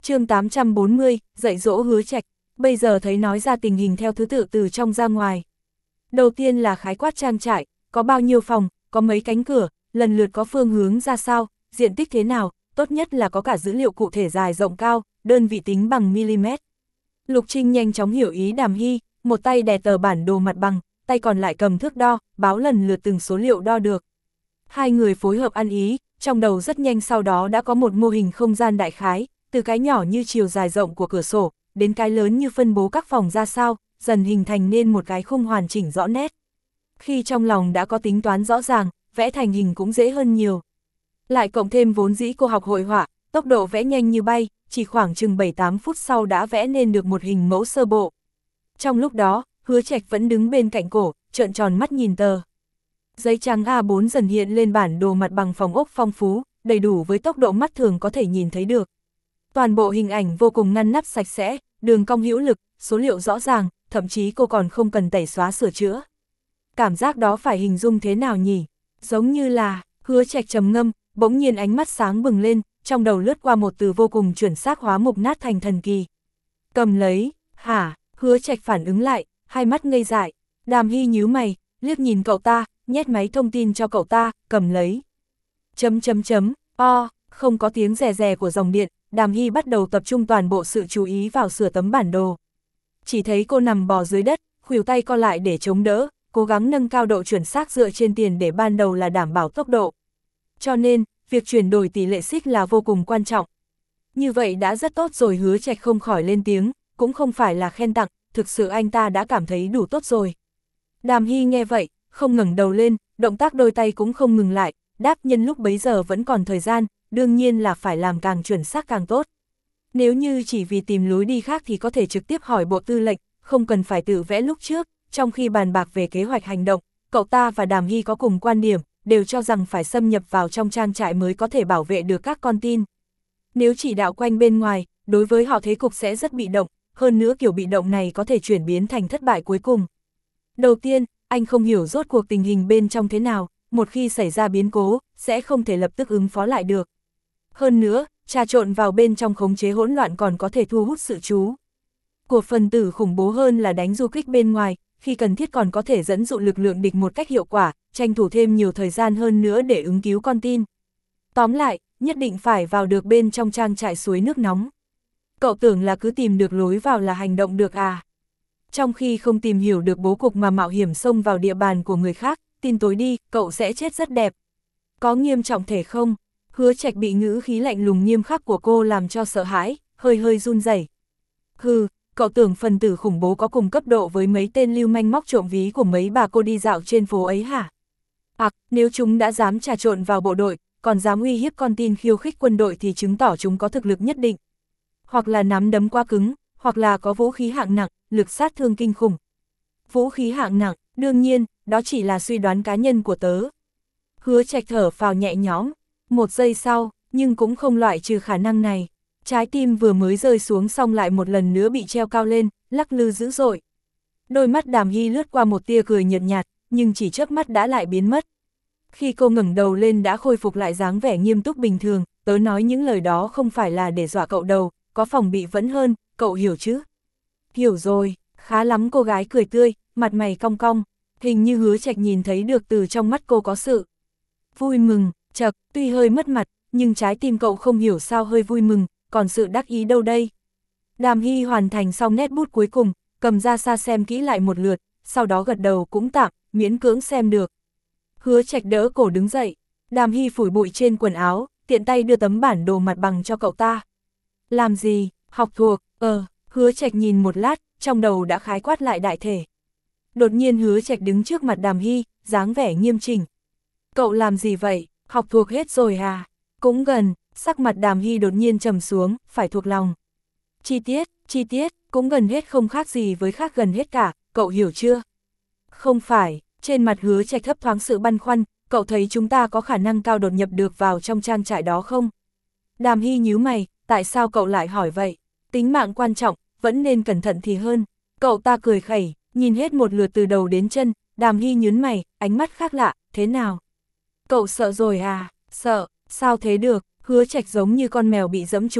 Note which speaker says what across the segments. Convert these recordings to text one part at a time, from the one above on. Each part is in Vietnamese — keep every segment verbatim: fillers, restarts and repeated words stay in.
Speaker 1: chương tám trăm bốn mươi, dạy dỗ Hứa Trạch, bây giờ thấy nói ra tình hình theo thứ tự từ trong ra ngoài. Đầu tiên là khái quát trang trại, có bao nhiêu phòng, có mấy cánh cửa, lần lượt có phương hướng ra sao, diện tích thế nào, tốt nhất là có cả dữ liệu cụ thể dài rộng cao, đơn vị tính bằng mm. Lục Trinh nhanh chóng hiểu ý Đàm Hy, một tay đè tờ bản đồ mặt bằng, tay còn lại cầm thước đo, báo lần lượt từng số liệu đo được. Hai người phối hợp ăn ý, trong đầu rất nhanh sau đó đã có một mô hình không gian đại khái, từ cái nhỏ như chiều dài rộng của cửa sổ, đến cái lớn như phân bố các phòng ra sao, dần hình thành nên một cái khung hoàn chỉnh rõ nét. Khi trong lòng đã có tính toán rõ ràng, vẽ thành hình cũng dễ hơn nhiều. Lại cộng thêm vốn dĩ cô học hội họa, tốc độ vẽ nhanh như bay, chỉ khoảng chừng bảy tám phút sau đã vẽ nên được một hình mẫu sơ bộ. Trong lúc đó, Hứa Trạch vẫn đứng bên cạnh cổ, trợn tròn mắt nhìn tờ giấy trắng A bốn dần hiện lên bản đồ mặt bằng phòng ốc phong phú, đầy đủ với tốc độ mắt thường có thể nhìn thấy được. Toàn bộ hình ảnh vô cùng ngăn nắp sạch sẽ, đường cong hữu lực, số liệu rõ ràng, thậm chí cô còn không cần tẩy xóa sửa chữa. Cảm giác đó phải hình dung thế nào nhỉ? Giống như là, Hứa Trạch trầm ngâm, bỗng nhiên ánh mắt sáng bừng lên, trong đầu lướt qua một từ vô cùng chuẩn xác hóa mục nát thành thần kỳ. Cầm lấy, hả? Hứa Trạch phản ứng lại, hai mắt ngây dại. Đàm Hy nhíu mày, liếc nhìn cậu ta, nhét máy thông tin cho cậu ta, cầm lấy. Chấm chấm chấm, o, không có tiếng rè rè của dòng điện, Đàm Hy bắt đầu tập trung toàn bộ sự chú ý vào sửa tấm bản đồ. Chỉ thấy cô nằm bò dưới đất, khuỷu tay co lại để chống đỡ, cố gắng nâng cao độ chuẩn xác dựa trên tiền để ban đầu là đảm bảo tốc độ. Cho nên, việc chuyển đổi tỷ lệ xích là vô cùng quan trọng. Như vậy đã rất tốt rồi. Hứa Trạch không khỏi lên tiếng, cũng không phải là khen tặng, thực sự anh ta đã cảm thấy đủ tốt rồi. Đàm Hy nghe vậy, không ngẩng đầu lên, động tác đôi tay cũng không ngừng lại, đáp nhân lúc bấy giờ vẫn còn thời gian, đương nhiên là phải làm càng chuẩn xác càng tốt. Nếu như chỉ vì tìm lối đi khác thì có thể trực tiếp hỏi bộ tư lệnh, không cần phải tự vẽ lúc trước. Trong khi bàn bạc về kế hoạch hành động, cậu ta và Đàm Hy có cùng quan điểm, đều cho rằng phải xâm nhập vào trong trang trại mới có thể bảo vệ được các con tin. Nếu chỉ đạo quanh bên ngoài, đối với họ thế cục sẽ rất bị động, hơn nữa kiểu bị động này có thể chuyển biến thành thất bại cuối cùng. Đầu tiên, anh không hiểu rốt cuộc tình hình bên trong thế nào, một khi xảy ra biến cố, sẽ không thể lập tức ứng phó lại được. Hơn nữa, trà trộn vào bên trong khống chế hỗn loạn còn có thể thu hút sự chú của phần tử khủng bố hơn là đánh du kích bên ngoài, khi cần thiết còn có thể dẫn dụ lực lượng địch một cách hiệu quả, tranh thủ thêm nhiều thời gian hơn nữa để ứng cứu con tin. Tóm lại, nhất định phải vào được bên trong trang trại suối nước nóng. Cậu tưởng là cứ tìm được lối vào là hành động được à? Trong khi không tìm hiểu được bố cục mà mạo hiểm xông vào địa bàn của người khác, tin tối đi, cậu sẽ chết rất đẹp. Có nghiêm trọng thể không? Hứa Trạch bị ngữ khí lạnh lùng nghiêm khắc của cô làm cho sợ hãi, hơi hơi run rẩy. Hừ, cậu tưởng phần tử khủng bố có cùng cấp độ với mấy tên lưu manh móc trộm ví của mấy bà cô đi dạo trên phố ấy hả? À, nếu chúng đã dám trà trộn vào bộ đội, còn dám uy hiếp con tin khiêu khích quân đội thì chứng tỏ chúng có thực lực nhất định. Hoặc là nắm đấm quá cứng, hoặc là có vũ khí hạng nặng, lực sát thương kinh khủng. Vũ khí hạng nặng, đương nhiên, đó chỉ là suy đoán cá nhân của tớ. Hứa Trạch thở phào nhẹ nhõm, một giây sau, nhưng cũng không loại trừ khả năng này. Trái tim vừa mới rơi xuống xong lại một lần nữa bị treo cao lên, lắc lư dữ dội. Đôi mắt Đàm Hy lướt qua một tia cười nhợt nhạt, nhưng chỉ chớp mắt đã lại biến mất. Khi cô ngẩng đầu lên đã khôi phục lại dáng vẻ nghiêm túc bình thường, tớ nói những lời đó không phải là để dọa cậu đầu, có phòng bị vẫn hơn, cậu hiểu chứ? Hiểu rồi, khá lắm. Cô gái cười tươi, mặt mày cong cong, hình như Hứa Trạch nhìn thấy được từ trong mắt cô có sự vui mừng, chật, tuy hơi mất mặt, nhưng trái tim cậu không hiểu sao hơi vui mừng, còn sự đắc ý đâu đây. Đàm Hy hoàn thành xong nét bút cuối cùng, cầm ra xa xem kỹ lại một lượt, sau đó gật đầu cũng tạm, miễn cưỡng xem được. Hứa Trạch đỡ cổ đứng dậy, Đàm Hy phủi bụi trên quần áo, tiện tay đưa tấm bản đồ mặt bằng cho cậu ta. Làm gì, học thuộc, ờ, Hứa Trạch nhìn một lát, trong đầu đã khái quát lại đại thể. Đột nhiên Hứa Trạch đứng trước mặt Đàm Hy, dáng vẻ nghiêm chỉnh. Cậu làm gì vậy, học thuộc hết rồi à? Cũng gần, sắc mặt Đàm Hy đột nhiên trầm xuống, phải thuộc lòng. Chi tiết, chi tiết, cũng gần hết không khác gì với khác gần hết cả, cậu hiểu chưa? Không phải, trên mặt Hứa Trạch thấp thoáng sự băn khoăn, cậu thấy chúng ta có khả năng cao đột nhập được vào trong trang trại đó không? Đàm Hy nhíu mày, tại sao cậu lại hỏi vậy? Tính mạng quan trọng, vẫn nên cẩn thận thì hơn. Cậu ta cười khẩy, nhìn hết một lượt từ đầu đến chân, Đàm Hy nhướng mày, ánh mắt khác lạ, thế nào? Cậu sợ rồi à? Sợ, sao thế được? Hứa Trạch giống như con mèo bị dẫm trúng đuổi,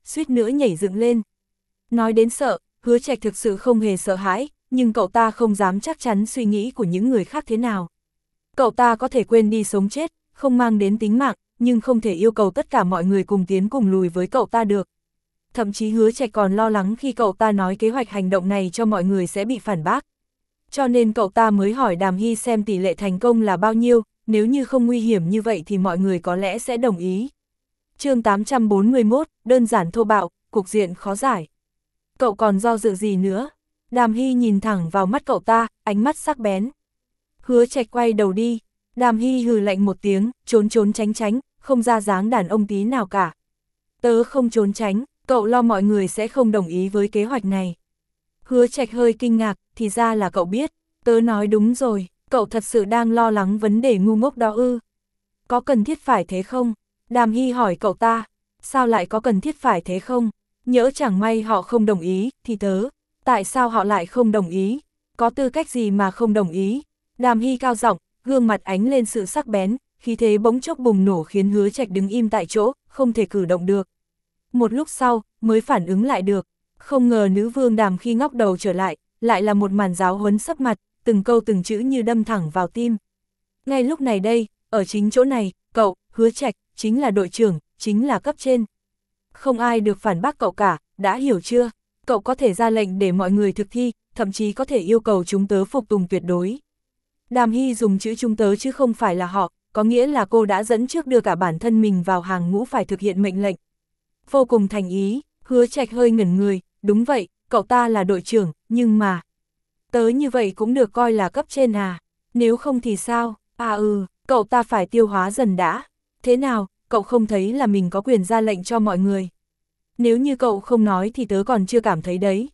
Speaker 1: suýt nữa nhảy dựng lên. Nói đến sợ, Hứa Trạch thực sự không hề sợ hãi, nhưng cậu ta không dám chắc chắn suy nghĩ của những người khác thế nào. Cậu ta có thể quên đi sống chết, không mang đến tính mạng, nhưng không thể yêu cầu tất cả mọi người cùng tiến cùng lùi với cậu ta được. Thậm chí Hứa Trạch còn lo lắng khi cậu ta nói kế hoạch hành động này cho mọi người sẽ bị phản bác. Cho nên cậu ta mới hỏi Đàm Hy xem tỷ lệ thành công là bao nhiêu, nếu như không nguy hiểm như vậy thì mọi người có lẽ sẽ đồng ý. chương tám trăm bốn mươi mốt, đơn giản thô bạo, cục diện khó giải. Cậu còn do dự gì nữa? Đàm Hy nhìn thẳng vào mắt cậu ta, ánh mắt sắc bén. Hứa Trạch quay đầu đi, Đàm Hy hừ lạnh một tiếng, trốn trốn tránh tránh, không ra dáng đàn ông tí nào cả. Tớ không trốn tránh, cậu lo mọi người sẽ không đồng ý với kế hoạch này. Hứa Trạch hơi kinh ngạc, thì ra là cậu biết, tớ nói đúng rồi, cậu thật sự đang lo lắng vấn đề ngu ngốc đó ư. Có cần thiết phải thế không? Đàm Hy hỏi cậu ta, sao lại có cần thiết phải thế không? Nhỡ chẳng may họ không đồng ý, thì tớ, tại sao họ lại không đồng ý? Có tư cách gì mà không đồng ý? Đàm Hy cao giọng, gương mặt ánh lên sự sắc bén, khí thế bỗng chốc bùng nổ khiến Hứa Trạch đứng im tại chỗ, không thể cử động được. Một lúc sau, mới phản ứng lại được, không ngờ nữ vương Đàm khi ngóc đầu trở lại, lại là một màn giáo huấn sấp mặt, từng câu từng chữ như đâm thẳng vào tim. Ngay lúc này đây, ở chính chỗ này, cậu, Hứa Trạch, chính là đội trưởng, chính là cấp trên. Không ai được phản bác cậu cả, đã hiểu chưa? Cậu có thể ra lệnh để mọi người thực thi, thậm chí có thể yêu cầu chúng tớ phục tùng tuyệt đối. Đàm Hy dùng chữ chúng tớ chứ không phải là họ, có nghĩa là cô đã dẫn trước đưa cả bản thân mình vào hàng ngũ phải thực hiện mệnh lệnh. Vô cùng thành ý, Hứa Trạch hơi ngẩn người, đúng vậy, cậu ta là đội trưởng, nhưng mà... Tớ như vậy cũng được coi là cấp trên à, nếu không thì sao, à ừ, cậu ta phải tiêu hóa dần đã. Thế nào, cậu không thấy là mình có quyền ra lệnh cho mọi người? Nếu như cậu không nói thì tớ còn chưa cảm thấy đấy.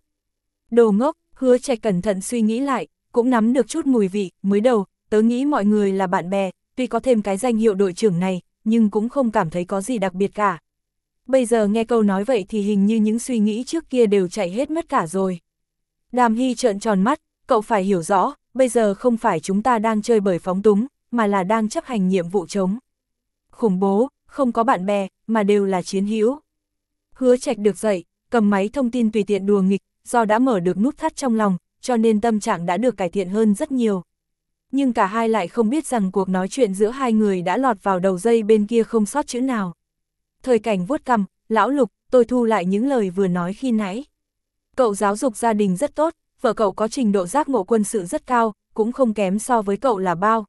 Speaker 1: Đồ ngốc, Hứa Trạch cẩn thận suy nghĩ lại, cũng nắm được chút mùi vị, mới đầu, tớ nghĩ mọi người là bạn bè, tuy có thêm cái danh hiệu đội trưởng này, nhưng cũng không cảm thấy có gì đặc biệt cả. Bây giờ nghe câu nói vậy thì hình như những suy nghĩ trước kia đều chạy hết mất cả rồi. Đàm Hy trợn tròn mắt, cậu phải hiểu rõ, bây giờ không phải chúng ta đang chơi bời phóng túng, mà là đang chấp hành nhiệm vụ chống khủng bố, không có bạn bè, mà đều là chiến hữu. Hứa Trạch được dậy, cầm máy thông tin tùy tiện đùa nghịch, do đã mở được nút thắt trong lòng, cho nên tâm trạng đã được cải thiện hơn rất nhiều. Nhưng cả hai lại không biết rằng cuộc nói chuyện giữa hai người đã lọt vào đầu dây bên kia không sót chữ nào. Thời Cảnh vuốt cằm, lão Lục, tôi thu lại những lời vừa nói khi nãy. Cậu giáo dục gia đình rất tốt, vợ cậu có trình độ giác ngộ quân sự rất cao, cũng không kém so với cậu là bao.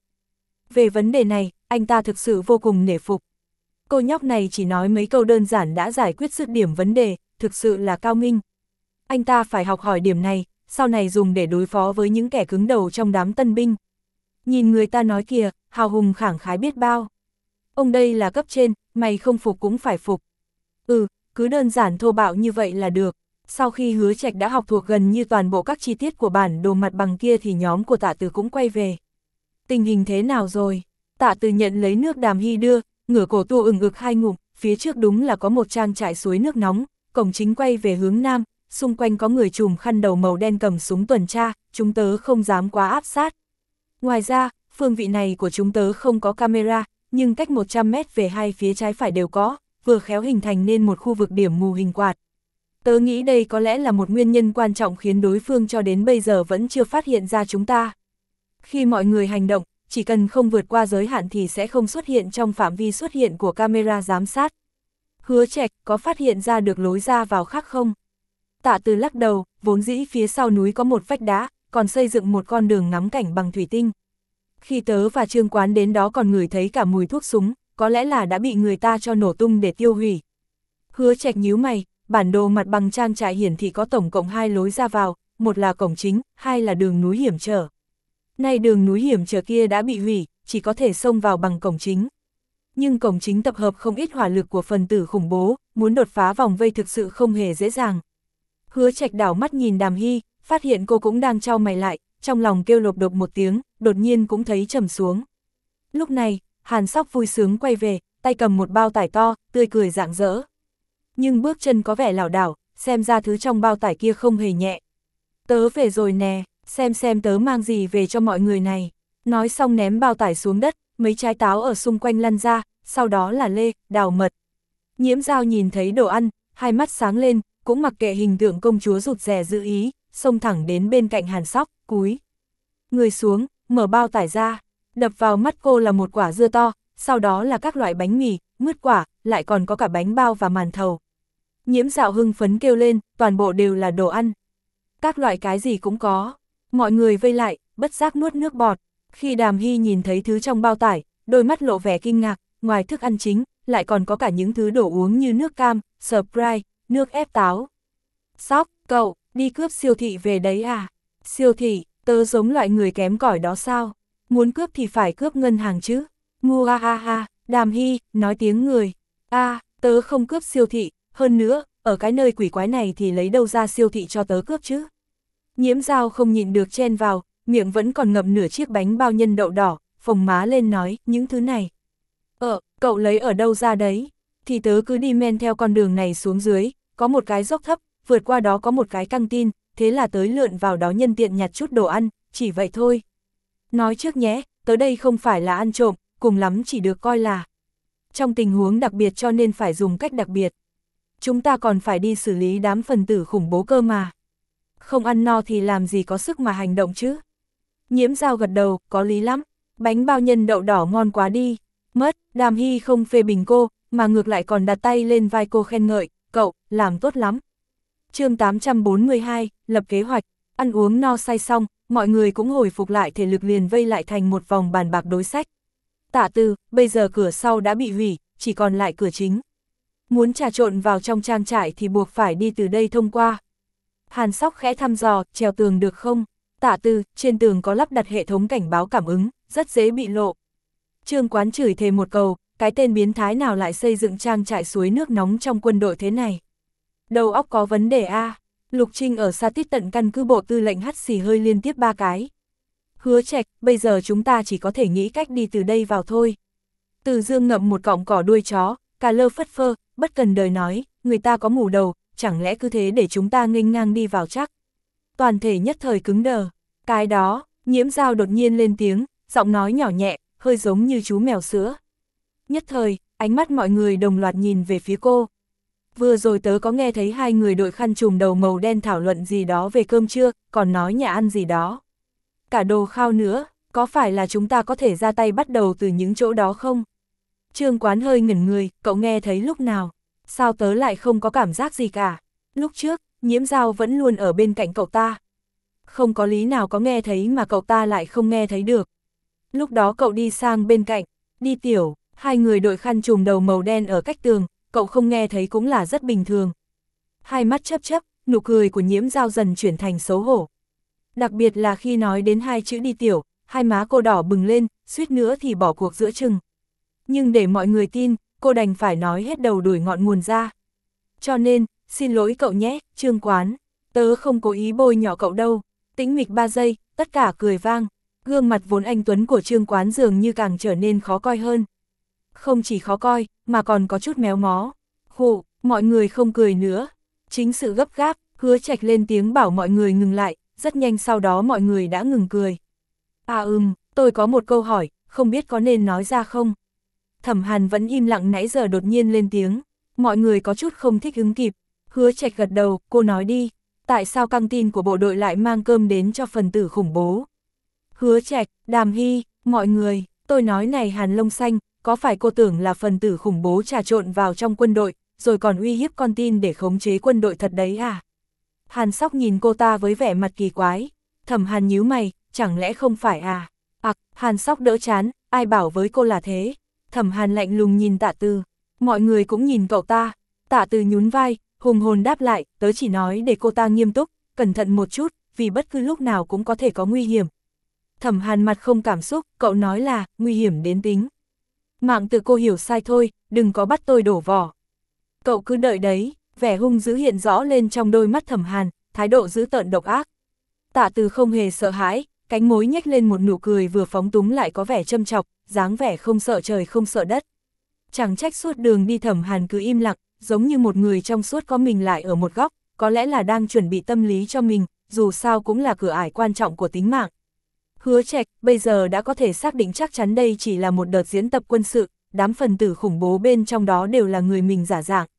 Speaker 1: Về vấn đề này, anh ta thực sự vô cùng nể phục. Cô nhóc này chỉ nói mấy câu đơn giản đã giải quyết dứt điểm vấn đề, thực sự là cao minh. Anh ta phải học hỏi điểm này, sau này dùng để đối phó với những kẻ cứng đầu trong đám tân binh. Nhìn người ta nói kìa, hào hùng khẳng khái biết bao. Ông đây là cấp trên, mày không phục cũng phải phục. Ừ, cứ đơn giản thô bạo như vậy là được. Sau khi Hứa Trạch đã học thuộc gần như toàn bộ các chi tiết của bản đồ mặt bằng kia thì nhóm của Tạ Từ cũng quay về. Tình hình thế nào rồi? Tạ Từ nhận lấy nước Đàm Hy đưa, ngửa cổ tu ừng ực hai ngụm, phía trước đúng là có một trang trại suối nước nóng, cổng chính quay về hướng nam, xung quanh có người trùm khăn đầu màu đen cầm súng tuần tra, chúng tớ không dám quá áp sát. Ngoài ra, phương vị này của chúng tớ không có camera, nhưng cách một trăm mét về hai phía trái phải đều có, vừa khéo hình thành nên một khu vực điểm mù hình quạt. Tớ nghĩ đây có lẽ là một nguyên nhân quan trọng khiến đối phương cho đến bây giờ vẫn chưa phát hiện ra chúng ta. Khi mọi người hành động, chỉ cần không vượt qua giới hạn thì sẽ không xuất hiện trong phạm vi xuất hiện của camera giám sát. Hứa Trạch có phát hiện ra được lối ra vào khác không? Tạ Từ lắc đầu, vốn dĩ phía sau núi có một vách đá, còn xây dựng một con đường ngắm cảnh bằng thủy tinh. Khi tớ và Trương Quán đến đó còn ngửi thấy cả mùi thuốc súng, có lẽ là đã bị người ta cho nổ tung để tiêu hủy. Hứa Trạch nhíu mày, bản đồ mặt bằng trang trại hiển thị có tổng cộng hai lối ra vào, một là cổng chính, hai là đường núi hiểm trở. Nay đường núi hiểm trở kia đã bị hủy, chỉ có thể xông vào bằng cổng chính. Nhưng cổng chính tập hợp không ít hỏa lực của phần tử khủng bố, muốn đột phá vòng vây thực sự không hề dễ dàng. Hứa Trạch đảo mắt nhìn Đàm Hy, phát hiện cô cũng đang chau mày lại, trong lòng kêu lộp đột một tiếng, đột nhiên cũng thấy trầm xuống. Lúc này, Hàn Sóc vui sướng quay về, tay cầm một bao tải to, tươi cười rạng rỡ. Nhưng bước chân có vẻ lảo đảo, xem ra thứ trong bao tải kia không hề nhẹ. Tớ về rồi nè, xem xem tớ mang gì về cho mọi người này. Nói xong ném bao tải xuống đất, mấy trái táo ở xung quanh lăn ra, sau đó là lê, đào mật. Nhiễm Dao nhìn thấy đồ ăn, hai mắt sáng lên, cũng mặc kệ hình tượng công chúa rụt rè giữ ý, xông thẳng đến bên cạnh Hàn Sóc, cúi người xuống, mở bao tải ra, đập vào mắt cô là một quả dưa to, sau đó là các loại bánh mì, mứt quả, lại còn có cả bánh bao và màn thầu. Nhiễm Dạo hưng phấn kêu lên, toàn bộ đều là đồ ăn. Các loại cái gì cũng có. Mọi người vây lại, bất giác nuốt nước bọt. Khi Đàm Hy nhìn thấy thứ trong bao tải, đôi mắt lộ vẻ kinh ngạc, ngoài thức ăn chính, lại còn có cả những thứ đồ uống như nước cam, Sprite, nước ép táo. Sóc, cậu, đi cướp siêu thị về đấy à? Siêu thị, tớ giống loại người kém cỏi đó sao? Muốn cướp thì phải cướp ngân hàng chứ. Ngu ha ha ha, Đàm Hy, nói tiếng người. A, à, tớ không cướp siêu thị, hơn nữa, ở cái nơi quỷ quái này thì lấy đâu ra siêu thị cho tớ cướp chứ? Nhiễm Dao không nhịn được chen vào, miệng vẫn còn ngậm nửa chiếc bánh bao nhân đậu đỏ, phồng má lên nói, những thứ này. Ờ, cậu lấy ở đâu ra đấy? Thì tớ cứ đi men theo con đường này xuống dưới, có một cái dốc thấp, vượt qua đó có một cái căng tin, thế là tới lượn vào đó nhân tiện nhặt chút đồ ăn, chỉ vậy thôi. Nói trước nhé, tớ đây không phải là ăn trộm, cùng lắm chỉ được coi là trong tình huống đặc biệt cho nên phải dùng cách đặc biệt. Chúng ta còn phải đi xử lý đám phần tử khủng bố cơ mà. Không ăn no thì làm gì có sức mà hành động chứ. Nhiễm Dao gật đầu, có lý lắm, bánh bao nhân đậu đỏ ngon quá đi. Mất, Đàm Hy không phê bình cô, mà ngược lại còn đặt tay lên vai cô khen ngợi, cậu, làm tốt lắm. chương tám trăm bốn mươi hai, lập kế hoạch, ăn uống no say xong, mọi người cũng hồi phục lại thể lực liền vây lại thành một vòng bàn bạc đối sách. Tạ Từ, bây giờ cửa sau đã bị hủy, chỉ còn lại cửa chính. Muốn trà trộn vào trong trang trại thì buộc phải đi từ đây thông qua. Hàn Sóc khẽ thăm dò, trèo tường được không? Tạ Từ, trên tường có lắp đặt hệ thống cảnh báo cảm ứng, rất dễ bị lộ. Trương Quán chửi thề một câu, cái tên biến thái nào lại xây dựng trang trại suối nước nóng trong quân đội thế này? Đầu óc có vấn đề a. À? Lục Trinh ở xa tít tận căn cứ bộ tư lệnh hắt xì hơi liên tiếp ba cái. Hứa Trạch, bây giờ chúng ta chỉ có thể nghĩ cách đi từ đây vào thôi. Từ Dương ngậm một cọng cỏ đuôi chó, cà lơ phất phơ, bất cần đời nói, người ta có mù đầu, chẳng lẽ cứ thế để chúng ta nghênh ngang đi vào chắc? Toàn thể nhất thời cứng đờ. Cái đó, Nhiễm Dao đột nhiên lên tiếng, giọng nói nhỏ nhẹ, hơi giống như chú mèo sữa. Nhất thời, ánh mắt mọi người đồng loạt nhìn về phía cô. Vừa rồi tớ có nghe thấy hai người đội khăn trùm đầu màu đen thảo luận gì đó về cơm trưa, còn nói nhà ăn gì đó. Cả đồ khao nữa, có phải là chúng ta có thể ra tay bắt đầu từ những chỗ đó không? Trương Quán hơi ngẩn người, cậu nghe thấy lúc nào? Sao tớ lại không có cảm giác gì cả? Lúc trước, Nhiễm Dao vẫn luôn ở bên cạnh cậu ta. Không có lý nào có nghe thấy mà cậu ta lại không nghe thấy được. Lúc đó cậu đi sang bên cạnh, đi tiểu, hai người đội khăn trùm đầu màu đen ở cách tường, cậu không nghe thấy cũng là rất bình thường. Hai mắt chớp chớp, nụ cười của Nhiễm Dao dần chuyển thành xấu hổ. Đặc biệt là khi nói đến hai chữ đi tiểu, hai má cô đỏ bừng lên, suýt nữa thì bỏ cuộc giữa chừng. Nhưng để mọi người tin, cô đành phải nói hết đầu đuổi ngọn nguồn ra. Cho nên, xin lỗi cậu nhé, Trương Quán, tớ không cố ý bôi nhọ cậu đâu. Tĩnh mịch ba giây, tất cả cười vang. Gương mặt vốn anh tuấn của Trương Quán dường như càng trở nên khó coi hơn. Không chỉ khó coi, mà còn có chút méo mó. Khụ, mọi người không cười nữa. Chính sự gấp gáp, Hứa Trạch lên tiếng bảo mọi người ngừng lại, rất nhanh sau đó mọi người đã ngừng cười. À ừm, tôi có một câu hỏi, không biết có nên nói ra không? Thẩm Hàn vẫn im lặng nãy giờ đột nhiên lên tiếng. Mọi người có chút không thích ứng kịp. Hứa Trạch gật đầu, cô nói đi. Tại sao căng tin của bộ đội lại mang cơm đến cho phần tử khủng bố? Hứa Trạch, Đàm Hy, mọi người, tôi nói này Hàn Lông Xanh, có phải cô tưởng là phần tử khủng bố trà trộn vào trong quân đội, rồi còn uy hiếp con tin để khống chế quân đội thật đấy à? Hàn Sóc nhìn cô ta với vẻ mặt kỳ quái. Thẩm Hàn nhíu mày, chẳng lẽ không phải à? Ặc, à, Hàn Sóc đỡ chán, ai bảo với cô là thế? Thẩm Hàn lạnh lùng nhìn Tạ Từ, mọi người cũng nhìn cậu ta. Tạ Từ nhún vai, hùng hồn đáp lại, tớ chỉ nói để cô ta nghiêm túc, cẩn thận một chút, vì bất cứ lúc nào cũng có thể có nguy hiểm. Thẩm Hàn mặt không cảm xúc, cậu nói là, nguy hiểm đến tính. Mạng từ cô hiểu sai thôi, đừng có bắt tôi đổ vỏ. Cậu cứ đợi đấy, vẻ hung dữ hiện rõ lên trong đôi mắt Thẩm Hàn, thái độ dữ tợn độc ác. Tạ Từ không hề sợ hãi, cánh môi nhếch lên một nụ cười vừa phóng túng lại có vẻ châm chọc, dáng vẻ không sợ trời không sợ đất. Chẳng trách suốt đường đi Thẩm Hàn cứ im lặng, giống như một người trong suốt có mình lại ở một góc, có lẽ là đang chuẩn bị tâm lý cho mình, dù sao cũng là cửa ải quan trọng của tính mạng. Hứa Trạch, bây giờ đã có thể xác định chắc chắn đây chỉ là một đợt diễn tập quân sự, đám phần tử khủng bố bên trong đó đều là người mình giả dạng.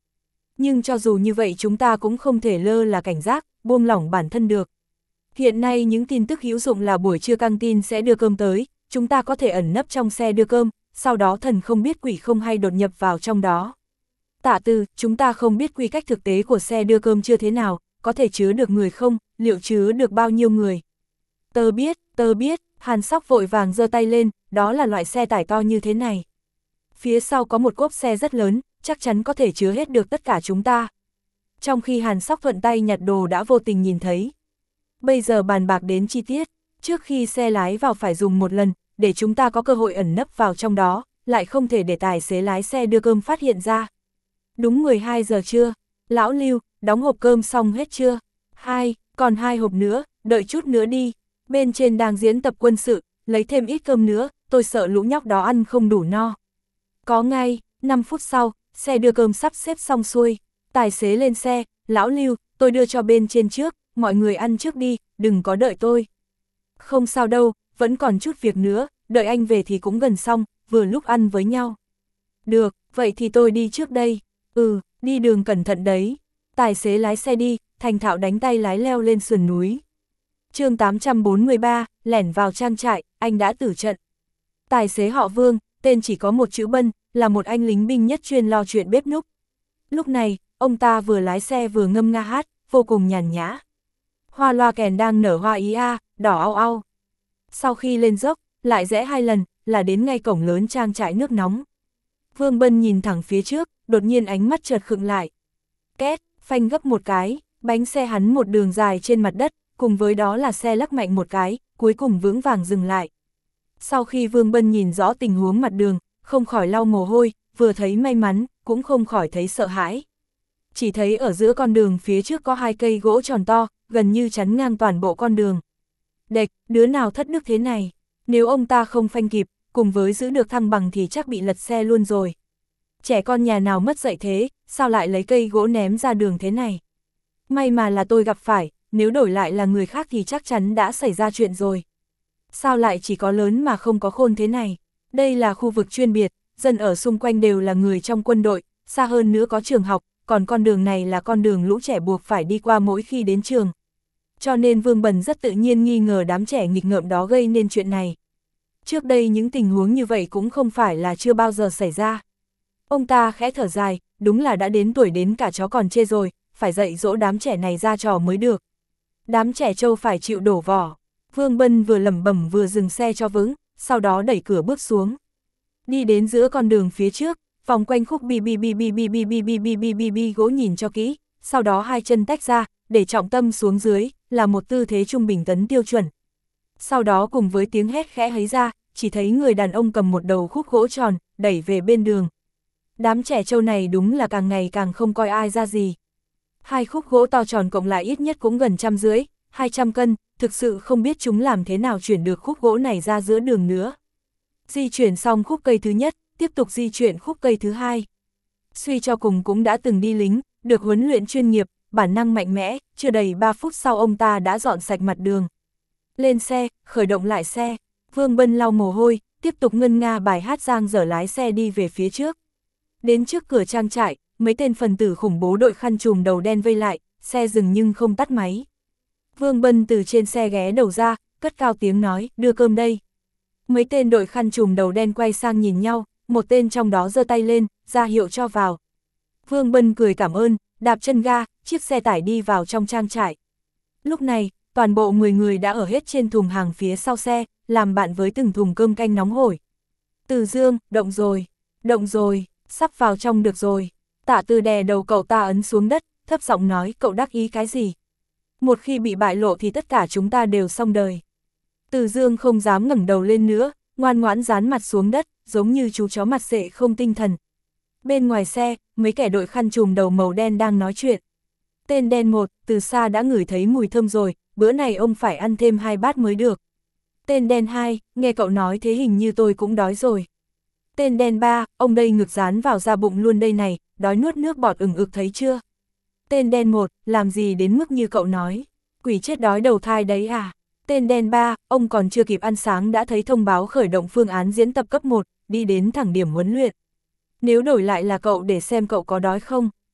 Speaker 1: Nhưng cho dù như vậy chúng ta cũng không thể lơ là cảnh giác, buông lỏng bản thân được. Hiện nay những tin tức hữu dụng là buổi trưa căng tin sẽ đưa cơm tới, chúng ta có thể ẩn nấp trong xe đưa cơm, sau đó thần không biết quỷ không hay đột nhập vào trong đó. Tạ Từ, chúng ta không biết quy cách thực tế của xe đưa cơm chưa thế nào, có thể chứa được người không, liệu chứa được bao nhiêu người. Tớ biết, tớ biết, Hàn Sóc vội vàng giơ tay lên, đó là loại xe tải to như thế này. Phía sau có một cốp xe rất lớn, chắc chắn có thể chứa hết được tất cả chúng ta. Trong khi Hàn Sóc thuận tay nhặt đồ đã vô tình nhìn thấy. Bây giờ bàn bạc đến chi tiết, trước khi xe lái vào phải dùng một lần, để chúng ta có cơ hội ẩn nấp vào trong đó, lại không thể để tài xế lái xe đưa cơm phát hiện ra. Đúng mười hai giờ trưa, lão Lưu, đóng hộp cơm xong hết chưa? Hai, còn hai hộp nữa, đợi chút nữa đi. Bên trên đang diễn tập quân sự, lấy thêm ít cơm nữa, tôi sợ lũ nhóc đó ăn không đủ no. Có ngay, năm phút sau, xe đưa cơm sắp xếp xong xuôi. Tài xế lên xe, lão Lưu, tôi đưa cho bên trên trước, mọi người ăn trước đi, đừng có đợi tôi. Không sao đâu, vẫn còn chút việc nữa, đợi anh về thì cũng gần xong, vừa lúc ăn với nhau. Được, vậy thì tôi đi trước đây. Ừ, đi đường cẩn thận đấy. Tài xế lái xe đi, thành thạo đánh tay lái leo lên sườn núi. chương tám trăm bốn mươi ba, lẻn vào trang trại, anh đã tử trận. Tài xế họ Vương, tên chỉ có một chữ Bân, là một anh lính binh nhất chuyên lo chuyện bếp núc. Lúc này, ông ta vừa lái xe vừa ngâm nga hát, vô cùng nhàn nhã. Hoa loa kèn đang nở hoa ý a, đỏ au au. Sau khi lên dốc, lại rẽ hai lần, là đến ngay cổng lớn trang trại nước nóng. Vương Bân nhìn thẳng phía trước, đột nhiên ánh mắt chợt khựng lại. Két, phanh gấp một cái, bánh xe hắn một đường dài trên mặt đất, cùng với đó là xe lắc mạnh một cái, cuối cùng vững vàng dừng lại. Sau khi Vương Bân nhìn rõ tình huống mặt đường, không khỏi lau mồ hôi, vừa thấy may mắn, cũng không khỏi thấy sợ hãi. Chỉ thấy ở giữa con đường phía trước có hai cây gỗ tròn to, gần như chắn ngang toàn bộ con đường. Đệch, đứa nào thất đức thế này? Nếu ông ta không phanh kịp, cùng với giữ được thăng bằng thì chắc bị lật xe luôn rồi. Trẻ con nhà nào mất dạy thế, sao lại lấy cây gỗ ném ra đường thế này? May mà là tôi gặp phải, nếu đổi lại là người khác thì chắc chắn đã xảy ra chuyện rồi. Sao lại chỉ có lớn mà không có khôn thế này? Đây là khu vực chuyên biệt, dân ở xung quanh đều là người trong quân đội, xa hơn nữa có trường học, còn con đường này là con đường lũ trẻ buộc phải đi qua mỗi khi đến trường. Cho nên Vương Bân rất tự nhiên nghi ngờ đám trẻ nghịch ngợm đó gây nên chuyện này. Trước đây những tình huống như vậy cũng không phải là chưa bao giờ xảy ra. Ông ta khẽ thở dài, đúng là đã đến tuổi đến cả chó còn chê rồi, phải dạy dỗ đám trẻ này ra trò mới được. Đám trẻ trâu phải chịu đổ vỏ. Vương Bân vừa lẩm bẩm vừa dừng xe cho vững, sau đó đẩy cửa bước xuống. Đi đến giữa con đường phía trước, vòng quanh khúc bi bi bi bi bi bi bi bi bi bi bi bi gỗ nhìn cho kỹ, sau đó hai chân tách ra, để trọng tâm xuống dưới, là một tư thế trung bình tấn tiêu chuẩn. Sau đó cùng với tiếng hét khẽ hấy ra, chỉ thấy người đàn ông cầm một đầu khúc gỗ tròn, đẩy về bên đường. Đám trẻ trâu này đúng là càng ngày càng không coi ai ra gì. Hai khúc gỗ to tròn cộng lại ít nhất cũng gần trăm rưỡi, hai trăm cân, thực sự không biết chúng làm thế nào chuyển được khúc gỗ này ra giữa đường nữa. Di chuyển xong khúc cây thứ nhất, tiếp tục di chuyển khúc cây thứ hai. Suy cho cùng cũng đã từng đi lính, được huấn luyện chuyên nghiệp, bản năng mạnh mẽ, chưa đầy ba phút sau ông ta đã dọn sạch mặt đường. Lên xe, khởi động lại xe, Vương Bân lau mồ hôi, tiếp tục ngân nga bài hát giang dở lái xe đi về phía trước. Đến trước cửa trang trại, mấy tên phần tử khủng bố đội khăn trùm đầu đen vây lại, xe dừng nhưng không tắt máy. Vương Bân từ trên xe ghé đầu ra, cất cao tiếng nói, đưa cơm đây. Mấy tên đội khăn trùm đầu đen quay sang nhìn nhau, một tên trong đó giơ tay lên, ra hiệu cho vào. Vương Bân cười cảm ơn, đạp chân ga, chiếc xe tải đi vào trong trang trại. Lúc này, toàn bộ mười người đã ở hết trên thùng hàng phía sau xe, làm bạn với từng thùng cơm canh nóng hổi. Từ Dương, động rồi, động rồi, sắp vào trong được rồi. Tạ Từ đè đầu cậu ta ấn xuống đất, thấp giọng nói, cậu đắc ý cái gì? Một khi bị bại lộ thì tất cả chúng ta đều xong đời. Từ Dương không dám ngẩng đầu lên nữa, ngoan ngoãn dán mặt xuống đất, giống như chú chó mặt sệ không tinh thần. Bên ngoài xe, mấy kẻ đội khăn trùm đầu màu đen đang nói chuyện. Tên đen một, từ xa đã ngửi thấy mùi thơm rồi, bữa này ông phải ăn thêm hai bát mới được. Tên đen hai, nghe cậu nói thế hình như tôi cũng đói rồi. Tên đen ba, ông đây ngực dán vào da bụng luôn đây này, đói nuốt nước bọt ửng ực thấy chưa? Tên đen một, làm gì đến mức như cậu nói, quỷ chết đói đầu thai đấy à? Tên đen ba, ông còn chưa kịp ăn sáng đã thấy thông báo khởi động phương án diễn tập cấp một, đi đến thẳng điểm huấn luyện. Nếu đổi lại là cậu để xem cậu có đói không?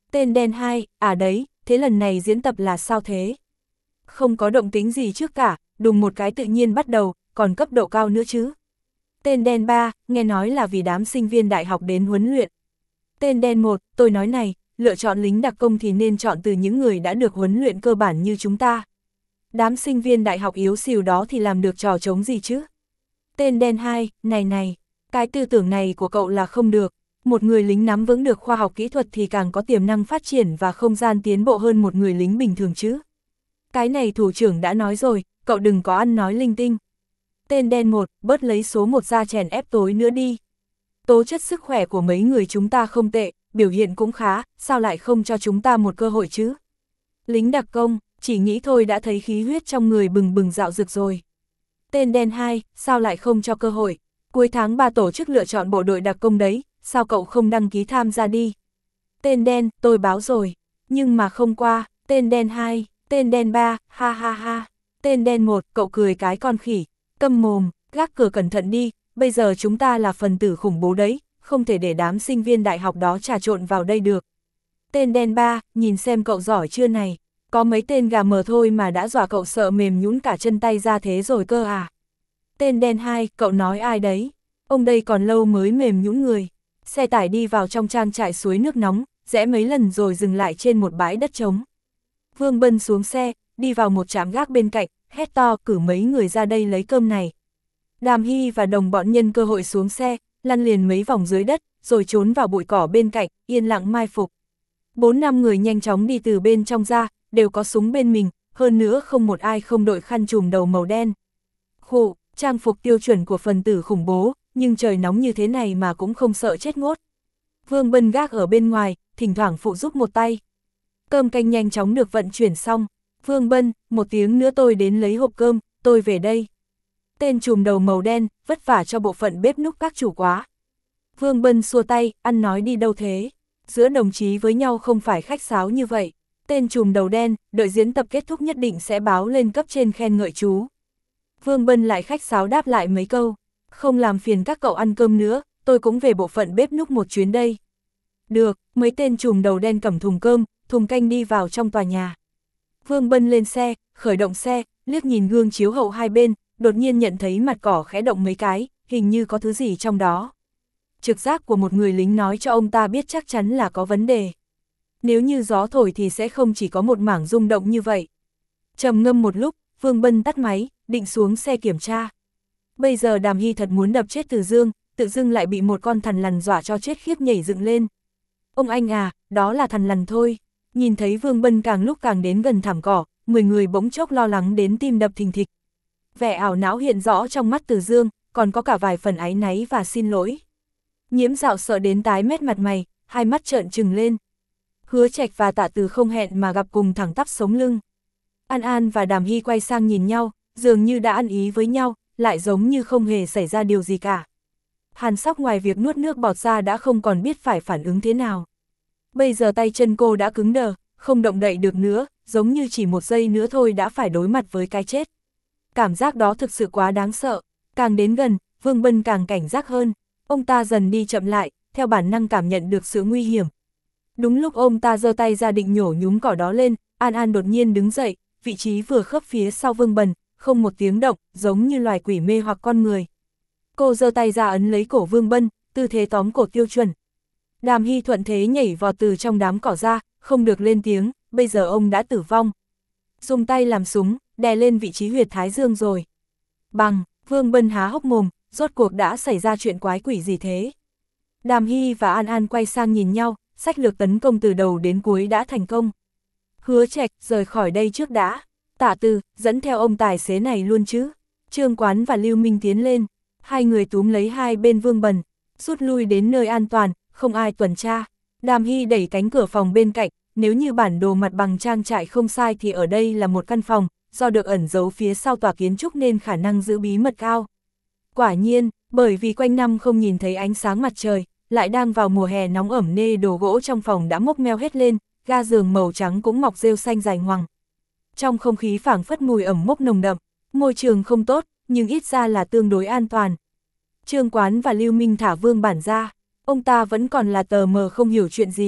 Speaker 1: Tên đen hai, à đấy, thế lần này diễn tập là sao thế? Không có động tính gì trước cả, đùng một cái tự nhiên bắt đầu, còn cấp độ cao nữa chứ. Tên đen ba, nghe nói là vì đám sinh viên đại học đến huấn luyện. Tên đen một, tôi nói này, lựa chọn lính đặc công thì nên chọn từ những người đã được huấn luyện cơ bản như chúng ta. Đám sinh viên đại học yếu xìu đó thì làm được trò trống gì chứ? Tên đen hai, này này, cái tư tưởng này của cậu là không được. Một người lính nắm vững được khoa học kỹ thuật thì càng có tiềm năng phát triển và không gian tiến bộ hơn một người lính bình thường chứ. Cái này thủ trưởng đã nói rồi, cậu đừng có ăn nói linh tinh. Tên đen một, bớt lấy số một ra chèn ép tối nữa đi. Tố chất sức khỏe của mấy người chúng ta không tệ, biểu hiện cũng khá, sao lại không cho chúng ta một cơ hội chứ? Lính đặc công, chỉ nghĩ thôi đã thấy khí huyết trong người bừng bừng dạo rực rồi. Tên đen hai, sao lại không cho cơ hội? Cuối tháng ba tổ chức lựa chọn bộ đội đặc công đấy, sao cậu không đăng ký tham gia đi? Tên đen, tôi báo rồi, nhưng mà không qua. Tên đen hai, tên đen ba, ha ha ha. Tên đen một, cậu cười cái con khỉ, câm mồm, gác cửa cẩn thận đi, bây giờ chúng ta là phần tử khủng bố đấy, không thể để đám sinh viên đại học đó trà trộn vào đây được. Tên đen ba, nhìn xem cậu giỏi chưa này, có mấy tên gà mờ thôi mà đã dọa cậu sợ mềm nhũn cả chân tay ra thế rồi cơ à. Tên đen hai, cậu nói ai đấy? Ông đây còn lâu mới mềm nhũn người. Xe tải đi vào trong trang trại suối nước nóng, rẽ mấy lần rồi dừng lại trên một bãi đất trống. Vương Bân xuống xe, đi vào một trạm gác bên cạnh, hét to cử mấy người ra đây lấy cơm này. Đàm Hy và đồng bọn nhân cơ hội xuống xe, lăn liền mấy vòng dưới đất, rồi trốn vào bụi cỏ bên cạnh, yên lặng mai phục. Bốn năm người nhanh chóng đi từ bên trong ra, đều có súng bên mình, hơn nữa không một ai không đội khăn trùm đầu màu đen. Khụ, trang phục tiêu chuẩn của phần tử khủng bố, nhưng trời nóng như thế này mà cũng không sợ chết ngốt. Vương Bân gác ở bên ngoài, thỉnh thoảng phụ giúp một tay. Cơm canh nhanh chóng được vận chuyển xong. Vương Bân, một tiếng nữa tôi đến lấy hộp cơm, tôi về đây. Tên trùm đầu màu đen, vất vả cho bộ phận bếp núc các chủ quá. Vương Bân xua tay, ăn nói đi đâu thế? Giữa đồng chí với nhau không phải khách sáo như vậy. Tên trùm đầu đen, đợi diễn tập kết thúc nhất định sẽ báo lên cấp trên khen ngợi chú. Vương Bân lại khách sáo đáp lại mấy câu. Không làm phiền các cậu ăn cơm nữa, tôi cũng về bộ phận bếp núc một chuyến đây. Được, mấy tên trùm đầu đen cầm thùng cơm, thùng canh đi vào trong tòa nhà. Vương Bân lên xe, khởi động xe, liếc nhìn gương chiếu hậu hai bên, đột nhiên nhận thấy mặt cỏ khẽ động mấy cái, hình như có thứ gì trong đó. Trực giác của một người lính nói cho ông ta biết chắc chắn là có vấn đề. Nếu như gió thổi thì sẽ không chỉ có một mảng rung động như vậy. Trầm ngâm một lúc, Vương Bân tắt máy, định xuống xe kiểm tra. Bây giờ Đàm Hy thật muốn đập chết Từ Dương, tự dưng lại bị một con thằn lằn dọa cho chết khiếp nhảy dựng lên. Ông anh à, đó là thằn lằn thôi. Nhìn thấy Vương Bân càng lúc càng đến gần thảm cỏ, mười người bỗng chốc lo lắng đến tim đập thình thịch. Vẻ ảo não hiện rõ trong mắt Từ Dương, còn có cả vài phần áy náy và xin lỗi. Nhiễm Dạo sợ đến tái mét mặt mày, hai mắt trợn trừng lên. Hứa Trạch và Tạ Từ không hẹn mà gặp cùng thẳng tắp sống lưng. An An và Đàm Hy quay sang nhìn nhau, dường như đã ăn ý với nhau, lại giống như không hề xảy ra điều gì cả. Hàn Sóc ngoài việc nuốt nước bọt ra đã không còn biết phải phản ứng thế nào. Bây giờ tay chân cô đã cứng đờ, không động đậy được nữa, giống như chỉ một giây nữa thôi đã phải đối mặt với cái chết. Cảm giác đó thực sự quá đáng sợ, càng đến gần, Vương Bân càng cảnh giác hơn, ông ta dần đi chậm lại, theo bản năng cảm nhận được sự nguy hiểm. Đúng lúc ông ta giơ tay ra định nhổ nhúm cỏ đó lên, An An đột nhiên đứng dậy, vị trí vừa khớp phía sau Vương Bân, không một tiếng động, giống như loài quỷ mê hoặc con người. Cô giơ tay ra ấn lấy cổ Vương Bân, tư thế tóm cổ tiêu chuẩn. Đàm Hy thuận thế nhảy vọt từ trong đám cỏ ra, không được lên tiếng, bây giờ ông đã tử vong. Dùng tay làm súng, đè lên vị trí huyệt thái dương rồi. Bằng, Vương Bân há hốc mồm, rốt cuộc đã xảy ra chuyện quái quỷ gì thế? Đàm Hy và An An quay sang nhìn nhau, sách lược tấn công từ đầu đến cuối đã thành công. Hứa Trạch, rời khỏi đây trước đã. Tạ Từ, dẫn theo ông tài xế này luôn chứ. Trương Quán và Lưu Minh tiến lên. Hai người túm lấy hai bên Vương Bân, rút lui đến nơi an toàn, không ai tuần tra. Đàm Hy đẩy cánh cửa phòng bên cạnh, nếu như bản đồ mặt bằng trang trại không sai thì ở đây là một căn phòng, do được ẩn giấu phía sau tòa kiến trúc nên khả năng giữ bí mật cao. Quả nhiên, bởi vì quanh năm không nhìn thấy ánh sáng mặt trời, lại đang vào mùa hè nóng ẩm nên đồ gỗ trong phòng đã mốc meo hết lên, ga giường màu trắng cũng mọc rêu xanh dài ngoằng. Trong không khí phảng phất mùi ẩm mốc nồng đậm, môi trường không tốt, nhưng ít ra là tương đối an toàn. Trương Quán và Lưu Minh thả Vương Bản ra, ông ta vẫn còn là tờ mờ không hiểu chuyện gì.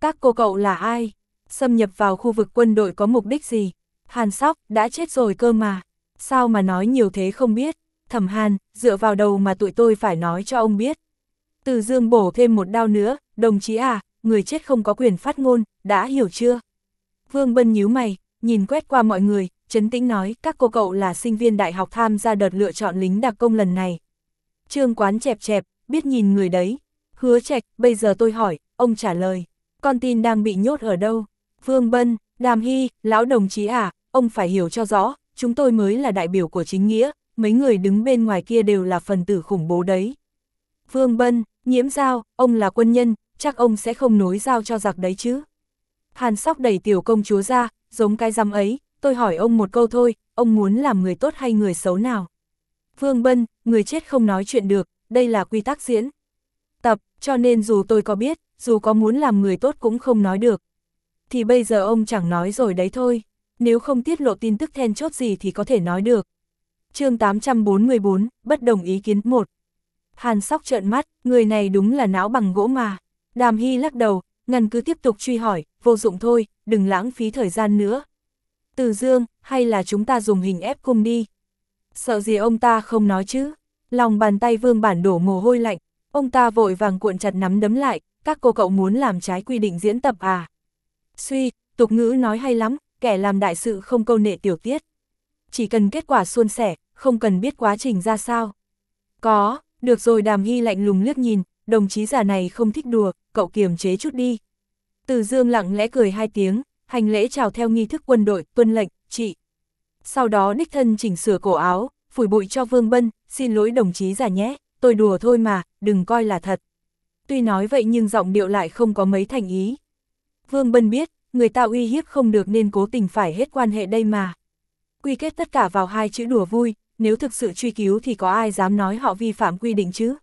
Speaker 1: Các cô cậu là ai? Xâm nhập vào khu vực quân đội có mục đích gì? Hàn Sóc, đã chết rồi cơ mà. Sao mà nói nhiều thế không biết? Thẩm Hàn, dựa vào đầu mà tụi tôi phải nói cho ông biết. Từ Dương bổ thêm một đao nữa, đồng chí à, người chết không có quyền phát ngôn, đã hiểu chưa? Vương Bân nhíu mày, nhìn quét qua mọi người, trấn tĩnh nói, các cô cậu là sinh viên đại học tham gia đợt lựa chọn lính đặc công lần này. Trương Quán chẹp chẹp, biết nhìn người đấy. Hứa Trạch, bây giờ tôi hỏi, ông trả lời. Con tin đang bị nhốt ở đâu? Vương Bân, Đàm Hy, lão đồng chí à, ông phải hiểu cho rõ, chúng tôi mới là đại biểu của chính nghĩa, mấy người đứng bên ngoài kia đều là phần tử khủng bố đấy. Vương Bân, Nhiễm Giao, ông là quân nhân, chắc ông sẽ không nối dao cho giặc đấy chứ. Hàn Sóc đẩy tiểu công chúa ra, giống cái răm ấy, tôi hỏi ông một câu thôi, ông muốn làm người tốt hay người xấu nào? Vương Bân, người chết không nói chuyện được, đây là quy tắc diễn tập, cho nên dù tôi có biết, dù có muốn làm người tốt cũng không nói được. Thì bây giờ ông chẳng nói rồi đấy thôi, nếu không tiết lộ tin tức then chốt gì thì có thể nói được. Chương tám trăm bốn mươi bốn, bất đồng ý kiến một. Hàn Sóc trợn mắt, người này đúng là não bằng gỗ mà. Đàm Hy lắc đầu, ngăn cứ tiếp tục truy hỏi, vô dụng thôi, đừng lãng phí thời gian nữa. Từ Dương, hay là chúng ta dùng hình ép cung đi? Sợ gì ông ta không nói chứ? Lòng bàn tay Vương Bản đổ mồ hôi lạnh, ông ta vội vàng cuộn chặt nắm đấm lại, các cô cậu muốn làm trái quy định diễn tập à? Suy, tục ngữ nói hay lắm, kẻ làm đại sự không câu nệ tiểu tiết. Chỉ cần kết quả suôn sẻ, không cần biết quá trình ra sao. Có, được rồi. Đàm Hy lạnh lùng liếc nhìn, đồng chí già này không thích đùa, cậu kiềm chế chút đi. Từ Dương lặng lẽ cười hai tiếng, hành lễ chào theo nghi thức quân đội, tuân lệnh, chị. Sau đó đích thân chỉnh sửa cổ áo, phủi bụi cho Vương Bân, xin lỗi đồng chí già nhé, tôi đùa thôi mà, đừng coi là thật. Tuy nói vậy nhưng giọng điệu lại không có mấy thành ý. Vương Bân biết, người ta uy hiếp không được nên cố tình phải hết quan hệ đây mà. Quy kết tất cả vào hai chữ đùa vui, nếu thực sự truy cứu thì có ai dám nói họ vi phạm quy định chứ?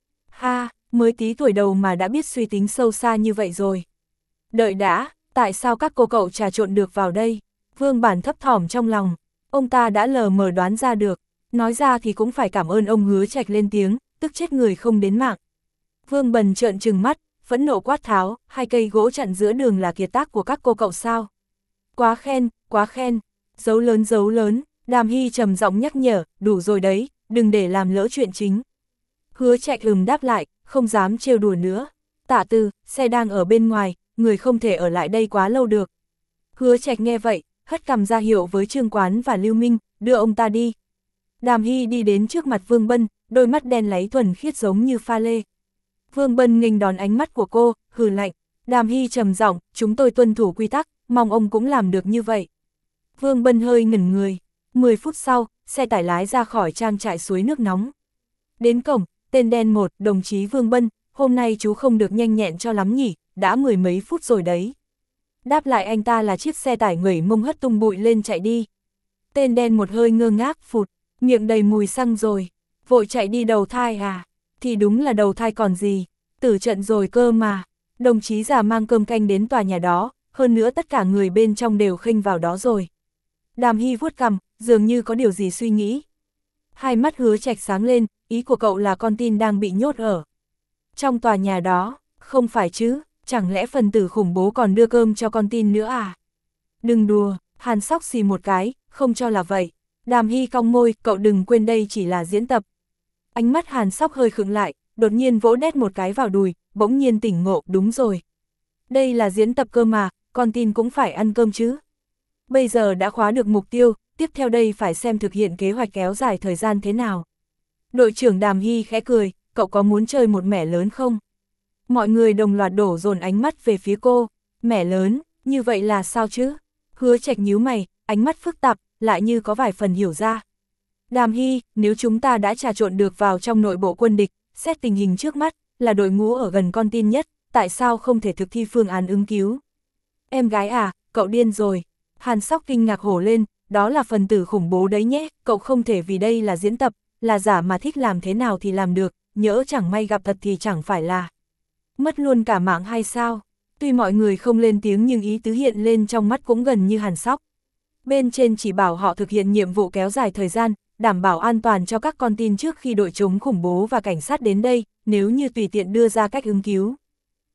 Speaker 1: Ha, mới tí tuổi đầu mà đã biết suy tính sâu xa như vậy rồi. Đợi đã, tại sao các cô cậu trà trộn được vào đây? Vương Bản thấp thỏm trong lòng, ông ta đã lờ mờ đoán ra được, nói ra thì cũng phải cảm ơn ông Hứa Trạch lên tiếng, tức chết người không đến mạng. Vương Bần trợn trừng mắt, phẫn nộ quát tháo, hai cây gỗ chặn giữa đường là kiệt tác của các cô cậu sao? Quá khen, quá khen, dấu lớn dấu lớn, Đàm Hy trầm giọng nhắc nhở, đủ rồi đấy, đừng để làm lỡ chuyện chính. Hứa Trạch ừm đáp lại, không dám trêu đùa nữa. Tạ Từ, xe đang ở bên ngoài, người không thể ở lại đây quá lâu được. Hứa Trạch nghe vậy, hất cằm ra hiệu với Trương Quán và Lưu Minh, đưa ông ta đi. Đàm Hy đi đến trước mặt Vương Bân, đôi mắt đen láy thuần khiết giống như pha lê. Vương Bân nghênh đón ánh mắt của cô, hừ lạnh. Đàm Hy trầm giọng, chúng tôi tuân thủ quy tắc, mong ông cũng làm được như vậy. Vương Bân hơi ngẩn người. mười phút sau, xe tải lái ra khỏi trang trại suối nước nóng. Đến cổng, tên đen một, đồng chí Vương Bân, hôm nay chú không được nhanh nhẹn cho lắm nhỉ, đã mười mấy phút rồi đấy. Đáp lại anh ta là chiếc xe tải ngẩy mông hất tung bụi lên chạy đi. Tên đen một hơi ngơ ngác phụt, miệng đầy mùi xăng rồi, vội chạy đi đầu thai à, thì đúng là đầu thai còn gì, tử trận rồi cơ mà. Đồng chí già mang cơm canh đến tòa nhà đó, hơn nữa tất cả người bên trong đều khênh vào đó rồi. Đàm Hy vuốt cằm, dường như có điều gì suy nghĩ. Hai mắt Hứa Trạch sáng lên, ý của cậu là con tin đang bị nhốt ở trong tòa nhà đó, không phải chứ, chẳng lẽ phần tử khủng bố còn đưa cơm cho con tin nữa à? Đừng đùa, Hàn Sóc xì một cái, không cho là vậy. Đàm Hy cong môi, cậu đừng quên đây chỉ là diễn tập. Ánh mắt Hàn Sóc hơi khựng lại, đột nhiên vỗ đét một cái vào đùi, bỗng nhiên tỉnh ngộ, đúng rồi. Đây là diễn tập cơ mà, con tin cũng phải ăn cơm chứ. Bây giờ đã khóa được mục tiêu, tiếp theo đây phải xem thực hiện kế hoạch kéo dài thời gian thế nào. Đội trưởng Đàm Hy khẽ cười, cậu có muốn chơi một mẻ lớn không? Mọi người đồng loạt đổ dồn ánh mắt về phía cô, mẻ lớn, như vậy là sao chứ? Hứa Trạch nhíu mày, ánh mắt phức tạp, lại như có vài phần hiểu ra. Đàm Hy, nếu chúng ta đã trà trộn được vào trong nội bộ quân địch, xét tình hình trước mắt, là đội ngũ ở gần con tin nhất, tại sao không thể thực thi phương án ứng cứu? Em gái à, cậu điên rồi. Hàn Sóc kinh ngạc hổ lên, đó là phần tử khủng bố đấy nhé, cậu không thể vì đây là diễn tập, là giả mà thích làm thế nào thì làm được, nhỡ chẳng may gặp thật thì chẳng phải là mất luôn cả mạng hay sao? Tuy mọi người không lên tiếng nhưng ý tứ hiện lên trong mắt cũng gần như Hàn Sóc. Bên trên chỉ bảo họ thực hiện nhiệm vụ kéo dài thời gian, đảm bảo an toàn cho các con tin trước khi đội chống khủng bố và cảnh sát đến đây, nếu như tùy tiện đưa ra cách ứng cứu.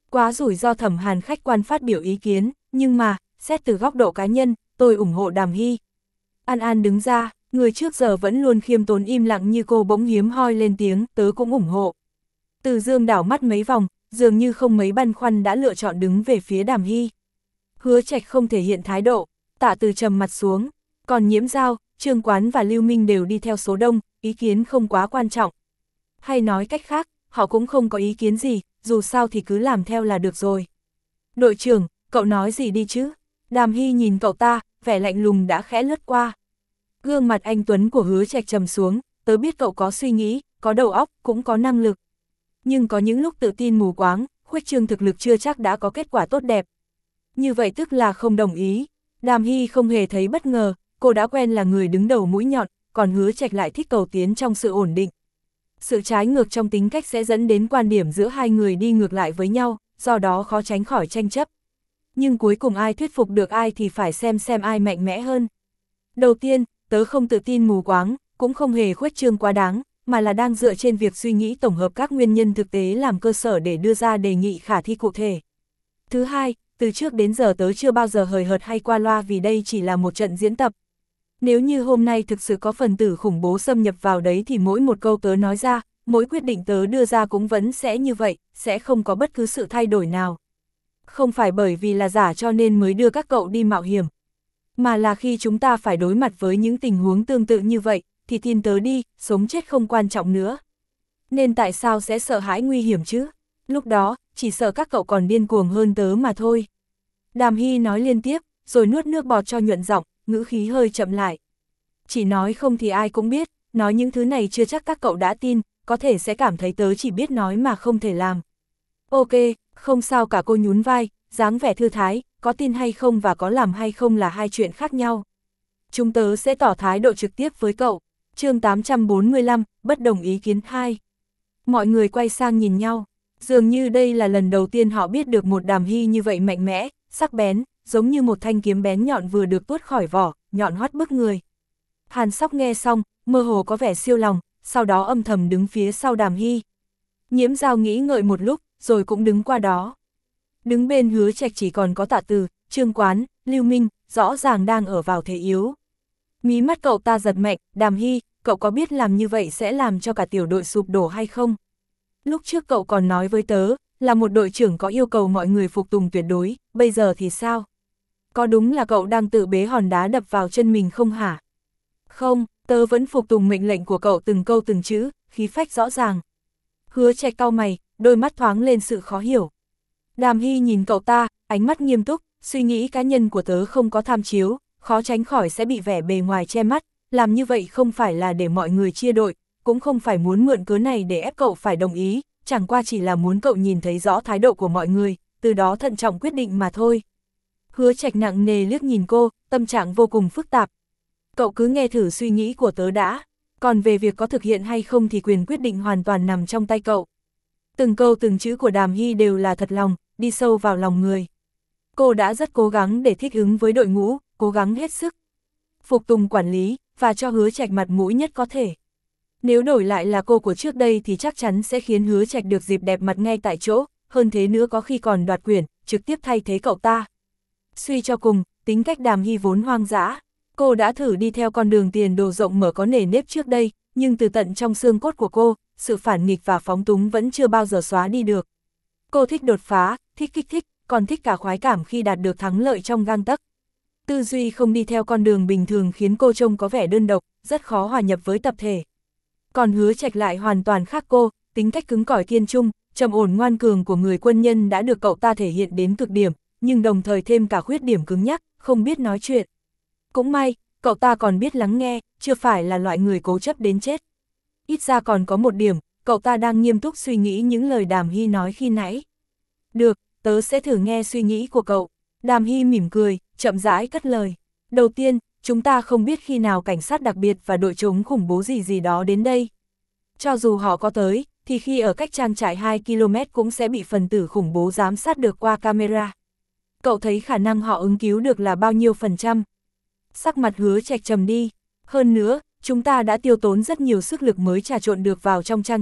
Speaker 1: Quá rủi ro. Thẩm Hàn khách quan phát biểu ý kiến, nhưng mà, xét từ góc độ cá nhân, tôi ủng hộ Đàm Hy. An An đứng ra, người trước giờ vẫn luôn khiêm tốn im lặng như cô bỗng hiếm hoi lên tiếng, tớ cũng ủng hộ. Từ Dương đảo mắt mấy vòng, dường như không mấy băn khoăn đã lựa chọn đứng về phía Đàm Hy. Hứa Trạch không thể hiện thái độ, Tạ Từ trầm mặt xuống, còn Nhiễm Giao, Trương Quán và Lưu Minh đều đi theo số đông, ý kiến không quá quan trọng. Hay nói cách khác, họ cũng không có ý kiến gì, dù sao thì cứ làm theo là được rồi. Đội trưởng, cậu nói gì đi chứ? Đàm Hy nhìn cậu ta, vẻ lạnh lùng đã khẽ lướt qua. Gương mặt anh tuấn của Hứa Trạch trầm xuống, tớ biết cậu có suy nghĩ, có đầu óc, cũng có năng lực. Nhưng có những lúc tự tin mù quáng, khuếch trương thực lực chưa chắc đã có kết quả tốt đẹp. Như vậy tức là không đồng ý. Đàm Hy không hề thấy bất ngờ, cô đã quen là người đứng đầu mũi nhọn, còn Hứa Trạch lại thích cầu tiến trong sự ổn định. Sự trái ngược trong tính cách sẽ dẫn đến quan điểm giữa hai người đi ngược lại với nhau, do đó khó tránh khỏi tranh chấp. Nhưng cuối cùng ai thuyết phục được ai thì phải xem xem ai mạnh mẽ hơn. Đầu tiên, tớ không tự tin mù quáng, cũng không hề khuếch trương quá đáng, mà là đang dựa trên việc suy nghĩ tổng hợp các nguyên nhân thực tế làm cơ sở để đưa ra đề nghị khả thi cụ thể. Thứ hai, từ trước đến giờ tớ chưa bao giờ hời hợt hay qua loa vì đây chỉ là một trận diễn tập. Nếu như hôm nay thực sự có phần tử khủng bố xâm nhập vào đấy thì mỗi một câu tớ nói ra, mỗi quyết định tớ đưa ra cũng vẫn sẽ như vậy, sẽ không có bất cứ sự thay đổi nào. Không phải bởi vì là giả cho nên mới đưa các cậu đi mạo hiểm, mà là khi chúng ta phải đối mặt với những tình huống tương tự như vậy, thì tin tớ đi, sống chết không quan trọng nữa. Nên tại sao sẽ sợ hãi nguy hiểm chứ? Lúc đó, chỉ sợ các cậu còn điên cuồng hơn tớ mà thôi. Đàm Hy nói liên tiếp, rồi nuốt nước bọt cho nhuận giọng, ngữ khí hơi chậm lại. Chỉ nói không thì ai cũng biết, nói những thứ này chưa chắc các cậu đã tin, có thể sẽ cảm thấy tớ chỉ biết nói mà không thể làm. Ok, không sao cả. Cô nhún vai, dáng vẻ thư thái, có tin hay không và có làm hay không là hai chuyện khác nhau. Chúng tớ sẽ tỏ thái độ trực tiếp với cậu. Chương tám trăm bốn mươi lăm, bất đồng ý kiến hai. Mọi người quay sang nhìn nhau, dường như đây là lần đầu tiên họ biết được một Đàm Hy như vậy mạnh mẽ, sắc bén, giống như một thanh kiếm bén nhọn vừa được tuốt khỏi vỏ, nhọn hoắt bức người. Hàn Sóc nghe xong, mơ hồ có vẻ siêu lòng, sau đó âm thầm đứng phía sau Đàm Hy. Nhiễm Giao nghĩ ngợi một lúc, rồi cũng đứng qua đó. Đứng bên Hứa Trạch chỉ còn có Tạ Từ, Trương Quán, Lưu Minh, rõ ràng đang ở vào thế yếu. Mí mắt cậu ta giật mạnh, Đàm Hy, cậu có biết làm như vậy sẽ làm cho cả tiểu đội sụp đổ hay không? Lúc trước cậu còn nói với tớ, là một đội trưởng có yêu cầu mọi người phục tùng tuyệt đối, bây giờ thì sao? Có đúng là cậu đang tự bế hòn đá đập vào chân mình không hả? Không, tớ vẫn phục tùng mệnh lệnh của cậu từng câu từng chữ, khí phách rõ ràng. Hứa Trạch cau mày, đôi mắt thoáng lên sự khó hiểu. Đàm Hy nhìn cậu ta, ánh mắt nghiêm túc, suy nghĩ cá nhân của tớ không có tham chiếu, khó tránh khỏi sẽ bị vẻ bề ngoài che mắt, làm như vậy không phải là để mọi người chia đội, cũng không phải muốn mượn cớ này để ép cậu phải đồng ý, chẳng qua chỉ là muốn cậu nhìn thấy rõ thái độ của mọi người, từ đó thận trọng quyết định mà thôi. Hứa Trạch nặng nề liếc nhìn cô, tâm trạng vô cùng phức tạp. Cậu cứ nghe thử suy nghĩ của tớ đã, còn về việc có thực hiện hay không thì quyền quyết định hoàn toàn nằm trong tay cậu. Từng câu từng chữ của Đàm Hy đều là thật lòng, đi sâu vào lòng người. Cô đã rất cố gắng để thích ứng với đội ngũ, cố gắng hết sức phục tùng quản lý, và cho Hứa Trạch mặt mũi nhất có thể. Nếu đổi lại là cô của trước đây thì chắc chắn sẽ khiến Hứa Trạch được dịp đẹp mặt ngay tại chỗ, hơn thế nữa có khi còn đoạt quyền, trực tiếp thay thế cậu ta. Suy cho cùng, tính cách Đàm Hy vốn hoang dã. Cô đã thử đi theo con đường tiền đồ rộng mở có nề nếp trước đây, nhưng từ tận trong xương cốt của cô, sự phản nghịch và phóng túng vẫn chưa bao giờ xóa đi được. Cô thích đột phá, thích kích thích, còn thích cả khoái cảm khi đạt được thắng lợi trong gang tấc. Tư duy không đi theo con đường bình thường khiến cô trông có vẻ đơn độc, rất khó hòa nhập với tập thể. Còn Hứa Trạch lại hoàn toàn khác cô, tính cách cứng cỏi kiên trung, trầm ổn ngoan cường của người quân nhân đã được cậu ta thể hiện đến cực điểm, nhưng đồng thời thêm cả khuyết điểm cứng nhắc, không biết nói chuyện. Cũng may, cậu ta còn biết lắng nghe, chưa phải là loại người cố chấp đến chết. Ít ra còn có một điểm, cậu ta đang nghiêm túc suy nghĩ những lời Đàm Hy nói khi nãy. Được, tớ sẽ thử nghe suy nghĩ của cậu. Đàm Hy mỉm cười, chậm rãi cất lời. Đầu tiên, chúng ta không biết khi nào cảnh sát đặc biệt và đội chống khủng bố gì gì đó đến đây. Cho dù họ có tới, thì khi ở cách trang trại hai ki lô mét cũng sẽ bị phần tử khủng bố giám sát được qua camera. Cậu thấy khả năng họ ứng cứu được là bao nhiêu phần trăm? Sắc mặt Hứa Trạch trầm đi. Hơn nữa, chúng ta đã tiêu tốn rất nhiều sức lực mới trà trộn được vào trong trang trại,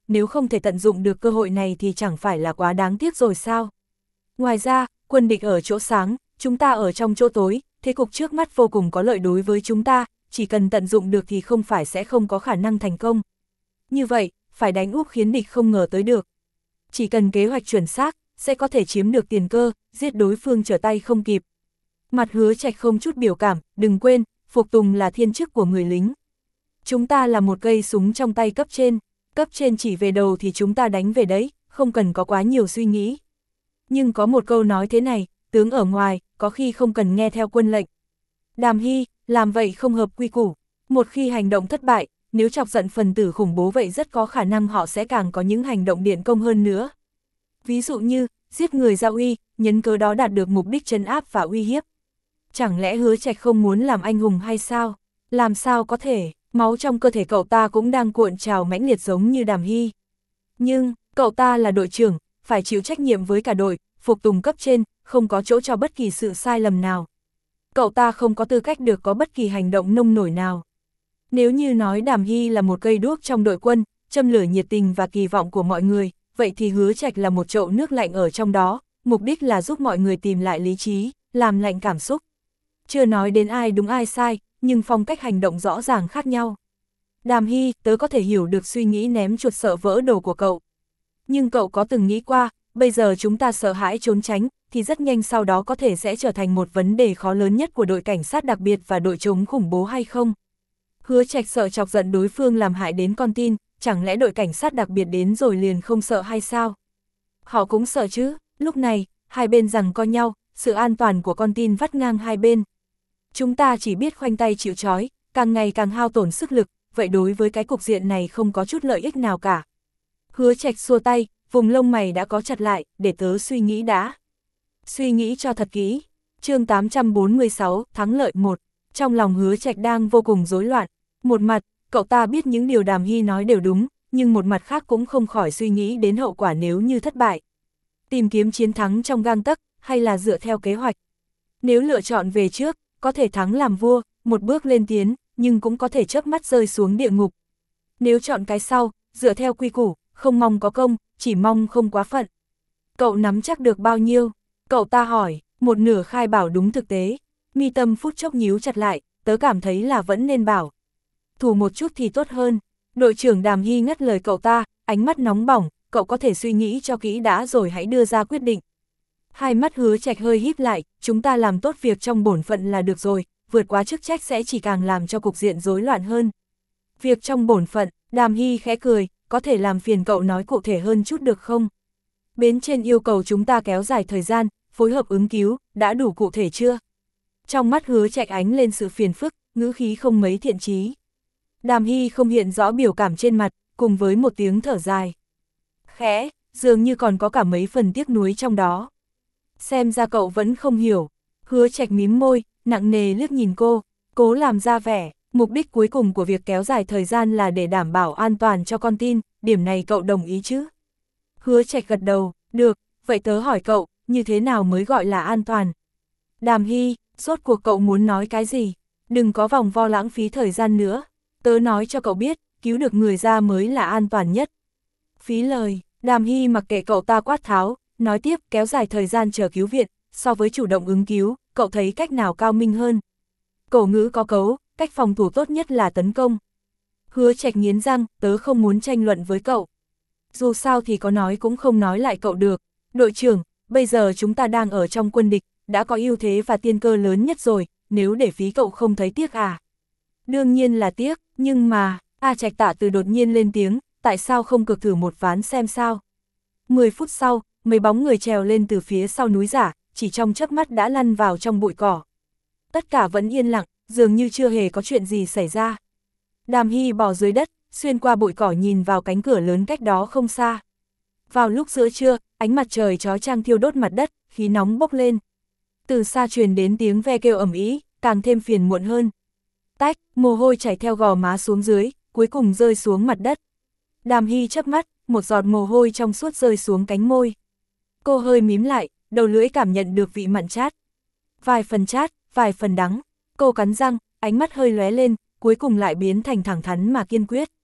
Speaker 1: nếu không thể tận dụng được cơ hội này thì chẳng phải là quá đáng tiếc rồi sao? Ngoài ra, quân địch ở chỗ sáng, chúng ta ở trong chỗ tối, thế cục trước mắt vô cùng có lợi đối với chúng ta, chỉ cần tận dụng được thì không phải sẽ không có khả năng thành công. Như vậy, phải đánh úp khiến địch không ngờ tới được. Chỉ cần kế hoạch chuẩn xác, sẽ có thể chiếm được tiền cơ, giết đối phương trở tay không kịp. Mặt Hứa Trạch không chút biểu cảm, đừng quên, phục tùng là thiên chức của người lính. Chúng ta là một cây súng trong tay cấp trên, cấp trên chỉ về đầu thì chúng ta đánh về đấy, không cần có quá nhiều suy nghĩ. Nhưng có một câu nói thế này, tướng ở ngoài, có khi không cần nghe theo quân lệnh. Đàm Hy, làm vậy không hợp quy củ. Một khi hành động thất bại, nếu chọc giận phần tử khủng bố vậy rất có khả năng họ sẽ càng có những hành động điện công hơn nữa. Ví dụ như, giết người ra uy, nhấn cớ đó đạt được mục đích trấn áp và uy hiếp. Chẳng lẽ Hứa Trạch không muốn làm anh hùng hay sao? Làm sao có thể, máu trong cơ thể cậu ta cũng đang cuộn trào mãnh liệt giống như Đàm Hy. Nhưng, cậu ta là đội trưởng, phải chịu trách nhiệm với cả đội, phục tùng cấp trên, không có chỗ cho bất kỳ sự sai lầm nào. Cậu ta không có tư cách được có bất kỳ hành động nông nổi nào. Nếu như nói Đàm Hy là một cây đuốc trong đội quân, châm lửa nhiệt tình và kỳ vọng của mọi người, vậy thì Hứa Trạch là một chậu nước lạnh ở trong đó, mục đích là giúp mọi người tìm lại lý trí, làm lạnh cảm xúc. Chưa nói đến ai đúng ai sai, nhưng phong cách hành động rõ ràng khác nhau. Đàm Hy, tớ có thể hiểu được suy nghĩ ném chuột sợ vỡ đồ của cậu. Nhưng cậu có từng nghĩ qua, bây giờ chúng ta sợ hãi trốn tránh, thì rất nhanh sau đó có thể sẽ trở thành một vấn đề khó lớn nhất của đội cảnh sát đặc biệt và đội chống khủng bố hay không? Hứa Trạch sợ chọc giận đối phương làm hại đến con tin, chẳng lẽ đội cảnh sát đặc biệt đến rồi liền không sợ hay sao? Họ cũng sợ chứ, lúc này, hai bên giằng co nhau, sự an toàn của con tin vắt ngang hai bên. Chúng ta chỉ biết khoanh tay chịu trói, càng ngày càng hao tổn sức lực, vậy đối với cái cục diện này không có chút lợi ích nào cả. Hứa Trạch xua tay, vùng lông mày đã có chặt lại, để tớ suy nghĩ đã. Suy nghĩ cho thật kỹ. Chương tám trăm bốn mươi sáu, thắng lợi một. Trong lòng Hứa Trạch đang vô cùng rối loạn. Một mặt, cậu ta biết những điều Đàm Hy nói đều đúng, nhưng một mặt khác cũng không khỏi suy nghĩ đến hậu quả nếu như thất bại. Tìm kiếm chiến thắng trong gang tấc, hay là dựa theo kế hoạch. Nếu lựa chọn về trước, có thể thắng làm vua, một bước lên tiến, nhưng cũng có thể chớp mắt rơi xuống địa ngục. Nếu chọn cái sau, dựa theo quy củ, không mong có công, chỉ mong không quá phận. Cậu nắm chắc được bao nhiêu? Cậu ta hỏi, một nửa khai bảo đúng thực tế. Mi tâm phút chốc nhíu chặt lại, tớ cảm thấy là vẫn nên bảo. Thủ một chút thì tốt hơn. Đội trưởng Đàm Hy ngắt lời cậu ta, ánh mắt nóng bỏng, cậu có thể suy nghĩ cho kỹ đã rồi hãy đưa ra quyết định. Hai mắt Hứa Trạch hơi híp lại, chúng ta làm tốt việc trong bổn phận là được rồi, vượt quá chức trách sẽ chỉ càng làm cho cục diện rối loạn hơn. Việc trong bổn phận, Đàm Hy khẽ cười, có thể làm phiền cậu nói cụ thể hơn chút được không? Bên trên yêu cầu chúng ta kéo dài thời gian, phối hợp ứng cứu, đã đủ cụ thể chưa? Trong mắt Hứa Trạch ánh lên sự phiền phức, ngữ khí không mấy thiện chí. Đàm Hy không hiện rõ biểu cảm trên mặt, cùng với một tiếng thở dài. Khẽ, dường như còn có cả mấy phần tiếc nuối trong đó. Xem ra cậu vẫn không hiểu. Hứa Trạch mím môi, nặng nề liếc nhìn cô, cố làm ra vẻ. Mục đích cuối cùng của việc kéo dài thời gian là để đảm bảo an toàn cho con tin, điểm này cậu đồng ý chứ? Hứa Trạch gật đầu, được, vậy tớ hỏi cậu, như thế nào mới gọi là an toàn? Đàm Hy, rốt cuộc cậu muốn nói cái gì? Đừng có vòng vo lãng phí thời gian nữa. Tớ nói cho cậu biết, cứu được người ra mới là an toàn nhất. Phí lời, Đàm Hy mặc kệ cậu ta quát tháo, nói tiếp kéo dài thời gian chờ cứu viện, so với chủ động ứng cứu, cậu thấy cách nào cao minh hơn? Cổ ngữ có cấu, cách phòng thủ tốt nhất là tấn công. Hứa Trạch nghiến răng, tớ không muốn tranh luận với cậu. Dù sao thì có nói cũng không nói lại cậu được. Đội trưởng, bây giờ chúng ta đang ở trong quân địch, đã có ưu thế và tiên cơ lớn nhất rồi, nếu để phí cậu không thấy tiếc à? Đương nhiên là tiếc, nhưng mà, A Trạch Tạ Từ đột nhiên lên tiếng, tại sao không cược thử một ván xem sao? Mười phút sau, mấy bóng người trèo lên từ phía sau núi giả, chỉ trong chớp mắt đã lăn vào trong bụi cỏ. Tất cả vẫn yên lặng, dường như chưa hề có chuyện gì xảy ra. Đàm Hy bò dưới đất, xuyên qua bụi cỏ nhìn vào cánh cửa lớn cách đó không xa. Vào lúc giữa trưa, ánh mặt trời chói chang thiêu đốt mặt đất, khí nóng bốc lên. Từ xa truyền đến tiếng ve kêu ầm ĩ, càng thêm phiền muộn hơn. Tách, mồ hôi chảy theo gò má xuống dưới, cuối cùng rơi xuống mặt đất. Đàm Hy chớp mắt, một giọt mồ hôi trong suốt rơi xuống cánh môi. Cô hơi mím lại, đầu lưỡi cảm nhận được vị mặn chát. Vài phần chát, vài phần đắng. Cô cắn răng, ánh mắt hơi lóe lên, cuối cùng lại biến thành thẳng thắn mà kiên quyết.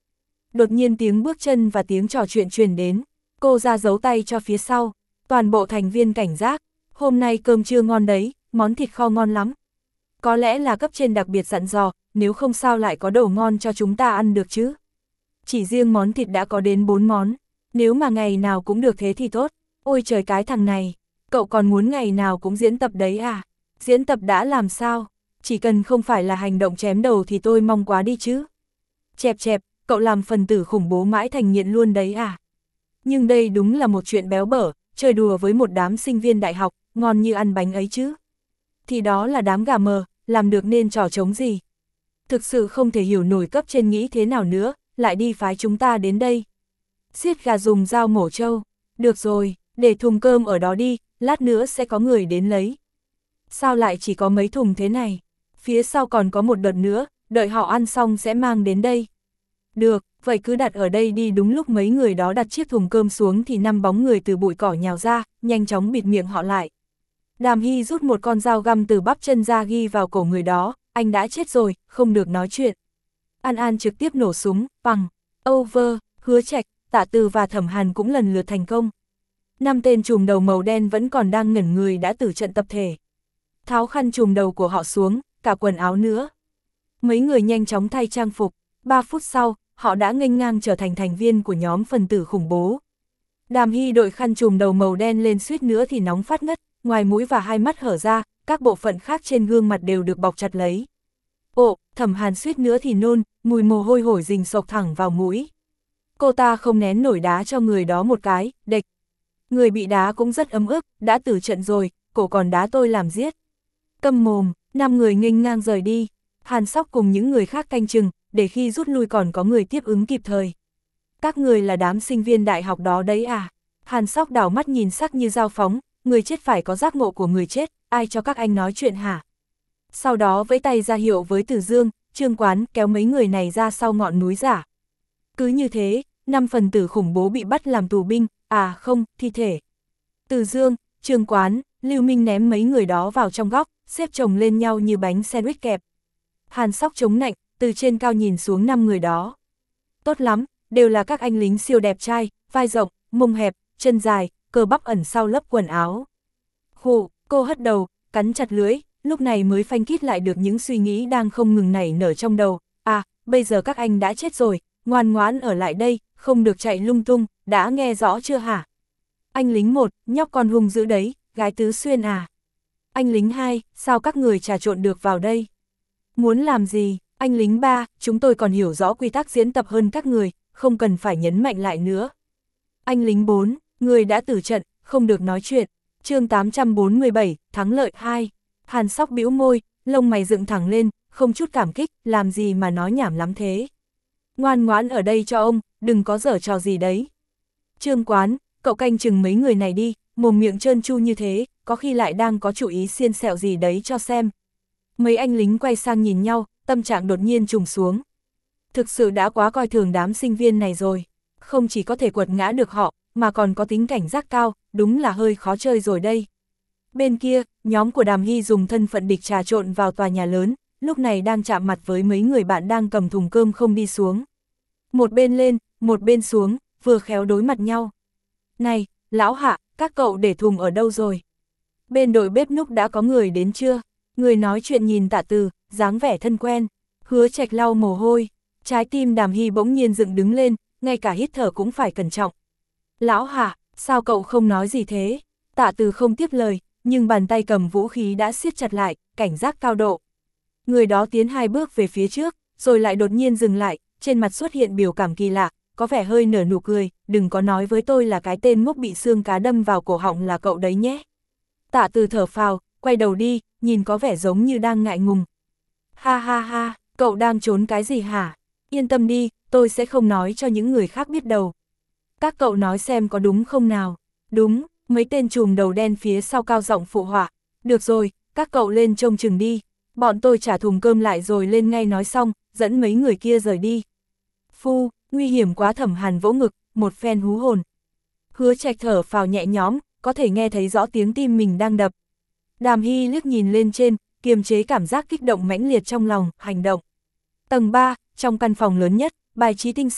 Speaker 1: đột nhiên tiếng bước chân và tiếng trò chuyện truyền đến, cô ra giấu tay cho phía sau, toàn bộ thành viên cảnh giác, hôm nay cơm trưa ngon đấy, món thịt kho ngon lắm. Có lẽ là cấp trên đặc biệt dặn dò, nếu không sao lại có đồ ngon cho chúng ta ăn được chứ. Chỉ riêng món thịt đã có đến bốn món, nếu mà ngày nào cũng được thế thì tốt. Ôi trời cái thằng này, cậu còn muốn ngày nào cũng diễn tập đấy à? Diễn tập đã làm sao? Chỉ cần không phải là hành động chém đầu thì tôi mong quá đi chứ. Chẹp chẹp, cậu làm phần tử khủng bố mãi thành nghiện luôn đấy à? Nhưng đây đúng là một chuyện béo bở, chơi đùa với một đám sinh viên đại học, ngon như ăn bánh ấy chứ. Thì đó là đám gà mờ, làm được nên trò trống gì. Thực sự không thể hiểu nổi cấp trên nghĩ thế nào nữa, lại đi phái chúng ta đến đây. Xiết gà dùng dao mổ trâu, được rồi, để thùng cơm ở đó đi, lát nữa sẽ có người đến lấy. Sao lại chỉ có mấy thùng thế này? Phía sau còn có một đợt nữa, đợi họ ăn xong sẽ mang đến đây. Được, vậy cứ đặt ở đây đi. Đúng lúc mấy người đó đặt chiếc thùng cơm xuống thì năm bóng người từ bụi cỏ nhào ra, nhanh chóng bịt miệng họ lại. Đàm Hy rút một con dao găm từ bắp chân ra ghi vào cổ người đó, anh đã chết rồi, không được nói chuyện. An An trực tiếp nổ súng, bằng, over, Hứa Trạch, Tạ Từ và Thẩm Hàn cũng lần lượt thành công. Năm tên trùm đầu màu đen vẫn còn đang ngẩn người đã tử trận tập thể. Tháo khăn trùm đầu của họ xuống, cả quần áo nữa. Mấy người nhanh chóng thay trang phục, ba phút sau, họ đã nghênh ngang trở thành thành viên của nhóm phần tử khủng bố. Đàm Hy đội khăn trùm đầu màu đen lên suýt nữa thì nóng phát ngất, ngoài mũi và hai mắt hở ra, các bộ phận khác trên gương mặt đều được bọc chặt lấy. Ồ, Thẩm Hàn suýt nữa thì nôn, mùi mồ hôi hổi rình sộc thẳng vào mũi. Cô ta không nén nổi đá cho người đó một cái, địch. Người bị đá cũng rất ấm ức, đã tử trận rồi, cổ còn đá tôi làm giết. Câm mồm, năm người nghênh ngang rời đi. Hàn Sóc cùng những người khác canh chừng, để khi rút lui còn có người tiếp ứng kịp thời. Các người là đám sinh viên đại học đó đấy à? Hàn Sóc đảo mắt nhìn sắc như dao phóng, người chết phải có giác ngộ của người chết, ai cho các anh nói chuyện hả? Sau đó vẫy tay ra hiệu với Từ Dương, Trương Quán kéo mấy người này ra sau ngọn núi giả. Cứ như thế, năm phần tử khủng bố bị bắt làm tù binh, à không, thi thể. Từ Dương, Trương Quán, Lưu Minh ném mấy người đó vào trong góc, xếp chồng lên nhau như bánh sandwich kẹp. Hàn Sóc chống nạnh, từ trên cao nhìn xuống năm người đó. Tốt lắm, đều là các anh lính siêu đẹp trai, vai rộng, mông hẹp, chân dài, cơ bắp ẩn sau lớp quần áo. Khụ, cô hất đầu, cắn chặt lưỡi, lúc này mới phanh kít lại được những suy nghĩ đang không ngừng nảy nở trong đầu. À, bây giờ các anh đã chết rồi, ngoan ngoãn ở lại đây, không được chạy lung tung, đã nghe rõ chưa hả? Anh lính một, nhóc con hung dữ đấy, gái tứ xuyên à? Anh lính hai, sao các người trà trộn được vào đây? Muốn làm gì? Anh lính ba, chúng tôi còn hiểu rõ quy tắc diễn tập hơn các người, không cần phải nhấn mạnh lại nữa. Anh lính bốn, người đã tử trận, không được nói chuyện. Chương tám trăm bốn mươi bảy, thắng lợi hai. Hàn Sóc bĩu môi, lông mày dựng thẳng lên, không chút cảm kích, làm gì mà nói nhảm lắm thế. Ngoan ngoãn ở đây cho ông, đừng có giở trò gì đấy. Trương Quán, cậu canh chừng mấy người này đi, mồm miệng trơn tru như thế, có khi lại đang có chủ ý xiên xẹo gì đấy cho xem. Mấy anh lính quay sang nhìn nhau, tâm trạng đột nhiên trùng xuống. Thực sự đã quá coi thường đám sinh viên này rồi. Không chỉ có thể quật ngã được họ, mà còn có tính cảnh giác cao, đúng là hơi khó chơi rồi đây. Bên kia, nhóm của Đàm Hy dùng thân phận địch trà trộn vào tòa nhà lớn, lúc này đang chạm mặt với mấy người bạn đang cầm thùng cơm không đi xuống. Một bên lên, một bên xuống, vừa khéo đối mặt nhau. Này, lão Hạ, các cậu để thùng ở đâu rồi? Bên đội bếp núc đã có người đến chưa? Người nói chuyện nhìn Tạ Từ, dáng vẻ thân quen. Hứa Trạch lau mồ hôi, trái tim Đàm Hy bỗng nhiên dựng đứng lên, ngay cả hít thở cũng phải cẩn trọng. Lão Hạ, sao cậu không nói gì thế? Tạ Từ không tiếp lời, nhưng bàn tay cầm vũ khí đã siết chặt lại, cảnh giác cao độ. Người đó tiến hai bước về phía trước, rồi lại đột nhiên dừng lại, trên mặt xuất hiện biểu cảm kỳ lạ, có vẻ hơi nở nụ cười, đừng có nói với tôi là cái tên ngốc bị xương cá đâm vào cổ họng là cậu đấy nhé. Tạ Từ thở phào, quay đầu đi, nhìn có vẻ giống như đang ngại ngùng. Ha ha ha, cậu đang trốn cái gì hả? Yên tâm đi, tôi sẽ không nói cho những người khác biết đâu. Các cậu nói xem có đúng không nào? Đúng, mấy tên trùm đầu đen phía sau cao giọng phụ họa. Được rồi, các cậu lên trông chừng đi. Bọn tôi trả thùng cơm lại rồi lên ngay nói xong, dẫn mấy người kia rời đi. Phu, nguy hiểm quá. Thẩm Hàn vỗ ngực, một phen hú hồn. Hứa Trạch thở phào nhẹ nhõm, có thể nghe thấy rõ tiếng tim mình đang đập. Đàm Hy liếc nhìn lên trên, kiềm chế cảm giác kích động mãnh liệt trong lòng, hành động. Tầng ba, trong căn phòng lớn nhất, bài trí tinh xảo,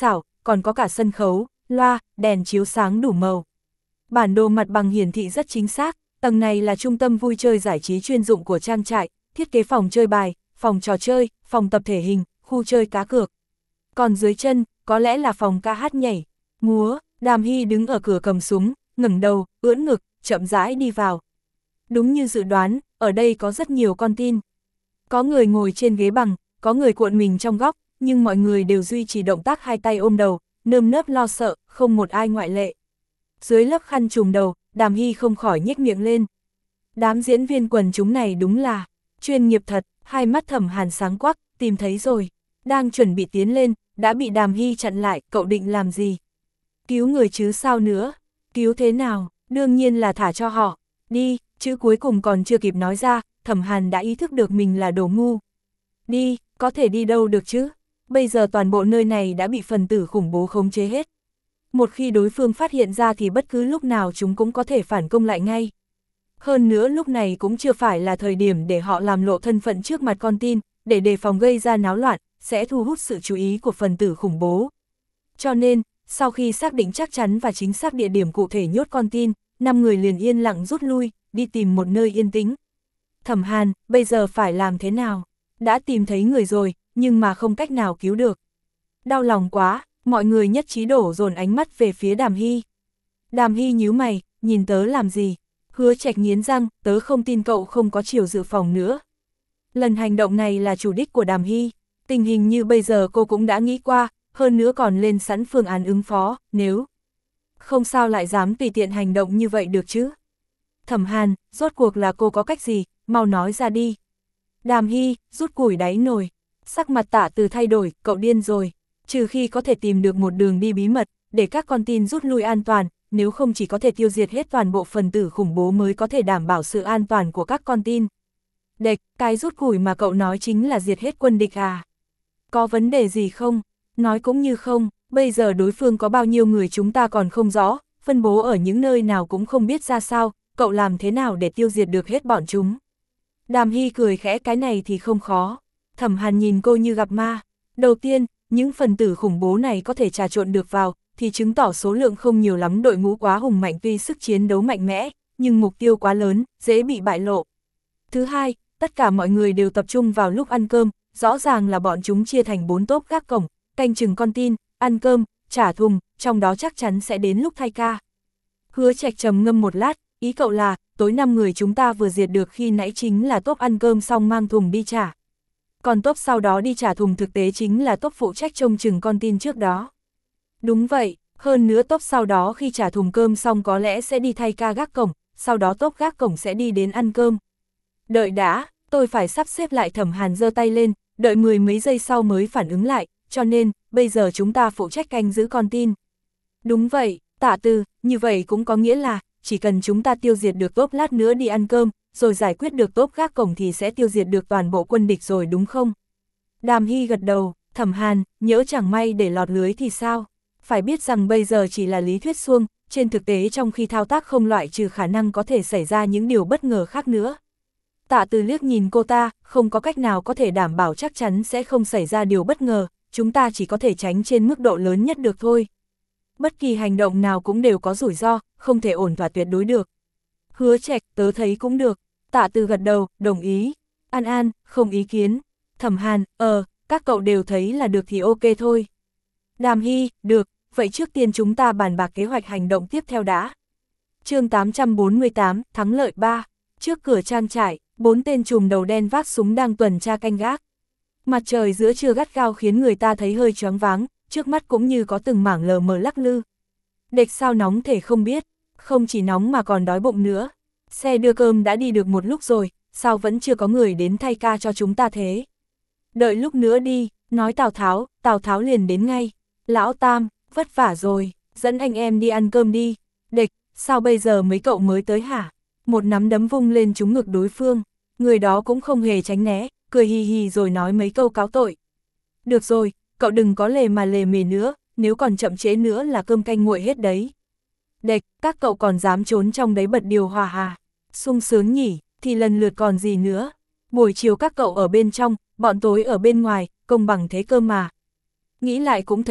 Speaker 1: còn có cả sân khấu, loa, đèn chiếu sáng đủ màu. Bản đồ mặt bằng hiển thị rất chính xác, tầng này là trung tâm vui chơi giải trí chuyên dụng của trang trại, thiết kế phòng chơi bài, phòng trò chơi, phòng tập thể hình, khu chơi cá cược. Còn dưới chân, có lẽ là phòng ca hát nhảy, múa. Đàm Hy đứng ở cửa cầm súng, ngẩng đầu, ưỡn ngực, chậm rãi đi vào. Đúng như dự đoán, ở đây có rất nhiều con tin. Có người ngồi trên ghế bằng, có người cuộn mình trong góc, nhưng mọi người đều duy trì động tác hai tay ôm đầu, nơm nớp lo sợ, không một ai ngoại lệ. Dưới lớp khăn trùm đầu, Đàm Hy không khỏi nhếch miệng lên. Đám diễn viên quần chúng này đúng là chuyên nghiệp thật, hai mắt Thẩm Hàn sáng quắc, tìm thấy rồi. Đang chuẩn bị tiến lên, đã bị Đàm Hy chặn lại, cậu định làm gì? Cứu người chứ sao nữa? Cứu thế nào? Đương nhiên là thả cho họ. Đi, chữ cuối cùng còn chưa kịp nói ra, Thẩm Hàn đã ý thức được mình là đồ ngu. Đi, có thể đi đâu được chứ? Bây giờ toàn bộ nơi này đã bị phần tử khủng bố khống chế hết. Một khi đối phương phát hiện ra thì bất cứ lúc nào chúng cũng có thể phản công lại ngay. Hơn nữa lúc này cũng chưa phải là thời điểm để họ làm lộ thân phận trước mặt con tin, để đề phòng gây ra náo loạn, sẽ thu hút sự chú ý của phần tử khủng bố. Cho nên, sau khi xác định chắc chắn và chính xác địa điểm cụ thể nhốt con tin, năm người liền yên lặng rút lui, đi tìm một nơi yên tĩnh. Thẩm Hàn, bây giờ phải làm thế nào? Đã tìm thấy người rồi, nhưng mà không cách nào cứu được. Đau lòng quá, mọi người nhất trí đổ dồn ánh mắt về phía Đàm Hy. Đàm Hy nhíu mày, nhìn tớ làm gì? Hứa Trạch nghiến răng, tớ không tin cậu không có chiều dự phòng nữa. Lần hành động này là chủ đích của Đàm Hy, tình hình như bây giờ cô cũng đã nghĩ qua, hơn nữa còn lên sẵn phương án ứng phó, nếu không sao lại dám tùy tiện hành động như vậy được chứ. Thẩm Hàn, rốt cuộc là cô có cách gì, mau nói ra đi. Đàm Hy, rút củi đáy nồi, sắc mặt Tạ Từ thay đổi, cậu điên rồi, trừ khi có thể tìm được một đường đi bí mật, để các con tin rút lui an toàn, nếu không chỉ có thể tiêu diệt hết toàn bộ phần tử khủng bố mới có thể đảm bảo sự an toàn của các con tin. Địch, cái rút củi mà cậu nói chính là diệt hết quân địch à? Có vấn đề gì không? Nói cũng như không, bây giờ đối phương có bao nhiêu người chúng ta còn không rõ, phân bố ở những nơi nào cũng không biết ra sao, cậu làm thế nào để tiêu diệt được hết bọn chúng? Đàm Hy cười khẽ, cái này thì không khó. Thẩm Hàn nhìn cô như gặp ma. Đầu tiên, những phần tử khủng bố này có thể trà trộn được vào, thì chứng tỏ số lượng không nhiều lắm, đội ngũ quá hùng mạnh, tuy sức chiến đấu mạnh mẽ, nhưng mục tiêu quá lớn, dễ bị bại lộ. Thứ hai, tất cả mọi người đều tập trung vào lúc ăn cơm, rõ ràng là bọn chúng chia thành bốn tốp gác cổng, canh chừng con tin, ăn cơm, trả thùng, trong đó chắc chắn sẽ đến lúc thay ca. Hứa Trạch trầm ngâm một lát, ý cậu là, tối năm người chúng ta vừa diệt được khi nãy chính là tốp ăn cơm xong mang thùng đi trả. Còn tốp sau đó đi trả thùng thực tế chính là tốp phụ trách trông chừng con tin trước đó. Đúng vậy, hơn nữa tốp sau đó khi trả thùng cơm xong có lẽ sẽ đi thay ca gác cổng, sau đó tốp gác cổng sẽ đi đến ăn cơm. Đợi đã, tôi phải sắp xếp lại. Thẩm Hàn giơ tay lên, đợi mười mấy giây sau mới phản ứng lại, cho nên, bây giờ chúng ta phụ trách canh giữ con tin. Đúng vậy, Tạ Từ, như vậy cũng có nghĩa là, chỉ cần chúng ta tiêu diệt được tốp lát nữa đi ăn cơm, rồi giải quyết được tốp gác cổng thì sẽ tiêu diệt được toàn bộ quân địch rồi đúng không? Đàm Hy gật đầu. Thẩm Hàn, nhỡ chẳng may để lọt lưới thì sao? Phải biết rằng bây giờ chỉ là lý thuyết suông, trên thực tế trong khi thao tác không loại trừ khả năng có thể xảy ra những điều bất ngờ khác nữa. Tạ Từ liếc nhìn cô ta, không có cách nào có thể đảm bảo chắc chắn sẽ không xảy ra điều bất ngờ, chúng ta chỉ có thể tránh trên mức độ lớn nhất được thôi. Bất kỳ hành động nào cũng đều có rủi ro, không thể ổn thỏa tuyệt đối được. Hứa Trạch, tớ thấy cũng được. Tạ Từ gật đầu, đồng ý. An An, không ý kiến. Thẩm Hàn, ờ, các cậu đều thấy là được thì ok thôi. Đàm Hy, được, vậy trước tiên chúng ta bàn bạc kế hoạch hành động tiếp theo đã. Chương tám trăm bốn mươi tám, thắng lợi ba. Trước cửa trang trại, bốn tên trùm đầu đen vác súng đang tuần tra canh gác. Mặt trời giữa trưa gắt gao khiến người ta thấy hơi choáng váng, trước mắt cũng như có từng mảng lờ mờ lắc lư. Địch sao nóng thể không biết, không chỉ nóng mà còn đói bụng nữa. Xe đưa cơm đã đi được một lúc rồi, sao vẫn chưa có người đến thay ca cho chúng ta thế? Đợi lúc nữa đi, nói Tào Tháo, Tào Tháo liền đến ngay. Lão Tam, vất vả rồi, dẫn anh em đi ăn cơm đi. Địch, sao bây giờ mấy cậu mới tới hả? Một nắm đấm vung lên trúng ngực đối phương, người đó cũng không hề tránh né, cười hì hì rồi nói mấy câu cáo tội. Được rồi, cậu đừng có lề mà lề mề nữa, nếu còn chậm trễ nữa là cơm canh nguội hết đấy. Địch, các cậu còn dám trốn trong đấy bật điều hòa à? Sung sướng nhỉ, thì lần lượt còn gì nữa. Buổi chiều các cậu ở bên trong, bọn tối ở bên ngoài, công bằng thế cơ mà. Nghĩ lại cũng thấy đúng,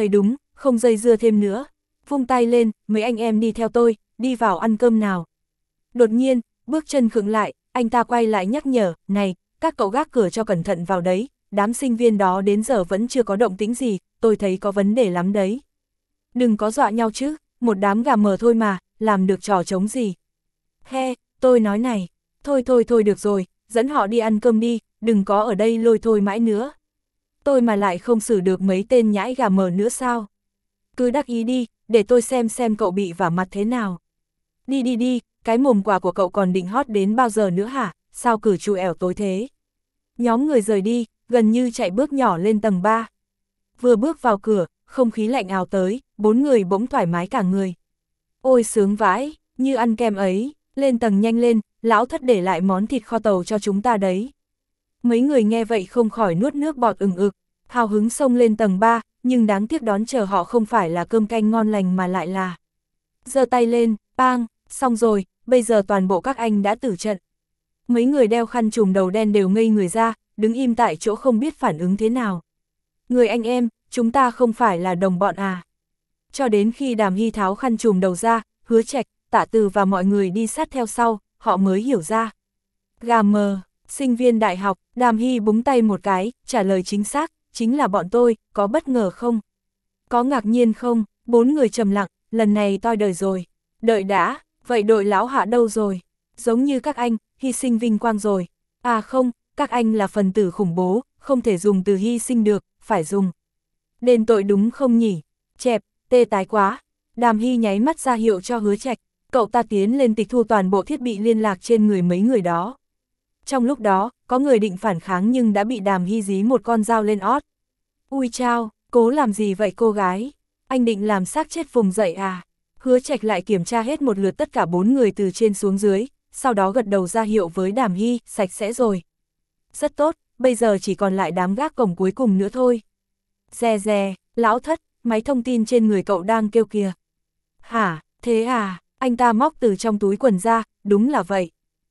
Speaker 1: không dây dưa thêm nữa. Vung tay lên, mấy anh em đi theo tôi, đi vào ăn cơm nào. Đột nhiên, bước chân khựng lại, anh ta quay lại nhắc nhở, này, các cậu gác cửa cho cẩn thận vào đấy, đám sinh viên đó đến giờ vẫn chưa có động tĩnh gì, tôi thấy có vấn đề lắm đấy. Đừng có dọa nhau chứ, một đám gà mờ thôi mà, làm được trò trống gì. He, tôi nói này, thôi thôi thôi được rồi, dẫn họ đi ăn cơm đi, đừng có ở đây lôi thôi mãi nữa. Tôi mà lại không xử được mấy tên nhãi gà mờ nữa sao? Cứ đắc ý đi, để tôi xem xem cậu bị vả mặt thế nào. Đi đi đi, cái mồm quà của cậu còn định hót đến bao giờ nữa hả, sao cử trù ẻo tối thế? Nhóm người rời đi, gần như chạy bước nhỏ lên tầng ba. Vừa bước vào cửa, không khí lạnh ào tới, bốn người bỗng thoải mái cả người. Ôi sướng vãi, như ăn kem ấy, lên tầng nhanh lên, lão thất để lại món thịt kho tàu cho chúng ta đấy. Mấy người nghe vậy không khỏi nuốt nước bọt ừng ực, hào hứng xông lên tầng ba, nhưng đáng tiếc đón chờ họ không phải là cơm canh ngon lành mà lại là. Giơ tay lên, bang, xong rồi, bây giờ toàn bộ các anh đã tử trận. Mấy người đeo khăn trùm đầu đen đều ngây người ra, đứng im tại chỗ không biết phản ứng thế nào. Người anh em, chúng ta không phải là đồng bọn à? Cho đến khi Đàm Hy tháo khăn trùm đầu ra, Hứa Trạch, Tạ Từ và mọi người đi sát theo sau, họ mới hiểu ra. Gà mờ, sinh viên đại học, Đàm Hy búng tay một cái, trả lời chính xác, chính là bọn tôi, có bất ngờ không? Có ngạc nhiên không? Bốn người trầm lặng, lần này toi đời rồi. Đợi đã, vậy đội lão Hạ đâu rồi? Giống như các anh, hy sinh vinh quang rồi. À không, các anh là phần tử khủng bố, không thể dùng từ hy sinh được, phải dùng. Đền tội đúng không nhỉ? Chẹp, tê tái quá. Đàm Hy nháy mắt ra hiệu cho Hứa Trạch, cậu ta tiến lên tịch thu toàn bộ thiết bị liên lạc trên người mấy người đó. Trong lúc đó, có người định phản kháng nhưng đã bị Đàm Hy dí một con dao lên ót. Ui chao, cố làm gì vậy cô gái? Anh định làm xác chết vùng dậy à? Hứa Trạch lại kiểm tra hết một lượt tất cả bốn người từ trên xuống dưới, sau đó gật đầu ra hiệu với Đàm Hy, sạch sẽ rồi. Rất tốt, bây giờ chỉ còn lại đám gác cổng cuối cùng nữa thôi. Dè dè, lão thất, máy thông tin trên người cậu đang kêu kìa. Hả, thế à, anh ta móc từ trong túi quần ra, đúng là vậy.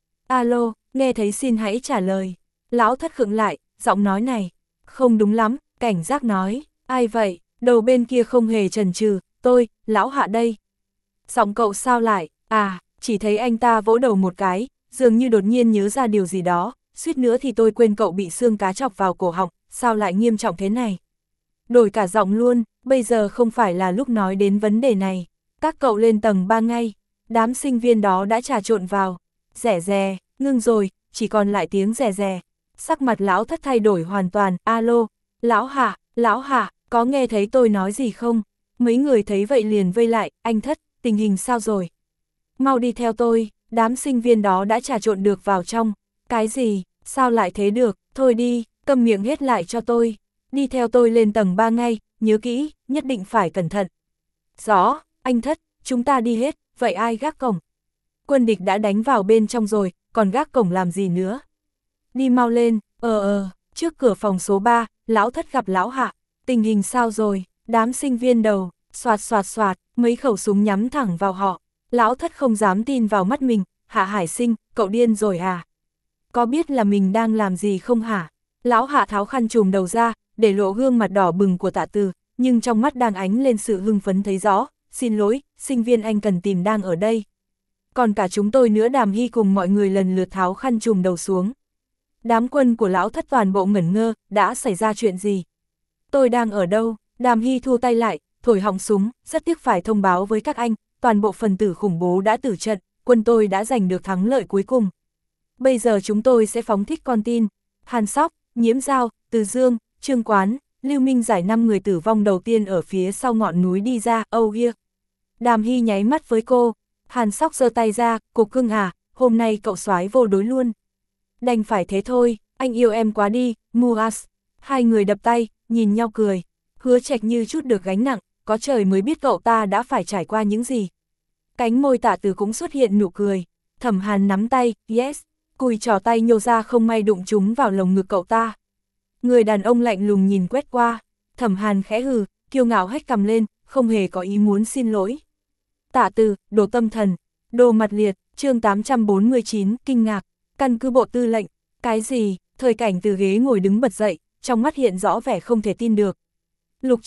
Speaker 1: Alo, nghe thấy xin hãy trả lời. Lão thất khựng lại, giọng nói này. Không đúng lắm, cảnh giác nói, ai vậy, đầu bên kia không hề chần chừ, tôi, lão Hạ đây. Giọng cậu sao lại, à, chỉ thấy anh ta vỗ đầu một cái, dường như đột nhiên nhớ ra điều gì đó, suýt nữa thì tôi quên cậu bị xương cá chọc vào cổ họng, sao lại nghiêm trọng thế này. Đổi cả giọng luôn, bây giờ không phải là lúc nói đến vấn đề này. Các cậu lên tầng ba ngay, đám sinh viên đó đã trà trộn vào. Rẻ rè, ngưng rồi, chỉ còn lại tiếng rè rè. Sắc mặt lão thất thay đổi hoàn toàn, alo, lão Hạ, lão Hạ, có nghe thấy tôi nói gì không? Mấy người thấy vậy liền vây lại, anh thất, tình hình sao rồi? Mau đi theo tôi, đám sinh viên đó đã trà trộn được vào trong. Cái gì, sao lại thế được, thôi đi, câm miệng hết lại cho tôi. Đi theo tôi lên tầng ba ngay, nhớ kỹ, nhất định phải cẩn thận. Rõ, anh thất, chúng ta đi hết, vậy ai gác cổng? Quân địch đã đánh vào bên trong rồi, còn gác cổng làm gì nữa? Đi mau lên, ờ ờ, trước cửa phòng số ba, lão thất gặp lão Hạ, tình hình sao rồi, đám sinh viên đầu, xoạt xoạt xoạt, mấy khẩu súng nhắm thẳng vào họ. Lão thất không dám tin vào mắt mình, Hạ Hải Sinh, cậu điên rồi à? Có biết là mình đang làm gì không hả? Lão Hạ tháo khăn trùm đầu ra, để lộ gương mặt đỏ bừng của Tạ Từ, nhưng trong mắt đang ánh lên sự hưng phấn thấy rõ, xin lỗi, sinh viên anh cần tìm đang ở đây. Còn cả chúng tôi nữa. Đàm Hy cùng mọi người lần lượt tháo khăn trùm đầu xuống. Đám quân của lão thất toàn bộ ngẩn ngơ, đã xảy ra chuyện gì? Tôi đang ở đâu? Đàm Hy thu tay lại, thổi họng súng, rất tiếc phải thông báo với các anh, toàn bộ phần tử khủng bố đã tử trận, quân tôi đã giành được thắng lợi cuối cùng. Bây giờ chúng tôi sẽ phóng thích con tin. Hàn Sóc, Nhiễm Giao, Từ Dương, Trương Quán, Lưu Minh giải năm người tử vong đầu tiên ở phía sau ngọn núi đi ra, oh yeah. Đàm Hy nháy mắt với cô, Hàn Sóc giơ tay ra, cục cưng à, hôm nay cậu soái vô đối luôn. Đành phải thế thôi, anh yêu em quá đi, Muas. Hai người đập tay, nhìn nhau cười. Hứa Trạch như chút được gánh nặng, có trời mới biết cậu ta đã phải trải qua những gì. Cánh môi Tạ Từ cũng xuất hiện nụ cười. Thẩm Hàn nắm tay, yes, cùi trỏ tay nhô ra không may đụng chúng vào lồng ngực cậu ta. Người đàn ông lạnh lùng nhìn quét qua, Thẩm Hàn khẽ hừ, kiêu ngạo hét cầm lên, không hề có ý muốn xin lỗi. Tạ Từ, đồ tâm thần, đồ mặt liệt, chương tám trăm bốn mươi chín, kinh ngạc, căn cứ bộ tư lệnh, cái gì? Thời Cảnh từ ghế ngồi đứng bật dậy, trong mắt hiện rõ vẻ không thể tin được. Lục Trinh,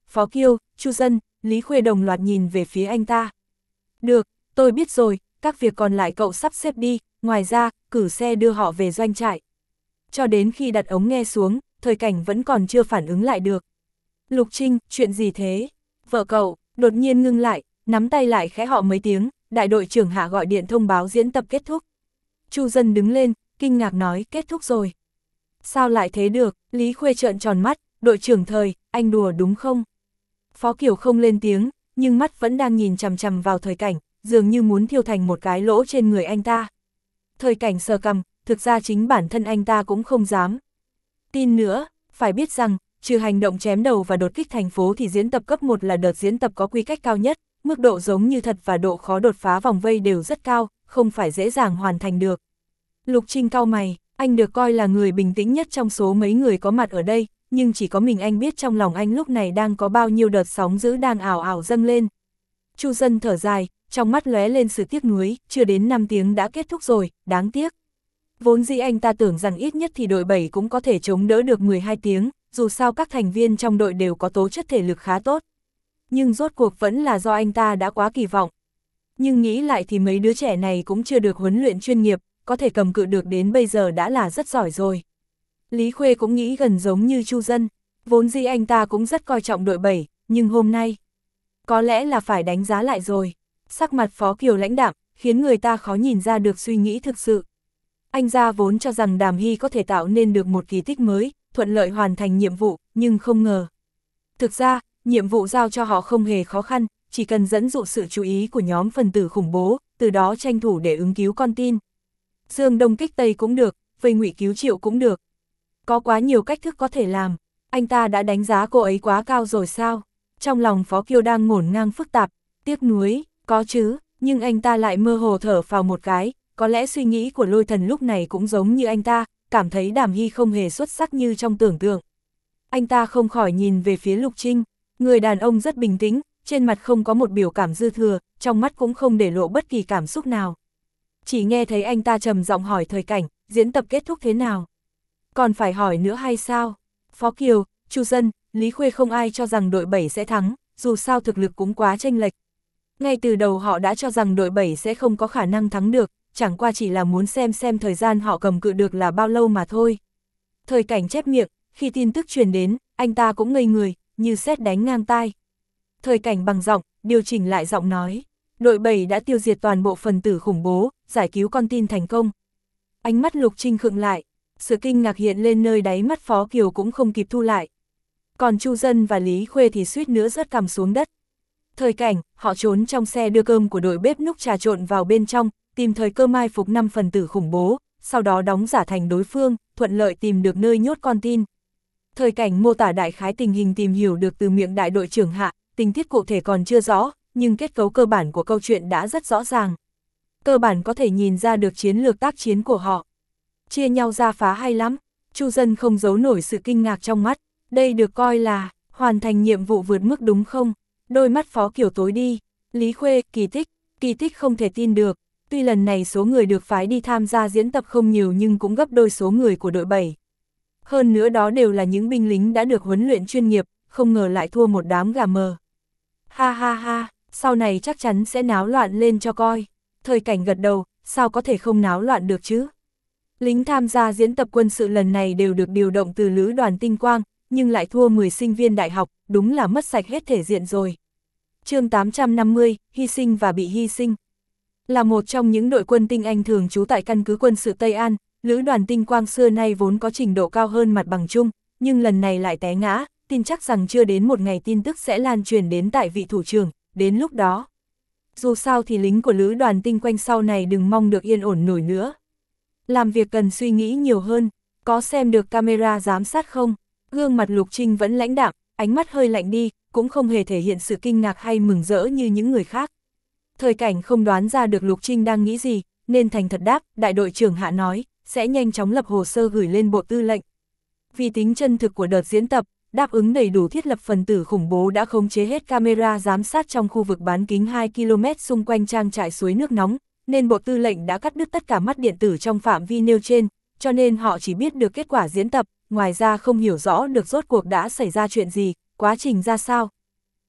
Speaker 1: Phó Kiêu, Chu Dân, Lý Khuê đồng loạt nhìn về phía anh ta. Được, tôi biết rồi, các việc còn lại cậu sắp xếp đi, ngoài ra, cử xe đưa họ về doanh trại. Cho đến khi đặt ống nghe xuống, Thời Cảnh vẫn còn chưa phản ứng lại được. Lục Trinh, chuyện gì thế? Vợ cậu, đột nhiên ngưng lại, nắm tay lại khẽ họ mấy tiếng, đại đội trưởng Hạ gọi điện thông báo diễn tập kết thúc. Chu Dân đứng lên, kinh ngạc nói kết thúc rồi. Sao lại thế được? Lý Khuê trợn tròn mắt, đội trưởng Thời, anh đùa đúng không? Phó Kiều không lên tiếng, nhưng mắt vẫn đang nhìn chằm chằm vào Thời Cảnh, dường như muốn thiêu thành một cái lỗ trên người anh ta. Thời Cảnh sờ cằm, thực ra chính bản thân anh ta cũng không dám tin nữa, phải biết rằng, trừ hành động chém đầu và đột kích thành phố thì diễn tập cấp một là đợt diễn tập có quy cách cao nhất, mức độ giống như thật và độ khó đột phá vòng vây đều rất cao, không phải dễ dàng hoàn thành được. Lục Trinh cau mày, anh được coi là người bình tĩnh nhất trong số mấy người có mặt ở đây, nhưng chỉ có mình anh biết trong lòng anh lúc này đang có bao nhiêu đợt sóng dữ đang ảo ảo dâng lên. Chu Dân thở dài, trong mắt lóe lên sự tiếc nuối, chưa đến năm tiếng đã kết thúc rồi, đáng tiếc. Vốn dĩ anh ta tưởng rằng ít nhất thì đội bảy cũng có thể chống đỡ được mười hai tiếng, dù sao các thành viên trong đội đều có tố chất thể lực khá tốt. Nhưng rốt cuộc vẫn là do anh ta đã quá kỳ vọng. Nhưng nghĩ lại thì mấy đứa trẻ này cũng chưa được huấn luyện chuyên nghiệp, có thể cầm cự được đến bây giờ đã là rất giỏi rồi. Lý Khuê cũng nghĩ gần giống như Chu Dân, vốn dĩ anh ta cũng rất coi trọng đội bảy, nhưng hôm nay, có lẽ là phải đánh giá lại rồi. Sắc mặt Phó Kiều lãnh đạm, khiến người ta khó nhìn ra được suy nghĩ thực sự. Anh ra vốn cho rằng Đàm Hy có thể tạo nên được một kỳ tích mới, thuận lợi hoàn thành nhiệm vụ, nhưng không ngờ. Thực ra, nhiệm vụ giao cho họ không hề khó khăn, chỉ cần dẫn dụ sự chú ý của nhóm phần tử khủng bố, từ đó tranh thủ để ứng cứu con tin. Dương Đông kích Tây cũng được, vây Ngụy cứu Triệu cũng được. Có quá nhiều cách thức có thể làm, anh ta đã đánh giá cô ấy quá cao rồi sao? Trong lòng Phó Kiêu đang ngổn ngang phức tạp, tiếc nuối, có chứ, nhưng anh ta lại mơ hồ thở phào một cái, có lẽ suy nghĩ của Lôi Thần lúc này cũng giống như anh ta, cảm thấy Đàm Hy không hề xuất sắc như trong tưởng tượng. Anh ta không khỏi nhìn về phía Lục Trinh, người đàn ông rất bình tĩnh, trên mặt không có một biểu cảm dư thừa, trong mắt cũng không để lộ bất kỳ cảm xúc nào. Chỉ nghe thấy anh ta trầm giọng hỏi Thời Cảnh, diễn tập kết thúc thế nào? Còn phải hỏi nữa hay sao? Phó Kiều, Chu Dân, Lý Khuê không ai cho rằng đội bảy sẽ thắng, dù sao thực lực cũng quá chênh lệch. Ngay từ đầu họ đã cho rằng đội bảy sẽ không có khả năng thắng được, chẳng qua chỉ là muốn xem xem thời gian họ cầm cự được là bao lâu mà thôi. Thời Cảnh chép miệng, khi tin tức truyền đến, anh ta cũng ngây người, như sét đánh ngang tai. Thời Cảnh bằng giọng, điều chỉnh lại giọng nói, đội bảy đã tiêu diệt toàn bộ phần tử khủng bố, giải cứu con tin thành công. Ánh mắt Lục Trinh khựng lại, sự kinh ngạc hiện lên nơi đáy mắt Phó Kiều cũng không kịp thu lại. Còn Chu Dân và Lý Khuê thì suýt nữa rớt cằm xuống đất. Thời Cảnh, họ trốn trong xe đưa cơm của đội bếp núc trà trộn vào bên trong, tìm thời cơ mai phục năm phần tử khủng bố, sau đó đóng giả thành đối phương, thuận lợi tìm được nơi nhốt con tin. Thời Cảnh mô tả đại khái tình hình tìm hiểu được từ miệng đại đội trưởng Hạ, tình tiết cụ thể còn chưa rõ, nhưng kết cấu cơ bản của câu chuyện đã rất rõ ràng. Cơ bản có thể nhìn ra được chiến lược tác chiến của họ. Chia nhau ra phá hay lắm, Chu Dân không giấu nổi sự kinh ngạc trong mắt, đây được coi là hoàn thành nhiệm vụ vượt mức đúng không? Đôi mắt Phó Kiều tối đi, Lý Khuê, kỳ tích, kỳ tích không thể tin được, tuy lần này số người được phái đi tham gia diễn tập không nhiều nhưng cũng gấp đôi số người của đội bảy. Hơn nữa đó đều là những binh lính đã được huấn luyện chuyên nghiệp, không ngờ lại thua một đám gà mờ. Ha ha ha, sau này chắc chắn sẽ náo loạn lên cho coi. Thời Cảnh gật đầu, sao có thể không náo loạn được chứ? Lính tham gia diễn tập quân sự lần này đều được điều động từ lữ đoàn Tinh Quang, nhưng lại thua mười sinh viên đại học, đúng là mất sạch hết thể diện rồi. Chương tám trăm năm mươi, hy sinh và bị hy sinh. Là một trong những đội quân tinh anh thường trú tại căn cứ quân sự Tây An, lữ đoàn Tinh Quang xưa nay vốn có trình độ cao hơn mặt bằng chung, nhưng lần này lại té ngã, tin chắc rằng chưa đến một ngày tin tức sẽ lan truyền đến tại vị thủ trưởng, đến lúc đó. Dù sao thì lính của lữ đoàn Tinh Quang sau này đừng mong được yên ổn nổi nữa. Làm việc cần suy nghĩ nhiều hơn, có xem được camera giám sát không? Gương mặt Lục Trinh vẫn lãnh đạm, ánh mắt hơi lạnh đi, cũng không hề thể hiện sự kinh ngạc hay mừng rỡ như những người khác. Thời Cảnh không đoán ra được Lục Trinh đang nghĩ gì, nên thành thật đáp, đại đội trưởng Hạ nói, sẽ nhanh chóng lập hồ sơ gửi lên bộ tư lệnh. Vì tính chân thực của đợt diễn tập, đáp ứng đầy đủ thiết lập phần tử khủng bố đã khống chế hết camera giám sát trong khu vực bán kính hai ki lô mét xung quanh trang trại suối nước nóng, nên bộ tư lệnh đã cắt đứt tất cả mắt điện tử trong phạm vi nêu trên, cho nên họ chỉ biết được kết quả diễn tập, ngoài ra không hiểu rõ được rốt cuộc đã xảy ra chuyện gì, quá trình ra sao,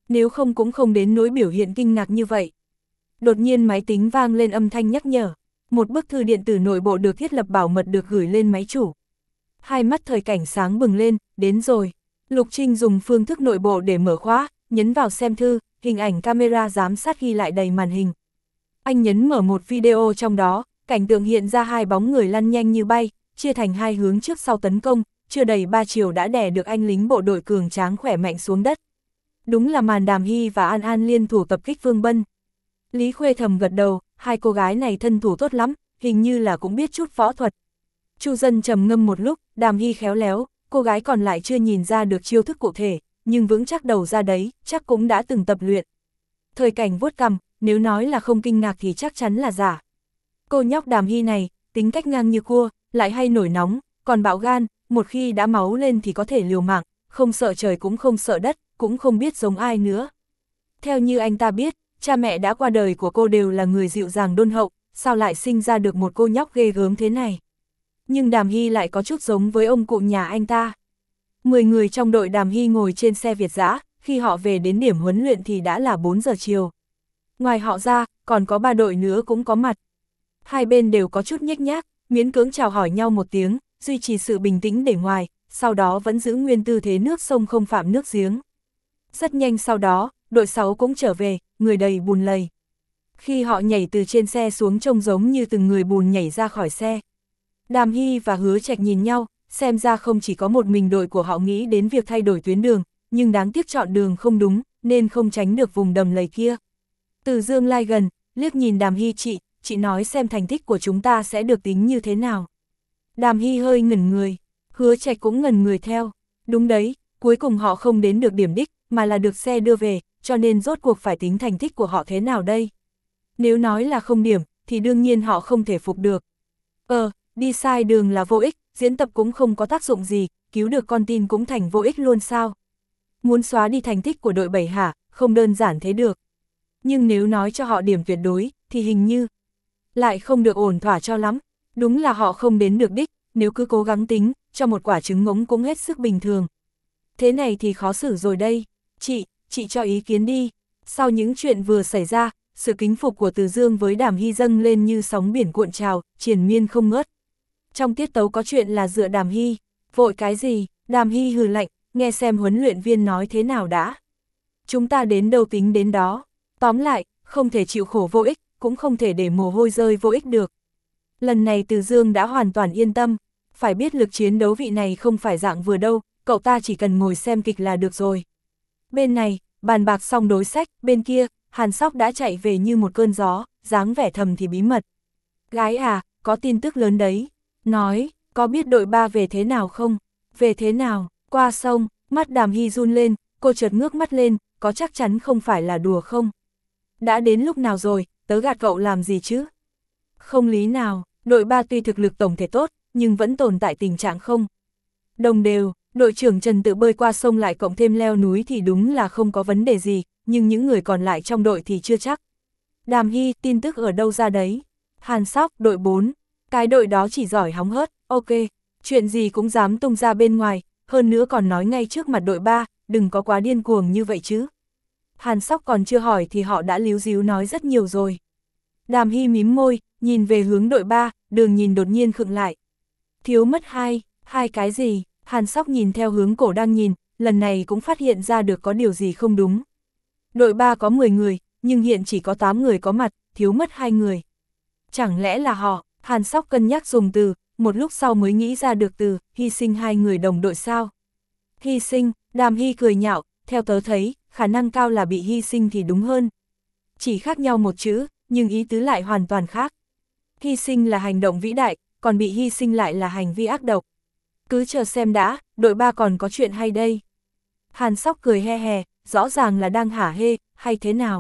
Speaker 1: Nếu không cũng không đến nỗi biểu hiện kinh ngạc như vậy. Đột nhiên máy tính vang lên âm thanh nhắc nhở. Một bức thư điện tử nội bộ được thiết lập bảo mật được gửi lên máy chủ. Hai mắt Thời Cảnh sáng bừng lên, đến rồi. Lục Trinh dùng phương thức nội bộ để mở khóa, nhấn vào xem thư, hình ảnh camera giám sát ghi lại đầy màn hình. Anh nhấn mở một video trong đó, cảnh tượng hiện ra hai bóng người lăn nhanh như bay, chia thành hai hướng trước sau tấn công, chưa đầy ba chiều đã đè được anh lính bộ đội cường tráng khỏe mạnh xuống đất. Đúng là màn Đàm Hy và An An liên thủ tập kích Vương Bân. Lý Khuê thầm gật đầu, hai cô gái này thân thủ tốt lắm, hình như là cũng biết chút võ thuật. Chu Dân trầm ngâm một lúc, Đàm Hy khéo léo, cô gái còn lại chưa nhìn ra được chiêu thức cụ thể, nhưng vững chắc đầu ra đấy, chắc cũng đã từng tập luyện. Thời Cảnh vuốt cằm, nếu nói là không kinh ngạc thì chắc chắn là giả. Cô nhóc Đàm Hy này, tính cách ngang như cua, lại hay nổi nóng, còn bạo gan, một khi đã máu lên thì có thể liều mạng, không sợ trời cũng không sợ đất, cũng không biết giống ai nữa. Theo như anh ta biết, cha mẹ đã qua đời của cô đều là người dịu dàng đôn hậu, sao lại sinh ra được một cô nhóc ghê gớm thế này. Nhưng Đàm Hy lại có chút giống với ông cụ nhà anh ta. Mười người trong đội Đàm Hy ngồi trên xe Việt dã, khi họ về đến điểm huấn luyện thì đã là bốn giờ chiều. Ngoài họ ra, còn có ba đội nữa cũng có mặt. Hai bên đều có chút nhếch nhác, miễn cưỡng chào hỏi nhau một tiếng, duy trì sự bình tĩnh để ngoài, sau đó vẫn giữ nguyên tư thế nước sông không phạm nước giếng. Rất nhanh sau đó, đội sáu cũng trở về, người đầy bùn lầy. Khi họ nhảy từ trên xe xuống trông giống như từng người bùn nhảy ra khỏi xe. Đàm Hy và Hứa Trạch nhìn nhau, xem ra không chỉ có một mình đội của họ nghĩ đến việc thay đổi tuyến đường, nhưng đáng tiếc chọn đường không đúng, nên không tránh được vùng đầm lầy kia. Từ Dương lai gần, liếc nhìn Đàm Hy, chị, chị nói xem thành tích của chúng ta sẽ được tính như thế nào. Đàm Hy hơi ngẩn người, Hứa Trạch cũng ngẩn người theo. Đúng đấy, cuối cùng họ không đến được điểm đích, mà là được xe đưa về, cho nên rốt cuộc phải tính thành tích của họ thế nào đây? Nếu nói là không điểm, thì đương nhiên họ không thể phục được. Ờ, đi sai đường là vô ích, diễn tập cũng không có tác dụng gì, cứu được con tin cũng thành vô ích luôn sao? Muốn xóa đi thành tích của đội bảy hả, không đơn giản thế được. Nhưng nếu nói cho họ điểm tuyệt đối, thì hình như lại không được ổn thỏa cho lắm. Đúng là họ không đến được đích, nếu cứ cố gắng tính, cho một quả trứng ngỗng cũng hết sức bình thường. Thế này thì khó xử rồi đây. Chị, chị cho ý kiến đi. Sau những chuyện vừa xảy ra, sự kính phục của Từ Dương với Đàm Hy dâng lên như sóng biển cuộn trào, triền miên không ngớt. Trong tiết tấu có chuyện là dựa Đàm Hy. Vội cái gì? Đàm Hy hừ lạnh, nghe xem huấn luyện viên nói thế nào đã. Chúng ta đến đâu tính đến đó. Tóm lại, không thể chịu khổ vô ích, cũng không thể để mồ hôi rơi vô ích được. Lần này Từ Dương đã hoàn toàn yên tâm. Phải biết lực chiến đấu vị này không phải dạng vừa đâu, cậu ta chỉ cần ngồi xem kịch là được rồi. Bên này, bàn bạc xong đối sách, bên kia, Hàn Sóc đã chạy về như một cơn gió, dáng vẻ thầm thì bí mật. Gái à, có tin tức lớn đấy. Nói, có biết đội ba về thế nào không? Về thế nào? Qua sông, mắt Đàm Hy run lên, cô chợt ngước mắt lên, có chắc chắn không phải là đùa không? Đã đến lúc nào rồi, tớ gạt cậu làm gì chứ? Không lý nào, đội ba tuy thực lực tổng thể tốt, nhưng vẫn tồn tại tình trạng không đồng đều. Đội trưởng Trần tự bơi qua sông lại cộng thêm leo núi thì đúng là không có vấn đề gì, nhưng những người còn lại trong đội thì chưa chắc. Đàm Hy, tin tức ở đâu ra đấy? Hàn Sóc, đội bốn. Cái đội đó chỉ giỏi hóng hớt, ok, chuyện gì cũng dám tung ra bên ngoài, hơn nữa còn nói ngay trước mặt đội ba, đừng có quá điên cuồng như vậy chứ. Hàn Sóc còn chưa hỏi thì họ đã líu díu nói rất nhiều rồi. Đàm Hy mím môi, nhìn về hướng đội ba, đường nhìn đột nhiên khựng lại. Thiếu mất hai, hai cái gì? Hàn Sóc nhìn theo hướng cổ đang nhìn, lần này cũng phát hiện ra được có điều gì không đúng. Đội ba có mười người, nhưng hiện chỉ có tám người có mặt, thiếu mất hai người. Chẳng lẽ là họ? Hàn Sóc cân nhắc dùng từ, một lúc sau mới nghĩ ra được từ, hy sinh hai người đồng đội sao? Hy sinh, Đàm Hy cười nhạo, theo tớ thấy, khả năng cao là bị hy sinh thì đúng hơn. Chỉ khác nhau một chữ, nhưng ý tứ lại hoàn toàn khác. Hy sinh là hành động vĩ đại, còn bị hy sinh lại là hành vi ác độc. Cứ chờ xem đã, đội ba còn có chuyện hay đây. Hàn Sóc cười he he, rõ ràng là đang hả hê, hay thế nào?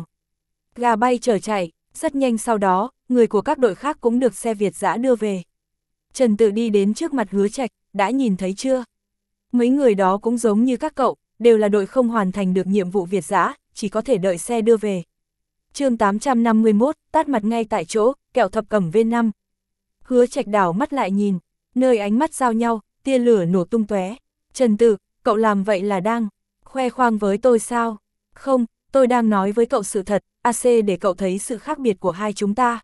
Speaker 1: Gà bay chở chạy, rất nhanh sau đó, người của các đội khác cũng được xe Việt dã đưa về. Trần Tự đi đến trước mặt Hứa Trạch, đã nhìn thấy chưa? Mấy người đó cũng giống như các cậu, đều là đội không hoàn thành được nhiệm vụ Việt dã, chỉ có thể đợi xe đưa về. Chương tám trăm năm mươi mốt, tát mặt ngay tại chỗ, kẹo thập cẩm V năm. Hứa Trạch đảo mắt lại nhìn, nơi ánh mắt giao nhau, tia lửa nổ tung tóe. Trần Tự, cậu làm vậy là đang khoe khoang với tôi sao? Không, tôi đang nói với cậu sự thật, a xê để cậu thấy sự khác biệt của hai chúng ta.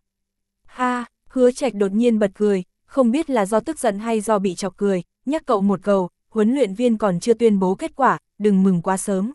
Speaker 1: Ha, Hứa Trạch đột nhiên bật cười, không biết là do tức giận hay do bị chọc cười, nhắc cậu một câu, huấn luyện viên còn chưa tuyên bố kết quả, đừng mừng quá sớm.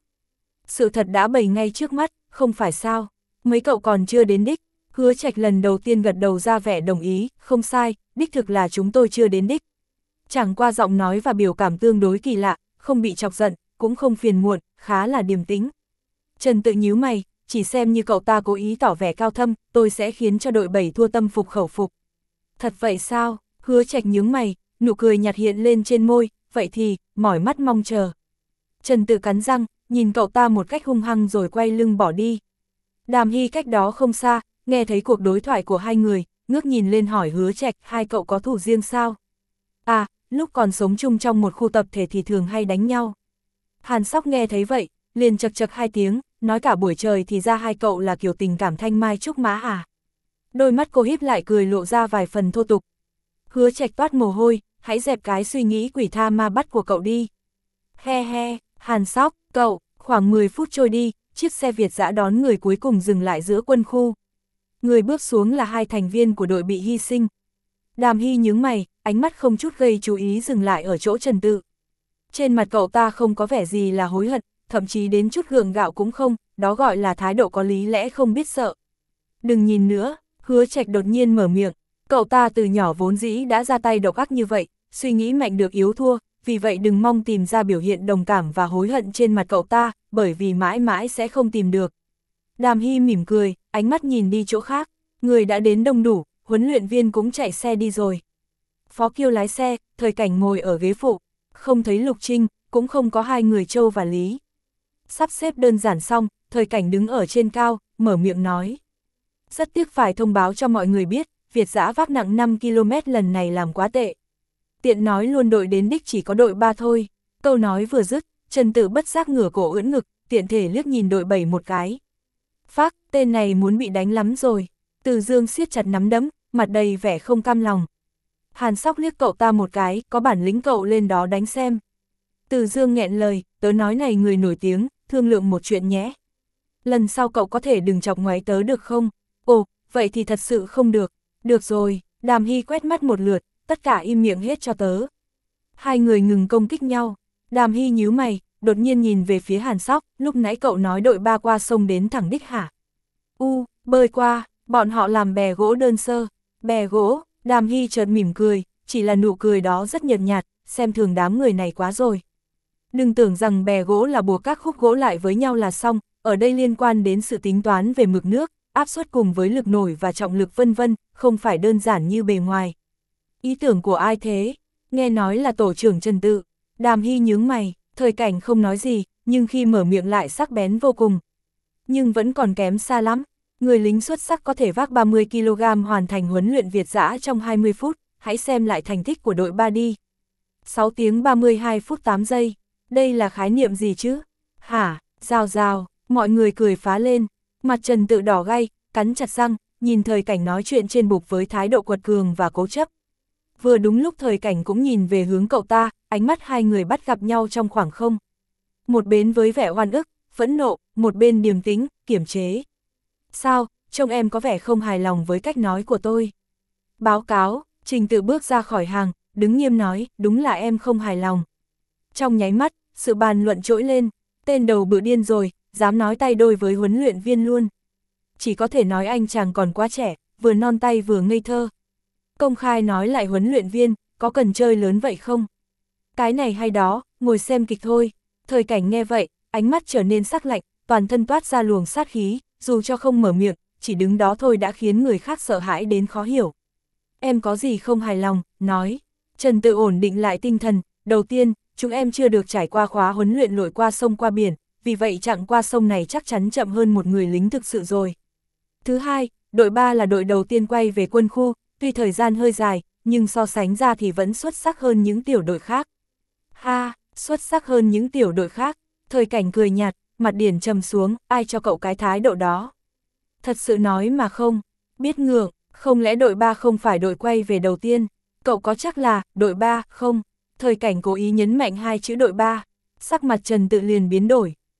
Speaker 1: Sự thật đã bày ngay trước mắt, không phải sao, mấy cậu còn chưa đến đích. Hứa Trạch lần đầu tiên gật đầu ra vẻ đồng ý, không sai, đích thực là chúng tôi chưa đến đích. Chẳng qua giọng nói và biểu cảm tương đối kỳ lạ, không bị chọc giận, cũng không phiền muộn, khá là điềm tĩnh. Trần Tự nhíu mày, chỉ xem như cậu ta cố ý tỏ vẻ cao thâm, tôi sẽ khiến cho đội bảy thua tâm phục khẩu phục. Thật vậy sao? Hứa Trạch nhướng mày, nụ cười nhạt hiện lên trên môi, vậy thì, mỏi mắt mong chờ. Trần Tự cắn răng, nhìn cậu ta một cách hung hăng rồi quay lưng bỏ đi. Đàm Hy cách đó không xa, nghe thấy cuộc đối thoại của hai người, ngước nhìn lên hỏi Hứa Trạch, hai cậu có thù riêng sao? À, lúc còn sống chung trong một khu tập thể thì thường hay đánh nhau. Hàn Sóc nghe thấy vậy, liền chật chật hai tiếng, nói cả buổi trời thì ra hai cậu là kiểu tình cảm thanh mai trúc mã à. Đôi mắt cô híp lại cười lộ ra vài phần thô tục. Hứa Trạch toát mồ hôi, hãy dẹp cái suy nghĩ quỷ tha ma bắt của cậu đi. He he, Hàn Sóc, cậu, khoảng mười phút trôi đi, chiếc xe Việt dã đón người cuối cùng dừng lại giữa quân khu. Người bước xuống là hai thành viên của đội bị hy sinh. Đàm Hy nhướng mày, ánh mắt không chút gây chú ý dừng lại ở chỗ Trần Tự. Trên mặt cậu ta không có vẻ gì là hối hận, thậm chí đến chút gượng gạo cũng không, đó gọi là thái độ có lý lẽ không biết sợ. Đừng nhìn nữa, Hứa Trạch đột nhiên mở miệng, cậu ta từ nhỏ vốn dĩ đã ra tay độc ác như vậy, suy nghĩ mạnh được yếu thua, vì vậy đừng mong tìm ra biểu hiện đồng cảm và hối hận trên mặt cậu ta, bởi vì mãi mãi sẽ không tìm được. Đàm Hy mỉm cười, ánh mắt nhìn đi chỗ khác, người đã đến đông đủ, huấn luyện viên cũng chạy xe đi rồi. Phó Kiêu lái xe, Thời Cảnh ngồi ở ghế phụ, không thấy Lục Trinh, cũng không có hai người Châu và Lý. Sắp xếp đơn giản xong, Thời Cảnh đứng ở trên cao, mở miệng nói. Rất tiếc phải thông báo cho mọi người biết, Việt dã vác nặng năm ki lô mét lần này làm quá tệ. Tiện nói luôn đội đến đích chỉ có đội ba thôi. Câu nói vừa dứt, Trần Tự bất giác ngửa cổ ưỡn ngực, tiện thể liếc nhìn đội bảy một cái. Phác, tên này muốn bị đánh lắm rồi. Từ Dương siết chặt nắm đấm, mặt đầy vẻ không cam lòng. Hàn Sóc liếc cậu ta một cái, có bản lĩnh cậu lên đó đánh xem. Từ Dương nghẹn lời, tớ nói này người nổi tiếng, thương lượng một chuyện nhé. Lần sau cậu có thể đừng chọc ngoáy tớ được không? Ồ, vậy thì thật sự không được. Được rồi, Đàm Hy quét mắt một lượt, tất cả im miệng hết cho tớ. Hai người ngừng công kích nhau. Đàm Hy nhíu mày, đột nhiên nhìn về phía Hàn Sóc, lúc nãy cậu nói đội ba qua sông đến thẳng đích hả? U, bơi qua, bọn họ làm bè gỗ đơn sơ. Bè gỗ, Đàm Hy chợt mỉm cười, chỉ là nụ cười đó rất nhợt nhạt, xem thường đám người này quá rồi. Đừng tưởng rằng bè gỗ là buộc các khúc gỗ lại với nhau là xong, ở đây liên quan đến sự tính toán về mực nước, áp suất cùng với lực nổi và trọng lực vân vân, không phải đơn giản như bề ngoài. Ý tưởng của ai thế? Nghe nói là tổ trưởng Trần Tự. Đàm Hy nhướng mày, Thời Cảnh không nói gì, nhưng khi mở miệng lại sắc bén vô cùng. Nhưng vẫn còn kém xa lắm, người lính xuất sắc có thể vác ba mươi ki lô gam hoàn thành huấn luyện Việt dã trong hai mươi phút, hãy xem lại thành tích của đội ba đi. sáu tiếng ba mươi hai phút tám giây, đây là khái niệm gì chứ? Hả, rào rào, mọi người cười phá lên, mặt Trần Tự đỏ gay, cắn chặt răng, nhìn Thời Cảnh nói chuyện trên bục với thái độ quật cường và cố chấp. Vừa đúng lúc Thời Cảnh cũng nhìn về hướng cậu ta, ánh mắt hai người bắt gặp nhau trong khoảng không. Một bên với vẻ oan ức, phẫn nộ, một bên điềm tĩnh, kiềm chế. Sao, trông em có vẻ không hài lòng với cách nói của tôi? Báo cáo, Trình Tự bước ra khỏi hàng, đứng nghiêm nói, đúng là em không hài lòng. Trong nháy mắt, sự bàn luận trỗi lên, tên đầu bự điên rồi, dám nói tay đôi với huấn luyện viên luôn. Chỉ có thể nói anh chàng còn quá trẻ, vừa non tay vừa ngây thơ. Công khai nói lại huấn luyện viên, có cần chơi lớn vậy không? Cái này hay đó, ngồi xem kịch thôi. Thời Cảnh nghe vậy, ánh mắt trở nên sắc lạnh, toàn thân toát ra luồng sát khí, dù cho không mở miệng, chỉ đứng đó thôi đã khiến người khác sợ hãi đến khó hiểu. Em có gì không hài lòng, nói. Trần Tự ổn định lại tinh thần, đầu tiên, chúng em chưa được trải qua khóa huấn luyện lội qua sông qua biển, vì vậy chặng qua sông này chắc chắn chậm hơn một người lính thực sự rồi. Thứ hai, đội ba là đội đầu tiên quay về quân khu, tuy thời gian hơi dài, nhưng so sánh ra thì vẫn xuất sắc hơn những tiểu đội khác. Ha, xuất sắc hơn những tiểu đội khác. Thời Cảnh cười nhạt, mặt Điển trầm xuống, ai cho cậu cái thái độ đó? Thật sự nói mà không, biết ngượng, không lẽ đội ba không phải đội quay về đầu tiên? Cậu có chắc là đội ba không? Thời Cảnh cố ý nhấn mạnh hai chữ đội ba, sắc mặt Trần Tự liền biến đổi.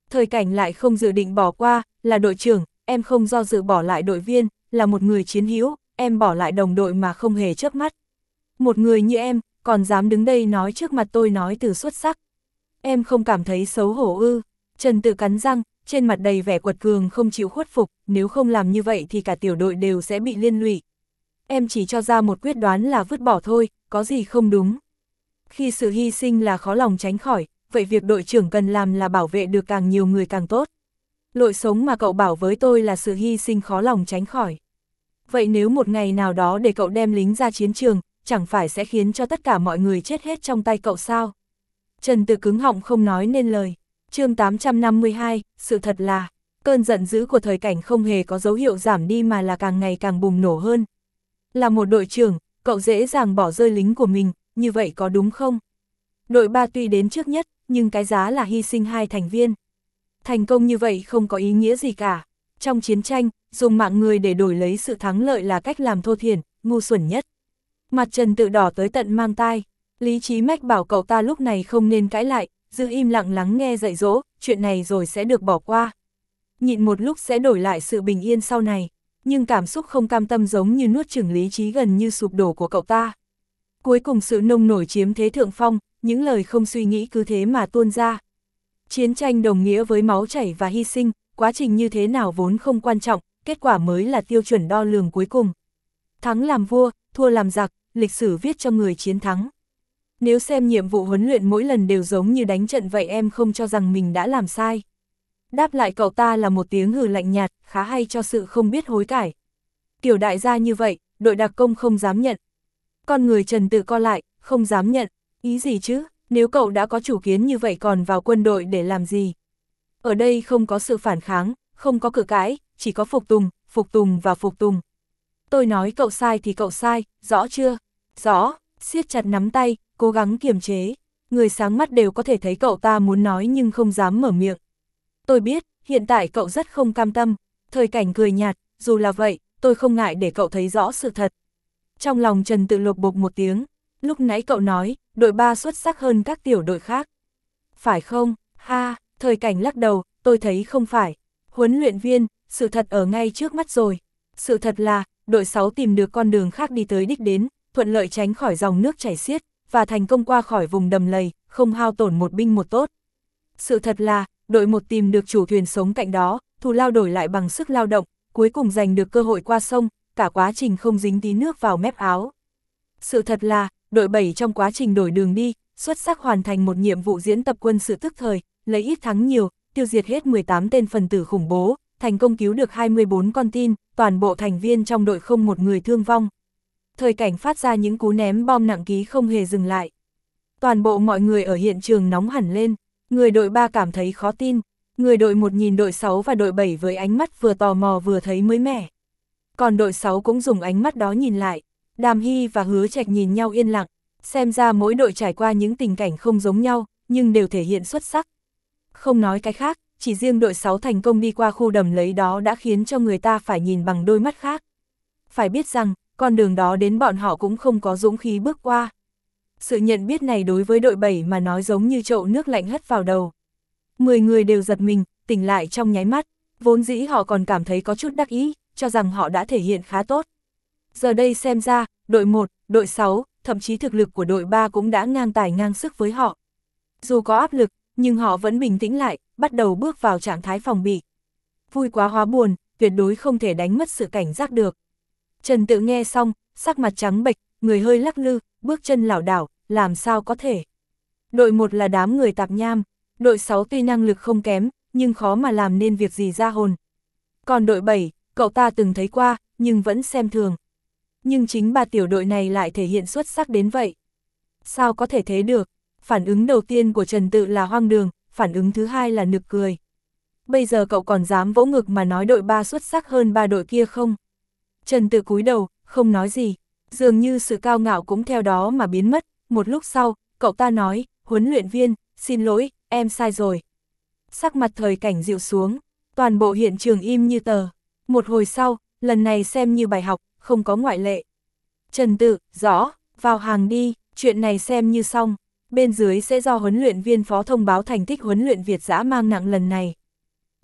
Speaker 1: Thời Cảnh lại không dự định bỏ qua, là đội trưởng, em không do dự bỏ lại đội viên, là một người chiến hữu, em bỏ lại đồng đội mà không hề chớp mắt. Một người như em, còn dám đứng đây nói trước mặt tôi nói từ xuất sắc. Em không cảm thấy xấu hổ ư? Trần Tự cắn răng, trên mặt đầy vẻ quật cường không chịu khuất phục, nếu không làm như vậy thì cả tiểu đội đều sẽ bị liên lụy. Em chỉ cho ra một quyết đoán là vứt bỏ thôi, có gì không đúng. Khi sự hy sinh là khó lòng tránh khỏi, vậy việc đội trưởng cần làm là bảo vệ được càng nhiều người càng tốt. Lội sống mà cậu bảo với tôi là sự hy sinh khó lòng tránh khỏi. Vậy nếu một ngày nào đó để cậu đem lính ra chiến trường, chẳng phải sẽ khiến cho tất cả mọi người chết hết trong tay cậu sao? Trần Tự cứng họng không nói nên lời. Chương tám trăm năm mươi hai, sự thật là, cơn giận dữ của Thời Cảnh không hề có dấu hiệu giảm đi mà là càng ngày càng bùng nổ hơn. Là một đội trưởng, cậu dễ dàng bỏ rơi lính của mình, như vậy có đúng không? Đội ba tuy đến trước nhất, nhưng cái giá là hy sinh hai thành viên. Thành công như vậy không có ý nghĩa gì cả. Trong chiến tranh, dùng mạng người để đổi lấy sự thắng lợi là cách làm thô thiển, ngu xuẩn nhất. Mặt Trần Tự đỏ tới tận mang tai, lý trí mách bảo cậu ta lúc này không nên cãi lại, giữ im lặng lắng nghe dạy dỗ, chuyện này rồi sẽ được bỏ qua. Nhịn một lúc sẽ đổi lại sự bình yên sau này, nhưng cảm xúc không cam tâm giống như nuốt chửng lý trí gần như sụp đổ của cậu ta. Cuối cùng sự nông nổi chiếm thế thượng phong, những lời không suy nghĩ cứ thế mà tuôn ra. Chiến tranh đồng nghĩa với máu chảy và hy sinh, quá trình như thế nào vốn không quan trọng, kết quả mới là tiêu chuẩn đo lường cuối cùng. Thắng làm vua, thua làm giặc, lịch sử viết cho người chiến thắng. Nếu xem nhiệm vụ huấn luyện mỗi lần đều giống như đánh trận vậy em không cho rằng mình đã làm sai. Đáp lại cậu ta là một tiếng hừ lạnh nhạt, khá hay cho sự không biết hối cải. Kiểu đại gia như vậy, đội đặc công không dám nhận. Con người Trần Tự co lại, không dám nhận. Ý gì chứ, nếu cậu đã có chủ kiến như vậy còn vào quân đội để làm gì? Ở đây không có sự phản kháng, không có cự cãi, chỉ có phục tùng, phục tùng và phục tùng. Tôi nói cậu sai thì cậu sai, rõ chưa? Rõ, siết chặt nắm tay, cố gắng kiềm chế. Người sáng mắt đều có thể thấy cậu ta muốn nói nhưng không dám mở miệng. Tôi biết, hiện tại cậu rất không cam tâm. Thời Cảnh cười nhạt, dù là vậy, tôi không ngại để cậu thấy rõ sự thật. Trong lòng Trần Tự lột bột một tiếng, lúc nãy cậu nói, đội ba xuất sắc hơn các tiểu đội khác. Phải không? Ha, Thời Cảnh lắc đầu, tôi thấy không phải. Huấn luyện viên, sự thật ở ngay trước mắt rồi. Sự thật là, đội sáu tìm được con đường khác đi tới đích đến, thuận lợi tránh khỏi dòng nước chảy xiết, và thành công qua khỏi vùng đầm lầy, không hao tổn một binh một tốt. Sự thật là, đội một tìm được chủ thuyền sống cạnh đó, thù lao đổi lại bằng sức lao động, cuối cùng giành được cơ hội qua sông, cả quá trình không dính tí nước vào mép áo. Sự thật là, đội bảy trong quá trình đổi đường đi, xuất sắc hoàn thành một nhiệm vụ diễn tập quân sự tức thời, lấy ít thắng nhiều, tiêu diệt hết mười tám tên phần tử khủng bố, thành công cứu được hai mươi bốn con tin, toàn bộ thành viên trong đội không một người thương vong. Thời Cảnh phát ra những cú ném bom nặng ký không hề dừng lại. Toàn bộ mọi người ở hiện trường nóng hẳn lên, người đội ba cảm thấy khó tin, người đội một nhìn đội sáu và đội bảy với ánh mắt vừa tò mò vừa thấy mới mẻ. Còn đội sáu cũng dùng ánh mắt đó nhìn lại, Đàm Hy và Hứa Trạch nhìn nhau yên lặng, xem ra mỗi đội trải qua những tình cảnh không giống nhau, nhưng đều thể hiện xuất sắc. Không nói cái khác, chỉ riêng đội sáu thành công đi qua khu đầm lầy đó đã khiến cho người ta phải nhìn bằng đôi mắt khác. Phải biết rằng, con đường đó đến bọn họ cũng không có dũng khí bước qua. Sự nhận biết này đối với đội bảy mà nói giống như chậu nước lạnh hất vào đầu. Mười người đều giật mình, tỉnh lại trong nháy mắt, vốn dĩ họ còn cảm thấy có chút đắc ý, cho rằng họ đã thể hiện khá tốt. Giờ đây xem ra, đội một, đội sáu, thậm chí thực lực của đội ba cũng đã ngang tài ngang sức với họ. Dù có áp lực, nhưng họ vẫn bình tĩnh lại, bắt đầu bước vào trạng thái phòng bị. Vui quá hóa buồn, tuyệt đối không thể đánh mất sự cảnh giác được. Trần Tự nghe xong, sắc mặt trắng bệch, người hơi lắc lư, bước chân lảo đảo, làm sao có thể. Đội một là đám người tạp nham, đội sáu tuy năng lực không kém, nhưng khó mà làm nên việc gì ra hồn. Còn đội bảy, cậu ta từng thấy qua, nhưng vẫn xem thường. Nhưng chính ba tiểu đội này lại thể hiện xuất sắc đến vậy. Sao có thể thế được? Phản ứng đầu tiên của Trần Tự là hoang đường, phản ứng thứ hai là nực cười. Bây giờ cậu còn dám vỗ ngực mà nói đội ba xuất sắc hơn ba đội kia không? Trần Tự cúi đầu, không nói gì, dường như sự cao ngạo cũng theo đó mà biến mất. Một lúc sau, cậu ta nói, huấn luyện viên, xin lỗi, em sai rồi. Sắc mặt Thời Cảnh dịu xuống, toàn bộ hiện trường im như tờ. Một hồi sau, lần này xem như bài học, không có ngoại lệ. Trần Tự, rõ, vào hàng đi, chuyện này xem như xong. Bên dưới sẽ do huấn luyện viên phó thông báo thành tích huấn luyện Việt dã mang nặng lần này.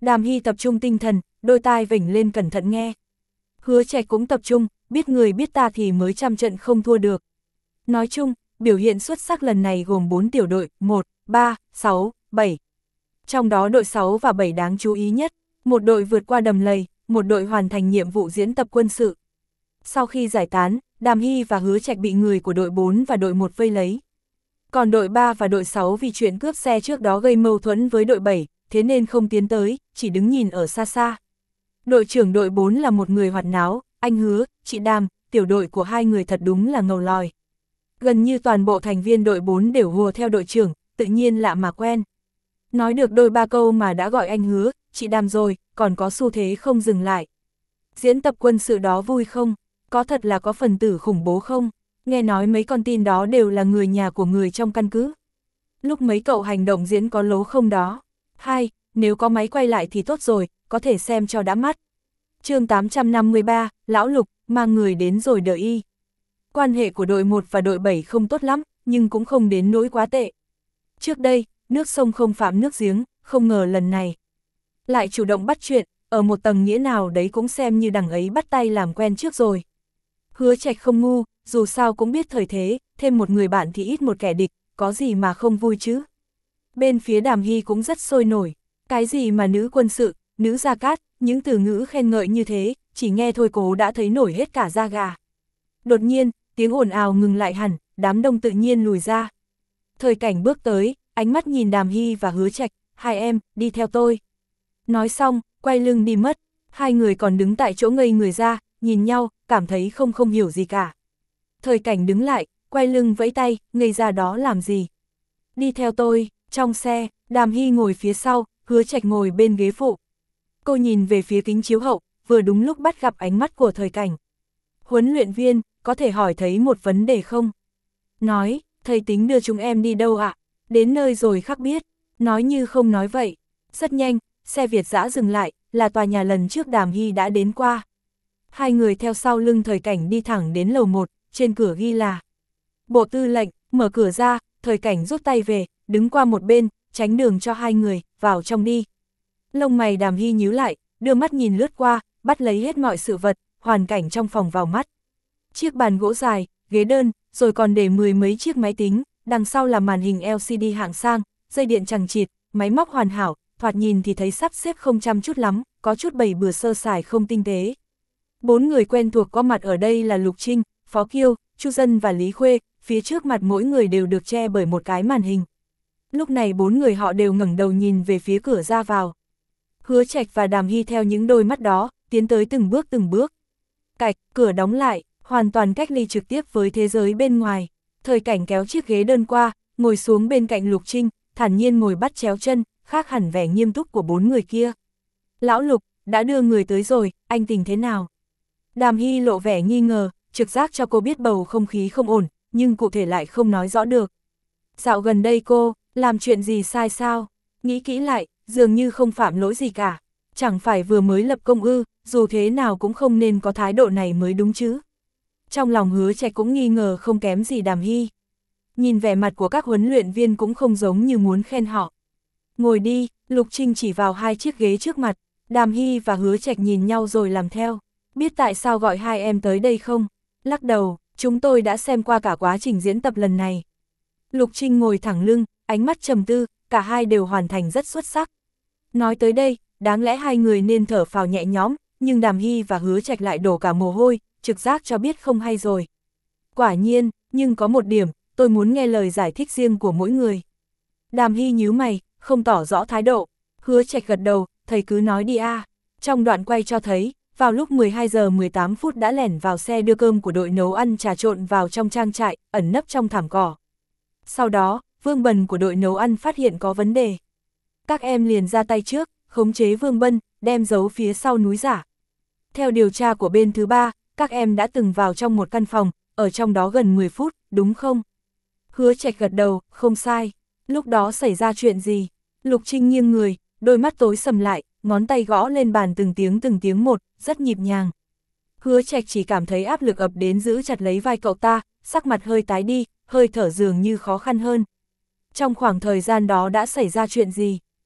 Speaker 1: Đàm Hy tập trung tinh thần, đôi tai vểnh lên cẩn thận nghe. Hứa Trạch cũng tập trung, biết người biết ta thì mới trăm trận không thua được. Nói chung, biểu hiện xuất sắc lần này gồm bốn tiểu đội, một, ba, sáu, bảy. Trong đó đội sáu và bảy đáng chú ý nhất, một đội vượt qua đầm lầy, một đội hoàn thành nhiệm vụ diễn tập quân sự. Sau khi giải tán, Đàm Hy và Hứa Trạch bị người của đội bốn và đội một vây lấy. Còn đội ba và đội sáu vì chuyện cướp xe trước đó gây mâu thuẫn với đội bảy, thế nên không tiến tới, chỉ đứng nhìn ở xa xa. Đội trưởng đội bốn là một người hoạt náo, anh Hứa, chị Đàm, tiểu đội của hai người thật đúng là ngầu lòi. Gần như toàn bộ thành viên đội bốn đều hùa theo đội trưởng, tự nhiên lạ mà quen. Nói được đôi ba câu mà đã gọi anh Hứa, chị Đàm rồi, còn có xu thế không dừng lại. Diễn tập quân sự đó vui không? Có thật là có phần tử khủng bố không? Nghe nói mấy con tin đó đều là người nhà của người trong căn cứ. Lúc mấy cậu hành động diễn có lố không đó? Hai, nếu có máy quay lại thì tốt rồi, có thể xem cho đã mắt. Chương tám trăm năm mươi ba, Lão Lục, mang người đến rồi đợi y. Quan hệ của đội một và đội bảy không tốt lắm, nhưng cũng không đến nỗi quá tệ. Trước đây, nước sông không phạm nước giếng, không ngờ lần này lại chủ động bắt chuyện, ở một tầng nghĩa nào đấy cũng xem như đằng ấy bắt tay làm quen trước rồi. Hứa Trạch không ngu, dù sao cũng biết thời thế, thêm một người bạn thì ít một kẻ địch, có gì mà không vui chứ. Bên phía Đàm Hy cũng rất sôi nổi, cái gì mà nữ quân sự, nữ gia cát, những từ ngữ khen ngợi như thế, chỉ nghe thôi cố đã thấy nổi hết cả da gà. Đột nhiên, tiếng ồn ào ngừng lại hẳn, đám đông tự nhiên lùi ra. Thời Cảnh bước tới, ánh mắt nhìn Đàm Hy và Hứa Trạch, hai em, đi theo tôi. Nói xong, quay lưng đi mất, hai người còn đứng tại chỗ ngây người ra, nhìn nhau, cảm thấy không không hiểu gì cả. Thời Cảnh đứng lại, quay lưng vẫy tay, ngây ra đó làm gì. Đi theo tôi, trong xe, Đàm Hy ngồi phía sau, Hứa Trạch ngồi bên ghế phụ. Cô nhìn về phía kính chiếu hậu, vừa đúng lúc bắt gặp ánh mắt của Thời Cảnh. Huấn luyện viên, có thể hỏi thấy một vấn đề không? Nói, thầy tính đưa chúng em đi đâu ạ? Đến nơi rồi khắc biết. Nói như không nói vậy. Rất nhanh, xe Việt dã dừng lại, là tòa nhà lần trước Đàm Hy đã đến qua. Hai người theo sau lưng Thời Cảnh đi thẳng đến lầu một, trên cửa ghi là Bộ Tư lệnh, mở cửa ra, Thời Cảnh rút tay về, đứng qua một bên, tránh đường cho hai người, vào trong đi. Lông mày Đàm Hy nhíu lại, đưa mắt nhìn lướt qua, bắt lấy hết mọi sự vật, hoàn cảnh trong phòng vào mắt. Chiếc bàn gỗ dài, ghế đơn, rồi còn để mười mấy chiếc máy tính, đằng sau là màn hình L C D hạng sang, dây điện chằng chịt, máy móc hoàn hảo, thoạt nhìn thì thấy sắp xếp không chăm chút lắm, có chút bày bừa sơ sài không tinh tế. Bốn người quen thuộc có mặt ở đây là Lục Trinh, Phó Kiêu, Chu Dân và Lý Khuê, phía trước mặt mỗi người đều được che bởi một cái màn hình. Lúc này bốn người họ đều ngẩng đầu nhìn về phía cửa ra vào. Hứa Trạch và Đàm Hy theo những đôi mắt đó, tiến tới từng bước từng bước. Cạch, cửa đóng lại, hoàn toàn cách ly trực tiếp với thế giới bên ngoài. Thời Cảnh kéo chiếc ghế đơn qua, ngồi xuống bên cạnh Lục Trinh, thản nhiên ngồi bắt chéo chân, khác hẳn vẻ nghiêm túc của bốn người kia. Lão Lục, đã đưa người tới rồi, anh tình thế nào? Đàm Hy lộ vẻ nghi ngờ, trực giác cho cô biết bầu không khí không ổn, nhưng cụ thể lại không nói rõ được. Dạo gần đây cô, làm chuyện gì sai sao? Nghĩ kỹ lại, dường như không phạm lỗi gì cả. Chẳng phải vừa mới lập công ư, dù thế nào cũng không nên có thái độ này mới đúng chứ. Trong lòng Hứa Trạch cũng nghi ngờ không kém gì Đàm Hy. Nhìn vẻ mặt của các huấn luyện viên cũng không giống như muốn khen họ. Ngồi đi, Lục Trinh chỉ vào hai chiếc ghế trước mặt, Đàm Hy và Hứa Trạch nhìn nhau rồi làm theo. Biết tại sao gọi hai em tới đây không? Lắc đầu, chúng tôi đã xem qua cả quá trình diễn tập lần này. Lục Trinh ngồi thẳng lưng, ánh mắt trầm tư, cả hai đều hoàn thành rất xuất sắc. Nói tới đây, đáng lẽ hai người nên thở phào nhẹ nhõm, nhưng Đàm Hy và Hứa Trạch lại đổ cả mồ hôi, trực giác cho biết không hay rồi. Quả nhiên, nhưng có một điểm, tôi muốn nghe lời giải thích riêng của mỗi người. Đàm Hy nhíu mày, không tỏ rõ thái độ. Hứa Trạch gật đầu, thầy cứ nói đi a. À. Trong đoạn quay cho thấy, vào lúc mười hai giờ mười tám phút đã lẻn vào xe đưa cơm của đội nấu ăn trà trộn vào trong trang trại, ẩn nấp trong thảm cỏ. Sau đó, Vương Bần của đội nấu ăn phát hiện có vấn đề. Các em liền ra tay trước, khống chế Vương Bân, đem giấu phía sau núi giả. Theo điều tra của bên thứ ba, các em đã từng vào trong một căn phòng, ở trong đó gần mười phút, đúng không? Hứa Trạch gật đầu, không sai. Lúc đó xảy ra chuyện gì? Lục Trinh nghiêng người, đôi mắt tối sầm lại, ngón tay gõ lên bàn từng tiếng từng tiếng một, rất nhịp nhàng. Hứa Trạch chỉ cảm thấy áp lực ập đến giữ chặt lấy vai cậu ta, sắc mặt hơi tái đi, hơi thở dường như khó khăn hơn. Trong khoảng thời gian đó đã xảy ra chuyện gì?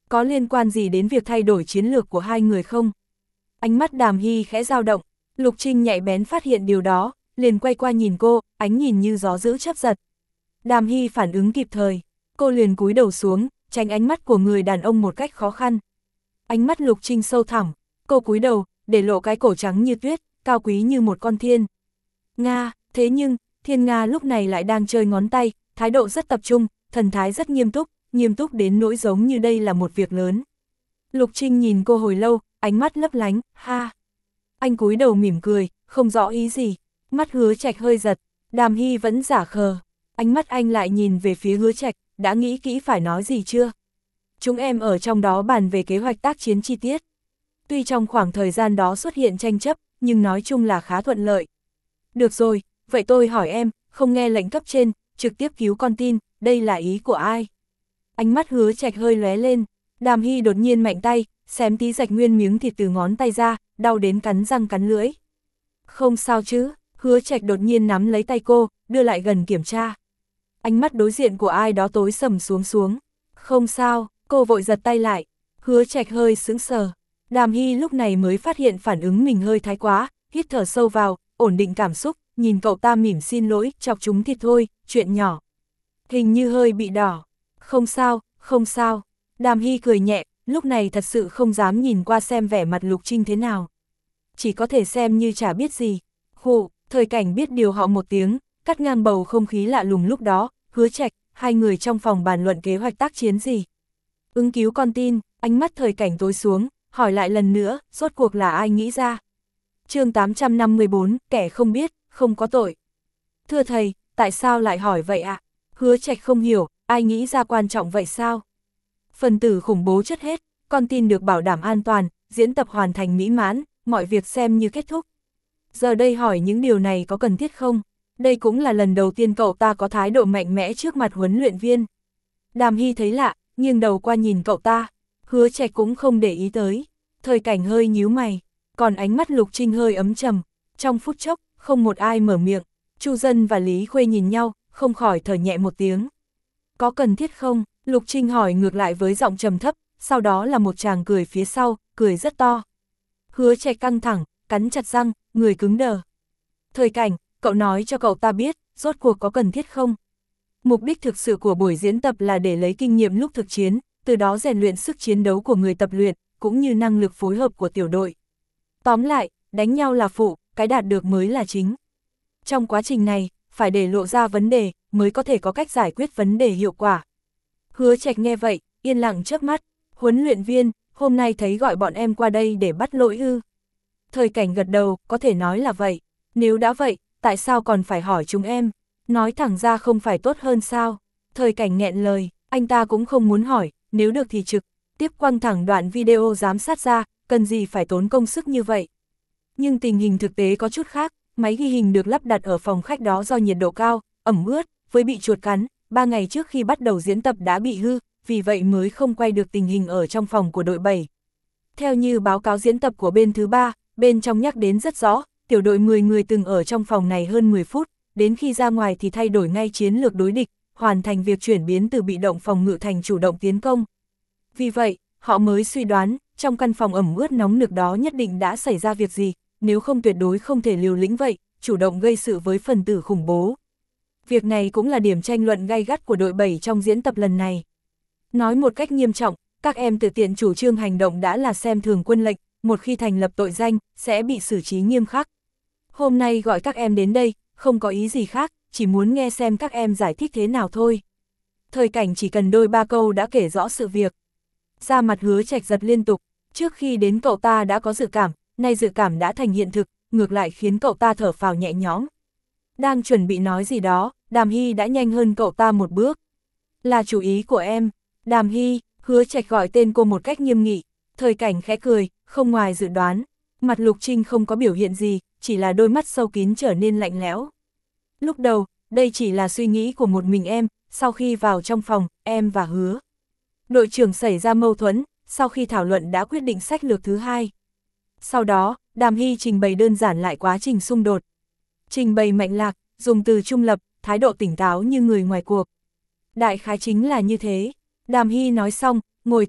Speaker 1: Có liên quan gì đến việc thay đổi chiến lược của hai người không? Ánh mắt Đàm Hy khẽ dao động, Lục Trinh nhạy bén phát hiện điều đó, liền quay qua nhìn cô, ánh nhìn như gió dữ chớp giật. Đàm Hy phản ứng kịp thời, cô liền cúi đầu xuống, tránh ánh mắt của người đàn ông một cách khó khăn. Ánh mắt Lục Trinh sâu thẳm, cô cúi đầu, để lộ cái cổ trắng như tuyết, cao quý như một con thiên Nga, thế nhưng, Thiên Nga lúc này lại đang chơi ngón tay, thái độ rất tập trung, thần thái rất nghiêm túc, nghiêm túc đến nỗi giống như đây là một việc lớn. Lục Trinh nhìn cô hồi lâu, ánh mắt lấp lánh, ha. Anh cúi đầu mỉm cười, không rõ ý gì, mắt Hứa Trạch hơi giật, Đàm Hy vẫn giả khờ. Ánh mắt anh lại nhìn về phía Hứa Trạch, đã nghĩ kỹ phải nói gì chưa? Chúng em ở trong đó bàn về kế hoạch tác chiến chi tiết. Tuy trong khoảng thời gian đó xuất hiện tranh chấp, nhưng nói chung là khá thuận lợi. Được rồi, vậy tôi hỏi em, không nghe lệnh cấp trên, trực tiếp cứu con tin, đây là ý của ai? Ánh mắt Hứa Trạch hơi lóe lên, Đàm Hy đột nhiên mạnh tay, xém tí rạch nguyên miếng thịt từ ngón tay ra, đau đến cắn răng cắn lưỡi. Không sao chứ, Hứa Trạch đột nhiên nắm lấy tay cô, đưa lại gần kiểm tra. Ánh mắt đối diện của ai đó tối sầm xuống xuống. Không sao, cô vội giật tay lại. Hứa Trạch hơi sững sờ. Đàm Hy lúc này mới phát hiện phản ứng mình hơi thái quá, hít thở sâu vào, ổn định cảm xúc, nhìn cậu ta mỉm xin lỗi, chọc chúng thịt thôi, chuyện nhỏ. Hình như hơi bị đỏ. Không sao, không sao. Đàm Hy cười nhẹ, lúc này thật sự không dám nhìn qua xem vẻ mặt Lục Trinh thế nào. Chỉ có thể xem như chả biết gì. Khụ, Thời Cảnh biết điều họ một tiếng, cắt ngang bầu không khí lạ lùng lúc đó. Hứa Trạch, hai người trong phòng bàn luận kế hoạch tác chiến gì? Ứng cứu con tin, ánh mắt Thời Cảnh tối xuống, hỏi lại lần nữa, rốt cuộc là ai nghĩ ra? chương tám trăm năm mươi bốn, kẻ không biết, không có tội. Thưa thầy, tại sao lại hỏi vậy ạ? À? Hứa Trạch không hiểu, ai nghĩ ra quan trọng vậy sao? Phần tử khủng bố chất hết, con tin được bảo đảm an toàn, diễn tập hoàn thành mỹ mãn, mọi việc xem như kết thúc. Giờ đây hỏi những điều này có cần thiết không? Đây cũng là lần đầu tiên cậu ta có thái độ mạnh mẽ trước mặt huấn luyện viên. Đàm Hy thấy lạ, nghiêng đầu qua nhìn cậu ta. Hứa Trạch cũng không để ý tới. Thời Cảnh hơi nhíu mày, còn ánh mắt Lục Trinh hơi ấm trầm. Trong phút chốc, không một ai mở miệng. Chu Dân và Lý Khuê nhìn nhau, không khỏi thở nhẹ một tiếng. Có cần thiết không? Lục Trinh hỏi ngược lại với giọng trầm thấp, sau đó là một tràng cười phía sau, cười rất to. Hứa Trạch căng thẳng, cắn chặt răng, người cứng đờ. Thời Cảnh, cậu nói cho cậu ta biết, rốt cuộc có cần thiết không? Mục đích thực sự của buổi diễn tập là để lấy kinh nghiệm lúc thực chiến, từ đó rèn luyện sức chiến đấu của người tập luyện, cũng như năng lực phối hợp của tiểu đội. Tóm lại, đánh nhau là phụ, cái đạt được mới là chính. Trong quá trình này, phải để lộ ra vấn đề, mới có thể có cách giải quyết vấn đề hiệu quả. Hứa Trạch nghe vậy, yên lặng chớp mắt, huấn luyện viên, hôm nay thấy gọi bọn em qua đây để bắt lỗi ư. Thời Cảnh gật đầu, có thể nói là vậy. Nếu đã vậy, tại sao còn phải hỏi chúng em? Nói thẳng ra không phải tốt hơn sao? Thời Cảnh nghẹn lời, anh ta cũng không muốn hỏi, nếu được thì trực tiếp quăng thẳng đoạn video giám sát ra, cần gì phải tốn công sức như vậy. Nhưng tình hình thực tế có chút khác, máy ghi hình được lắp đặt ở phòng khách đó do nhiệt độ cao, ẩm ướt, với bị chuột cắn, ba ngày trước khi bắt đầu diễn tập đã bị hư, vì vậy mới không quay được tình hình ở trong phòng của đội bảy. Theo như báo cáo diễn tập của bên thứ ba, bên trong nhắc đến rất rõ, tiểu đội mười người từng ở trong phòng này hơn mười phút, đến khi ra ngoài thì thay đổi ngay chiến lược đối địch, hoàn thành việc chuyển biến từ bị động phòng ngự thành chủ động tiến công. Vì vậy, họ mới suy đoán, trong căn phòng ẩm ướt nóng nực đó nhất định đã xảy ra việc gì, nếu không tuyệt đối không thể liều lĩnh vậy, chủ động gây sự với phần tử khủng bố. Việc này cũng là điểm tranh luận gay gắt của đội bảy trong diễn tập lần này. Nói một cách nghiêm trọng, các em tự tiện chủ trương hành động đã là xem thường quân lệnh, một khi thành lập tội danh, sẽ bị xử trí nghiêm khắc. Hôm nay gọi các em đến đây, không có ý gì khác, chỉ muốn nghe xem các em giải thích thế nào thôi. Thời Cảnh chỉ cần đôi ba câu đã kể rõ sự việc. Da mặt Hứa Trạch giật liên tục, trước khi đến cậu ta đã có dự cảm, nay dự cảm đã thành hiện thực, ngược lại khiến cậu ta thở phào nhẹ nhõm. Đang chuẩn bị nói gì đó, Đàm Hy đã nhanh hơn cậu ta một bước. Là chủ ý của em, Đàm Hy. Hứa Trạch gọi tên cô một cách nghiêm nghị. Thời Cảnh khẽ cười, không ngoài dự đoán. Mặt Lục Trinh không có biểu hiện gì, chỉ là đôi mắt sâu kín trở nên lạnh lẽo. Lúc đầu, đây chỉ là suy nghĩ của một mình em, sau khi vào trong phòng, em và Hứa đội trưởng xảy ra mâu thuẫn, sau khi thảo luận đã quyết định sách lược thứ hai. Sau đó, Đàm Hy trình bày đơn giản lại quá trình xung đột. Trình bày mạch lạc, dùng từ trung lập, thái độ tỉnh táo như người ngoài cuộc. Đại khái chính là như thế. Đàm Hy nói xong, ngồi thẳng,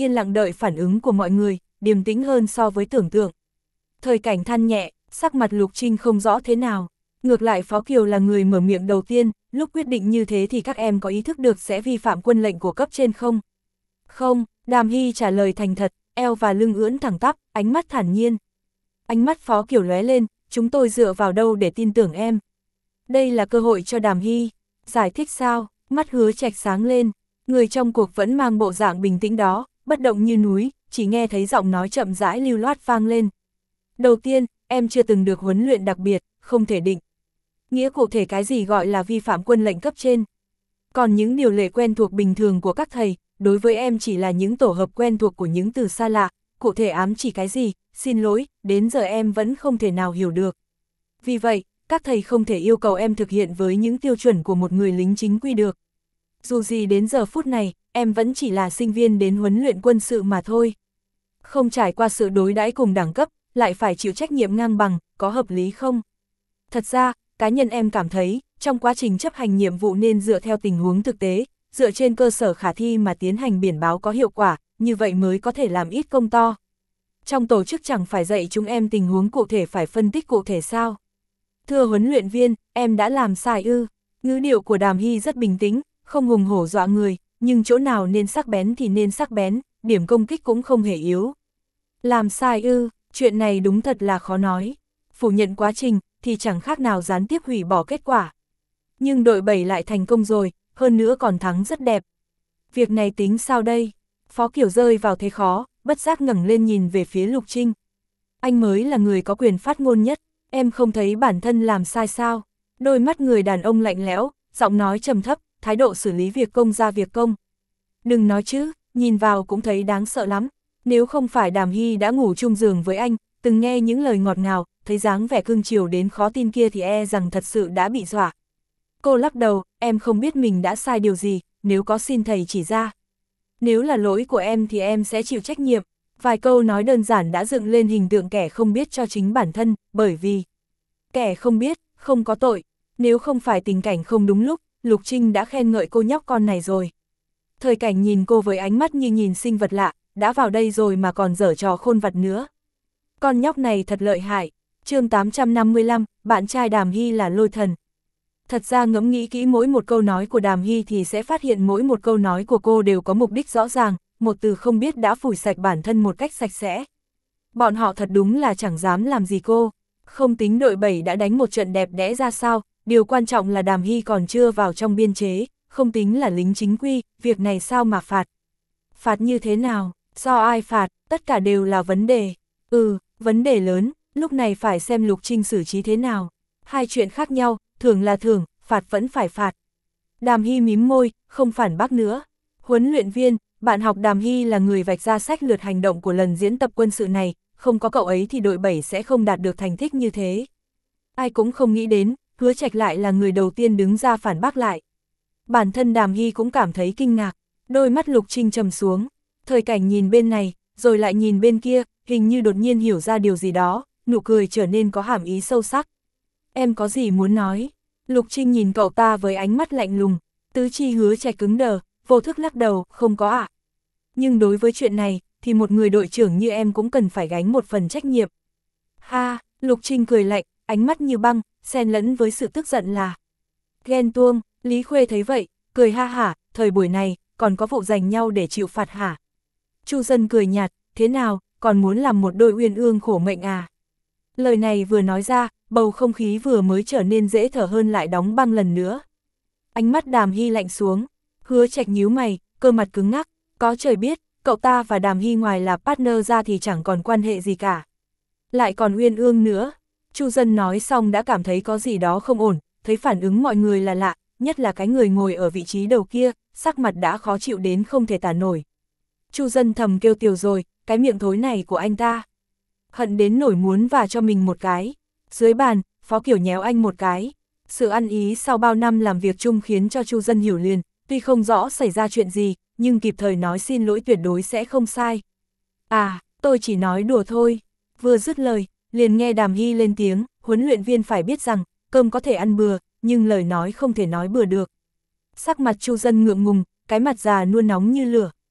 Speaker 1: yên lặng đợi phản ứng của mọi người, điềm tĩnh hơn so với tưởng tượng. Thời Cảnh than nhẹ, sắc mặt Lục Trinh không rõ thế nào. Ngược lại Phó Kiều là người mở miệng đầu tiên, lúc quyết định như thế thì các em có ý thức được sẽ vi phạm quân lệnh của cấp trên không? Không, Đàm Hy trả lời thành thật, eo và lưng ưỡn thẳng tắp, ánh mắt thản nhiên. Ánh mắt Phó Kiều lóe lên, chúng tôi dựa vào đâu để tin tưởng em? Đây là cơ hội cho Đàm Hy. Giải thích sao? Mắt Hứa Trạch sáng lên, người trong cuộc vẫn mang bộ dạng bình tĩnh đó, bất động như núi, chỉ nghe thấy giọng nói chậm rãi lưu loát vang lên. Đầu tiên, em chưa từng được huấn luyện đặc biệt, không thể định nghĩa cụ thể cái gì gọi là vi phạm quân lệnh cấp trên. Còn những điều lệ quen thuộc bình thường của các thầy, đối với em chỉ là những tổ hợp quen thuộc của những từ xa lạ, cụ thể ám chỉ cái gì, xin lỗi, đến giờ em vẫn không thể nào hiểu được. Vì vậy, các thầy không thể yêu cầu em thực hiện với những tiêu chuẩn của một người lính chính quy được. Dù gì đến giờ phút này, em vẫn chỉ là sinh viên đến huấn luyện quân sự mà thôi. Không trải qua sự đối đãi cùng đẳng cấp, lại phải chịu trách nhiệm ngang bằng, có hợp lý không? Thật ra, cá nhân em cảm thấy, trong quá trình chấp hành nhiệm vụ nên dựa theo tình huống thực tế, dựa trên cơ sở khả thi mà tiến hành biển báo có hiệu quả, như vậy mới có thể làm ít công to. Trong tổ chức chẳng phải dạy chúng em tình huống cụ thể phải phân tích cụ thể sao? Thưa huấn luyện viên, em đã làm sai ư? Ngữ điệu của Đàm Hy rất bình tĩnh, không hùng hổ dọa người, nhưng chỗ nào nên sắc bén thì nên sắc bén, điểm công kích cũng không hề yếu. Làm sai ư, chuyện này đúng thật là khó nói. Phủ nhận quá trình thì chẳng khác nào gián tiếp hủy bỏ kết quả. Nhưng đội bảy lại thành công rồi, hơn nữa còn thắng rất đẹp. Việc này tính sao đây? Phó Kiều rơi vào thế khó, bất giác ngẩng lên nhìn về phía Lục Trinh. Anh mới là người có quyền phát ngôn nhất, em không thấy bản thân làm sai sao? Đôi mắt người đàn ông lạnh lẽo, giọng nói trầm thấp, thái độ xử lý việc công ra việc công. Đừng nói chứ, nhìn vào cũng thấy đáng sợ lắm. Nếu không phải Đàm Hy đã ngủ chung giường với anh, từng nghe những lời ngọt ngào, thấy dáng vẻ cưng chiều đến khó tin kia thì e rằng thật sự đã bị dọa. Cô lắc đầu, em không biết mình đã sai điều gì, nếu có xin thầy chỉ ra. Nếu là lỗi của em thì em sẽ chịu trách nhiệm. Vài câu nói đơn giản đã dựng lên hình tượng kẻ không biết cho chính bản thân, bởi vì kẻ không biết, không có tội. Nếu không phải tình cảnh không đúng lúc, Lục Trinh đã khen ngợi cô nhóc con này rồi. Thời Cảnh nhìn cô với ánh mắt như nhìn sinh vật lạ, đã vào đây rồi mà còn giở trò khôn vặt nữa. Con nhóc này thật lợi hại. Chương tám trăm năm mươi lăm, bạn trai Đàm Hy là Lôi Thần. Thật ra ngẫm nghĩ kỹ mỗi một câu nói của Đàm Hy thì sẽ phát hiện mỗi một câu nói của cô đều có mục đích rõ ràng, một từ không biết đã phủi sạch bản thân một cách sạch sẽ. Bọn họ thật đúng là chẳng dám làm gì cô. Không tính đội bảy đã đánh một trận đẹp đẽ ra sao, điều quan trọng là Đàm Hy còn chưa vào trong biên chế, không tính là lính chính quy, việc này sao mà phạt? Phạt như thế nào? Do ai phạt? Tất cả đều là vấn đề. Ừ, vấn đề lớn, lúc này phải xem Lục Trinh xử trí thế nào. Hai chuyện khác nhau, thưởng là thưởng, phạt vẫn phải phạt. Đàm Hy mím môi, không phản bác nữa. Huấn luyện viên, bạn học Đàm Hy là người vạch ra sách lược hành động của lần diễn tập quân sự này, không có cậu ấy thì đội bảy sẽ không đạt được thành tích như thế. Ai cũng không nghĩ đến, Hứa Trạch lại là người đầu tiên đứng ra phản bác lại. Bản thân Đàm Hy cũng cảm thấy kinh ngạc, đôi mắt Lục Trinh trầm xuống. Thời Cảnh nhìn bên này, rồi lại nhìn bên kia, hình như đột nhiên hiểu ra điều gì đó, nụ cười trở nên có hàm ý sâu sắc. Em có gì muốn nói? Lục Trinh nhìn cậu ta với ánh mắt lạnh lùng, tứ chi Hứa Trạch cứng đờ, vô thức lắc đầu, không có ạ. À. Nhưng đối với chuyện này, thì một người đội trưởng như em cũng cần phải gánh một phần trách nhiệm. Ha, Lục Trinh cười lạnh, ánh mắt như băng, xen lẫn với sự tức giận là ghen tuông. Lý Khuê thấy vậy, cười ha hả, thời buổi này, còn có vụ giành nhau để chịu phạt hả? Chu Dân cười nhạt, thế nào, còn muốn làm một đôi uyên ương khổ mệnh à? Lời này vừa nói ra, bầu không khí vừa mới trở nên dễ thở hơn lại đóng băng lần nữa. Ánh mắt Đàm Hy lạnh xuống, Hứa Trạch nhíu mày, cơ mặt cứng ngắc, có trời biết, cậu ta và Đàm Hy ngoài là partner ra thì chẳng còn quan hệ gì cả. Lại còn uyên ương nữa. Chu Dân nói xong đã cảm thấy có gì đó không ổn, thấy phản ứng mọi người là lạ, nhất là cái người ngồi ở vị trí đầu kia, sắc mặt đã khó chịu đến không thể tả nổi. Chu Dân thầm kêu tiều rồi, cái miệng thối này của anh ta. Hận đến nổi muốn vả cho mình một cái. Dưới bàn, Phó Kiều nhéo anh một cái. Sự ăn ý sau bao năm làm việc chung khiến cho Chu Dân hiểu liền, tuy không rõ xảy ra chuyện gì, nhưng kịp thời nói xin lỗi tuyệt đối sẽ không sai. À, tôi chỉ nói đùa thôi. Vừa dứt lời, liền nghe Đàm Hy lên tiếng, huấn luyện viên phải biết rằng, cơm có thể ăn bừa, nhưng lời nói không thể nói bừa được. Sắc mặt Chu Dân ngượng ngùng, cái mặt già nua nóng như lửa.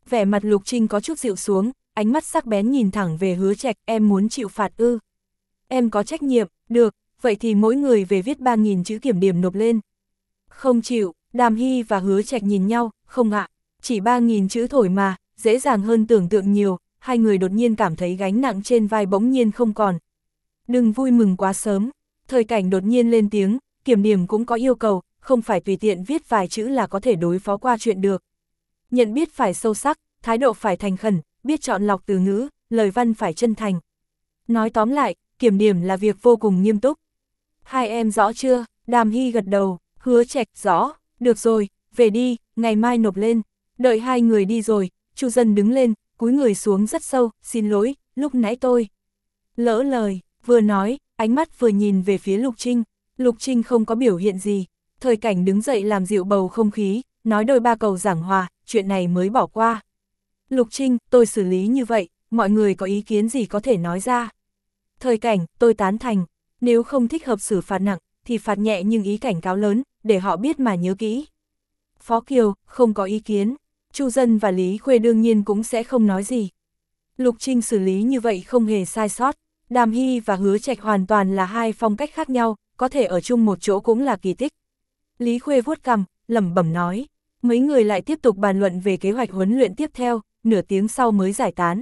Speaker 1: Vẻ mặt Lục Trinh có chút dịu xuống, ánh mắt sắc bén nhìn thẳng về Hứa Trạch, em muốn chịu phạt ư? Em có trách nhiệm, được, vậy thì mỗi người về viết ba nghìn chữ kiểm điểm nộp lên. Không chịu, Đàm Hy và Hứa Trạch nhìn nhau, không ạ, chỉ ba nghìn chữ thổi mà, dễ dàng hơn tưởng tượng nhiều, hai người đột nhiên cảm thấy gánh nặng trên vai bỗng nhiên không còn. Đừng vui mừng quá sớm, Thời Cảnh đột nhiên lên tiếng, kiểm điểm cũng có yêu cầu, không phải tùy tiện viết vài chữ là có thể đối phó qua chuyện được. Nhận biết phải sâu sắc, thái độ phải thành khẩn, biết chọn lọc từ ngữ, lời văn phải chân thành. Nói tóm lại, kiểm điểm là việc vô cùng nghiêm túc. Hai em rõ chưa? Đàm Hy gật đầu, Hứa Trạch rõ, được rồi, về đi, ngày mai nộp lên. Đợi hai người đi rồi, Chu Dân đứng lên, cúi người xuống rất sâu, xin lỗi, lúc nãy tôi lỡ lời, vừa nói, ánh mắt vừa nhìn về phía Lục Trinh. Lục Trinh không có biểu hiện gì, Thời Cảnh đứng dậy làm dịu bầu không khí, nói đôi ba câu giảng hòa, chuyện này mới bỏ qua. Lục Trinh, tôi xử lý như vậy, mọi người có ý kiến gì có thể nói ra. Thời Cảnh, tôi tán thành, nếu không thích hợp xử phạt nặng, thì phạt nhẹ nhưng ý cảnh cáo lớn, để họ biết mà nhớ kỹ. Phó Kiều, không có ý kiến, Chu Dân và Lý Khuê đương nhiên cũng sẽ không nói gì. Lục Trinh xử lý như vậy không hề sai sót, Đàm Hy và Hứa Trạch hoàn toàn là hai phong cách khác nhau, có thể ở chung một chỗ cũng là kỳ tích. Lý Khuê vuốt cằm, lẩm bẩm nói, mấy người lại tiếp tục bàn luận về kế hoạch huấn luyện tiếp theo, nửa tiếng sau mới giải tán.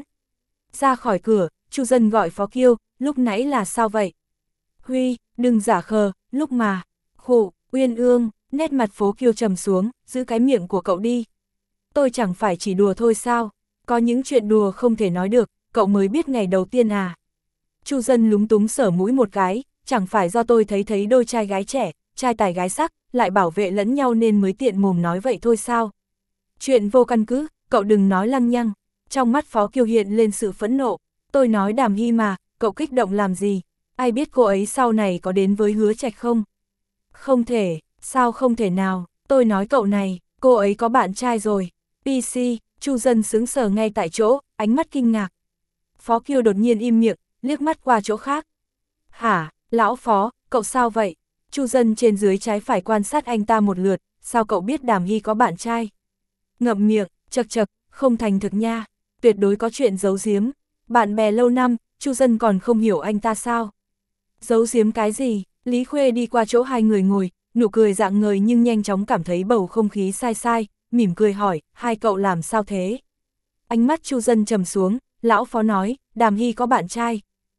Speaker 1: Ra khỏi cửa, Chu Dân gọi Phó Kiêu, lúc nãy là sao vậy? Huy, đừng giả khờ, lúc mà, khụ, Uyên Ương, nét mặt Phố Kiêu trầm xuống, giữ cái miệng của cậu đi. Tôi chẳng phải chỉ đùa thôi sao, có những chuyện đùa không thể nói được, cậu mới biết ngày đầu tiên à. Chu Dân lúng túng sở mũi một cái, chẳng phải do tôi thấy thấy đôi trai gái trẻ, trai tài gái sắc, lại bảo vệ lẫn nhau nên mới tiện mồm nói vậy thôi sao. Chuyện vô căn cứ, cậu đừng nói lăng nhăng. Trong mắt Phó Kiều hiện lên sự phẫn nộ, tôi nói Đàm Hy mà, cậu kích động làm gì, ai biết cô ấy sau này có đến với Hứa Trạch không? Không thể, sao không thể nào, tôi nói cậu này, cô ấy có bạn trai rồi. pê xê, Chu Dân sững sờ ngay tại chỗ, ánh mắt kinh ngạc. Phó Kiều đột nhiên im miệng, liếc mắt qua chỗ khác. Hả, lão Phó, cậu sao vậy? Chu Dân trên dưới trái phải quan sát anh ta một lượt, sao cậu biết Đàm Hy có bạn trai? Ngậm miệng, chật chật, không thành thực nha, tuyệt đối có chuyện giấu giếm. Bạn bè lâu năm, Chu Dân còn không hiểu anh ta sao? Giấu giếm cái gì? Lý Khuê đi qua chỗ hai người ngồi, nụ cười rạng ngời nhưng nhanh chóng cảm thấy bầu không khí sai sai, mỉm cười hỏi, hai cậu làm sao thế? Ánh mắt Chu Dân trầm xuống, lão Phó nói, Đàm Hy có bạn trai.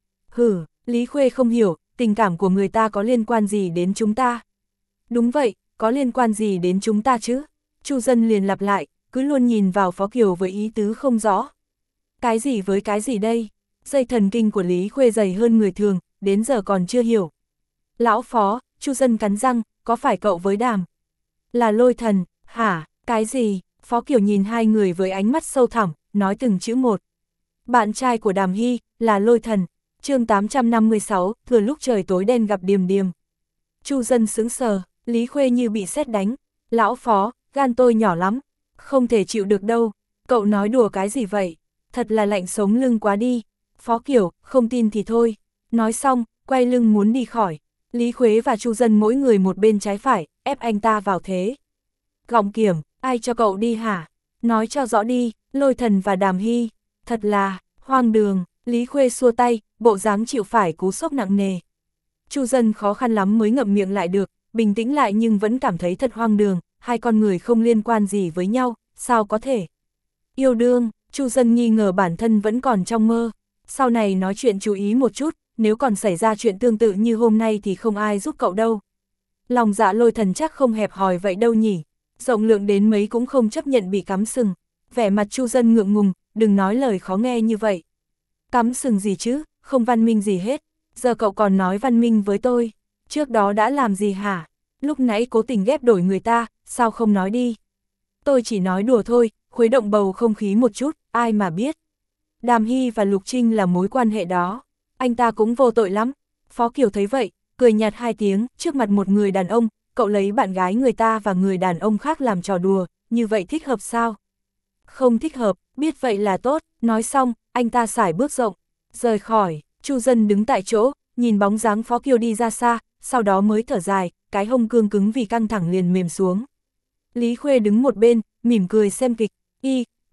Speaker 1: Hử, Lý Khuê không hiểu, tình cảm của người ta có liên quan gì đến chúng ta? Đúng vậy, có liên quan gì đến chúng ta chứ? Chu Dân liền lặp lại, cứ luôn nhìn vào Phó Kiều với ý tứ không rõ. Cái gì với cái gì đây? Dây thần kinh của Lý Khuê dày hơn người thường, đến giờ còn chưa hiểu. Lão Phó, Chu Dân cắn răng, có phải cậu với Đàm? Là Lôi Thần, hả, cái gì? Phó Kiều nhìn hai người với ánh mắt sâu thẳm, nói từng chữ một. Bạn trai của Đàm Hy, là Lôi Thần. Chương tám trăm năm mươi sáu, thừa lúc trời tối đen gặp Điềm Điềm. Chu Dân sững sờ, Lý Khuê như bị sét đánh. Lão Phó, gan tôi nhỏ lắm, không thể chịu được đâu. Cậu nói đùa cái gì vậy? Thật là lạnh sống lưng quá đi. Phó Kiều, không tin thì thôi. Nói xong, quay lưng muốn đi khỏi. Lý Khuế và Chu Dân mỗi người một bên trái phải, ép anh ta vào thế. Gọng kiểm, ai cho cậu đi hả? Nói cho rõ đi, Lôi Thần và Đàm Hy. Thật là, hoang đường. Lý Khuê xua tay, bộ dáng chịu phải cú sốc nặng nề. Chu Dân khó khăn lắm mới ngậm miệng lại được, bình tĩnh lại nhưng vẫn cảm thấy thật hoang đường, hai con người không liên quan gì với nhau, sao có thể? Yêu đương, Chu Dân nghi ngờ bản thân vẫn còn trong mơ, sau này nói chuyện chú ý một chút, nếu còn xảy ra chuyện tương tự như hôm nay thì không ai giúp cậu đâu. Lòng dạ Lôi Thần chắc không hẹp hòi vậy đâu nhỉ, rộng lượng đến mấy cũng không chấp nhận bị cắm sừng. Vẻ mặt Chu Dân ngượng ngùng, đừng nói lời khó nghe như vậy. Cắm sừng gì chứ, không văn minh gì hết, giờ cậu còn nói văn minh với tôi, trước đó đã làm gì hả? Lúc nãy cố tình ghép đổi người ta, sao không nói đi? Tôi chỉ nói đùa thôi, khuấy động bầu không khí một chút, ai mà biết. Đàm Hy và Lục Trinh là mối quan hệ đó, anh ta cũng vô tội lắm. Phó Kiều thấy vậy, cười nhạt hai tiếng, trước mặt một người đàn ông, cậu lấy bạn gái người ta và người đàn ông khác làm trò đùa, như vậy thích hợp sao? Không thích hợp, biết vậy là tốt. Nói xong, anh ta sải bước rộng, rời khỏi. Chu Dân đứng tại chỗ, nhìn bóng dáng Phó Kiều đi ra xa, sau đó mới thở dài, cái hông cương cứng vì căng thẳng liền mềm xuống. Lý Khuê đứng một bên, mỉm cười xem kịch, y,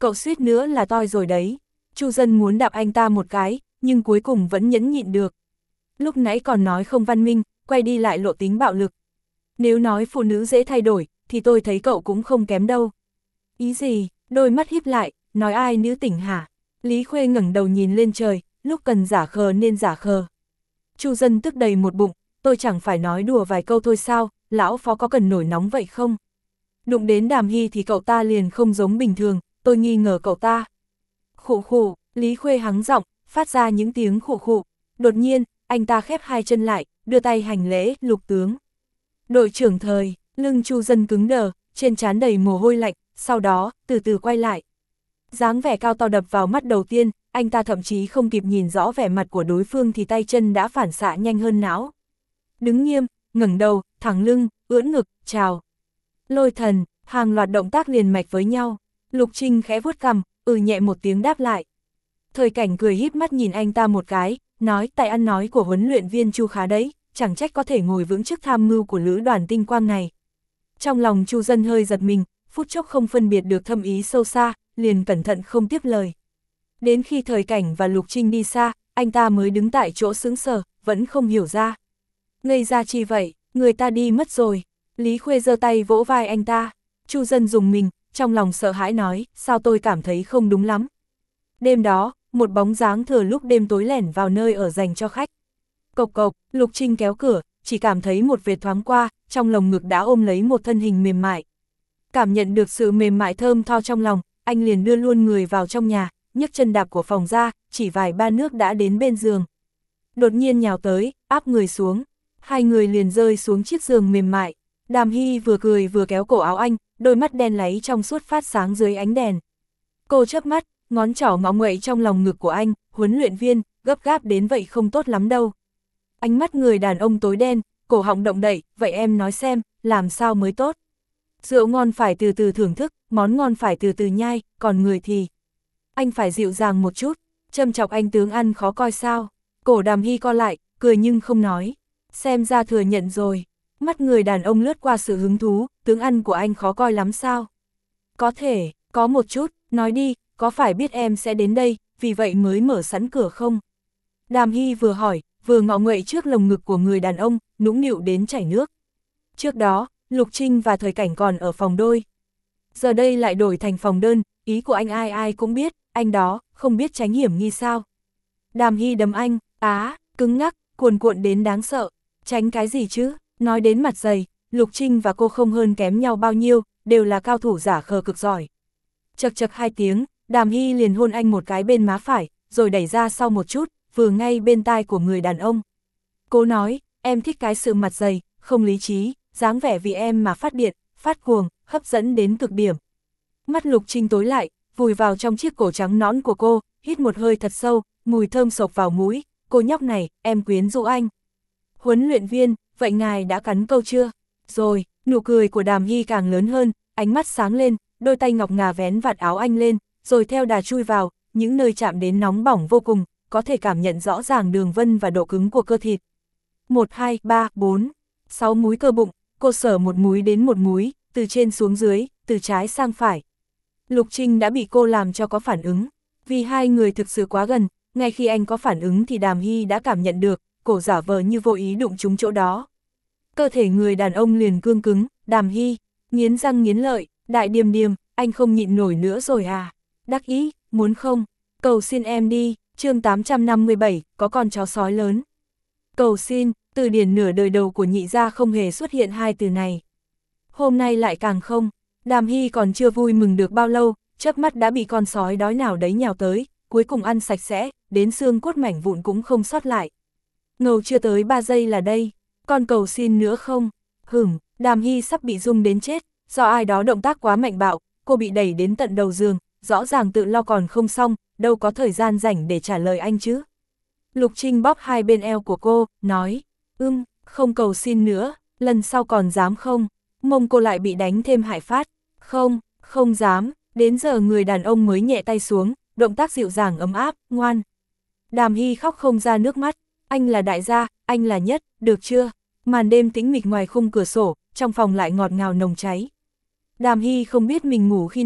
Speaker 1: cậu suýt nữa là toi rồi đấy. Chu Dân muốn đạp anh ta một cái, nhưng cuối cùng vẫn nhẫn nhịn được. Lúc nãy còn nói không văn minh, quay đi lại lộ tính bạo lực. Nếu nói phụ nữ dễ thay đổi, thì tôi thấy cậu cũng không kém đâu. Ý gì? Đôi mắt híp lại, nói ai nữ tỉnh hả? Lý Khuê ngẩng đầu nhìn lên trời, lúc cần giả khờ nên giả khờ. Chu Dân tức đầy một bụng, tôi chẳng phải nói đùa vài câu thôi sao, lão phó có cần nổi nóng vậy không? Đụng đến Đàm Hy thì cậu ta liền không giống bình thường, tôi nghi ngờ cậu ta. Khụ khụ, Lý Khuê hắng giọng, phát ra những tiếng khụ khụ. Đột nhiên, anh ta khép hai chân lại, đưa tay hành lễ, Lục tướng. Đội trưởng Thời, lưng Chu Dân cứng đờ, trên trán đầy mồ hôi lạnh, sau đó, từ từ quay lại. Dáng vẻ cao to đập vào mắt đầu tiên, anh ta thậm chí không kịp nhìn rõ vẻ mặt của đối phương thì tay chân đã phản xạ nhanh hơn não. Đứng nghiêm, ngẩng đầu, thẳng lưng, ưỡn ngực, chào. Lôi Thần, hàng loạt động tác liền mạch với nhau. Lục Trinh khẽ vuốt cằm, ừ nhẹ một tiếng đáp lại. Thời Cảnh cười híp mắt nhìn anh ta một cái, nói tại ăn nói của huấn luyện viên Chu khá đấy, chẳng trách có thể ngồi vững chức tham mưu của lữ đoàn tinh quang này. Trong lòng Chu Dân hơi giật mình, phút chốc không phân biệt được thâm ý sâu xa, liền cẩn thận không tiếp lời. Đến khi Thời Cảnh và Lục Trinh đi xa, anh ta mới đứng tại chỗ sững sờ, vẫn không hiểu ra. Ngây ra chi vậy, người ta đi mất rồi. Lý Khuê giơ tay vỗ vai anh ta. Chu Dân dùng mình, trong lòng sợ hãi nói, sao tôi cảm thấy không đúng lắm. Đêm đó, một bóng dáng thừa lúc đêm tối lẻn vào nơi ở dành cho khách. Cộc cộc, Lục Trinh kéo cửa, chỉ cảm thấy một vệt thoáng qua, trong lồng ngực đã ôm lấy một thân hình mềm mại. Cảm nhận được sự mềm mại thơm tho trong lòng, anh liền đưa luôn người vào trong nhà, nhấc chân đạp của phòng ra, chỉ vài ba nước đã đến bên giường. Đột nhiên nhào tới, áp người xuống, hai người liền rơi xuống chiếc giường mềm mại. Đàm Hy vừa cười vừa kéo cổ áo anh, đôi mắt đen láy trong suốt phát sáng dưới ánh đèn. Cô chớp mắt, ngón trỏ ngọ nguậy trong lòng ngực của anh, huấn luyện viên, gấp gáp đến vậy không tốt lắm đâu. Ánh mắt người đàn ông tối đen, cổ họng động đậy, vậy em nói xem, làm sao mới tốt. Rượu ngon phải từ từ thưởng thức, món ngon phải từ từ nhai, còn người thì... Anh phải dịu dàng một chút, châm chọc anh tướng ăn khó coi sao. Cổ Đàm Hy co lại, cười nhưng không nói. Xem ra thừa nhận rồi. Mắt người đàn ông lướt qua sự hứng thú, tướng ăn của anh khó coi lắm sao? Có thể, có một chút, nói đi, có phải biết em sẽ đến đây, vì vậy mới mở sẵn cửa không? Đàm Hy vừa hỏi, vừa ngọ nguậy trước lồng ngực của người đàn ông, nũng nịu đến chảy nước. Trước đó, Lục Trinh và Thời Cảnh còn ở phòng đôi. Giờ đây lại đổi thành phòng đơn, ý của anh ai ai cũng biết, anh đó, không biết tránh hiểm nghi sao. Đàm Hy đấm anh, á, cứng ngắc, cuồn cuộn đến đáng sợ, tránh cái gì chứ? Nói đến mặt dày, Lục Trinh và cô không hơn kém nhau bao nhiêu, đều là cao thủ giả khờ cực giỏi. Chật chật hai tiếng, Đàm Hy liền hôn anh một cái bên má phải, rồi đẩy ra sau một chút, vừa ngay bên tai của người đàn ông. Cô nói, em thích cái sự mặt dày, không lý trí, dáng vẻ vì em mà phát điện, phát cuồng, hấp dẫn đến cực điểm. Mắt Lục Trinh tối lại, vùi vào trong chiếc cổ trắng nõn của cô, hít một hơi thật sâu, mùi thơm sộc vào mũi, cô nhóc này, em quyến rũ anh. Huấn luyện viên, vậy ngài đã cắn câu chưa? Rồi, nụ cười của Đàm Hy càng lớn hơn, ánh mắt sáng lên, đôi tay ngọc ngà vén vạt áo anh lên, rồi theo đà chui vào, những nơi chạm đến nóng bỏng vô cùng, có thể cảm nhận rõ ràng đường vân và độ cứng của cơ thịt. Một, hai, ba, bốn, sáu múi cơ bụng, cô sở một múi đến một múi, từ trên xuống dưới, từ trái sang phải. Lục Trinh đã bị cô làm cho có phản ứng, vì hai người thực sự quá gần, ngay khi anh có phản ứng thì Đàm Hy đã cảm nhận được, cổ giả vờ như vô ý đụng trúng chỗ đó. Cơ thể người đàn ông liền cương cứng, Đàm Hy, nghiến răng nghiến lợi, đại điềm điềm, anh không nhịn nổi nữa rồi à? Đắc ý, muốn không? Cầu xin em đi, chương tám trăm năm mươi bảy, có con chó sói lớn. Cầu xin, từ điển nửa đời đầu của nhị gia không hề xuất hiện hai từ này. Hôm nay lại càng không, Đàm Hy còn chưa vui mừng được bao lâu, chớp mắt đã bị con sói đói nào đấy nhào tới, cuối cùng ăn sạch sẽ, đến xương cốt mảnh vụn cũng không sót lại. Ngầu chưa tới ba giây là đây, con cầu xin nữa không? Hửm, Đàm Hy sắp bị rung đến chết, do ai đó động tác quá mạnh bạo, cô bị đẩy đến tận đầu giường, rõ ràng tự lo còn không xong, đâu có thời gian rảnh để trả lời anh chứ. Lục Trinh bóp hai bên eo của cô, nói, ưm, không cầu xin nữa, lần sau còn dám không? Mông cô lại bị đánh thêm hại phát, không, không dám, đến giờ người đàn ông mới nhẹ tay xuống, động tác dịu dàng ấm áp, ngoan. Đàm Hy khóc không ra nước mắt, anh là đại gia, anh là nhất, được chưa? Màn đêm tĩnh mịch ngoài khung cửa sổ, trong phòng lại ngọt ngào nồng cháy. Đàm Hy không biết mình ngủ khi nào,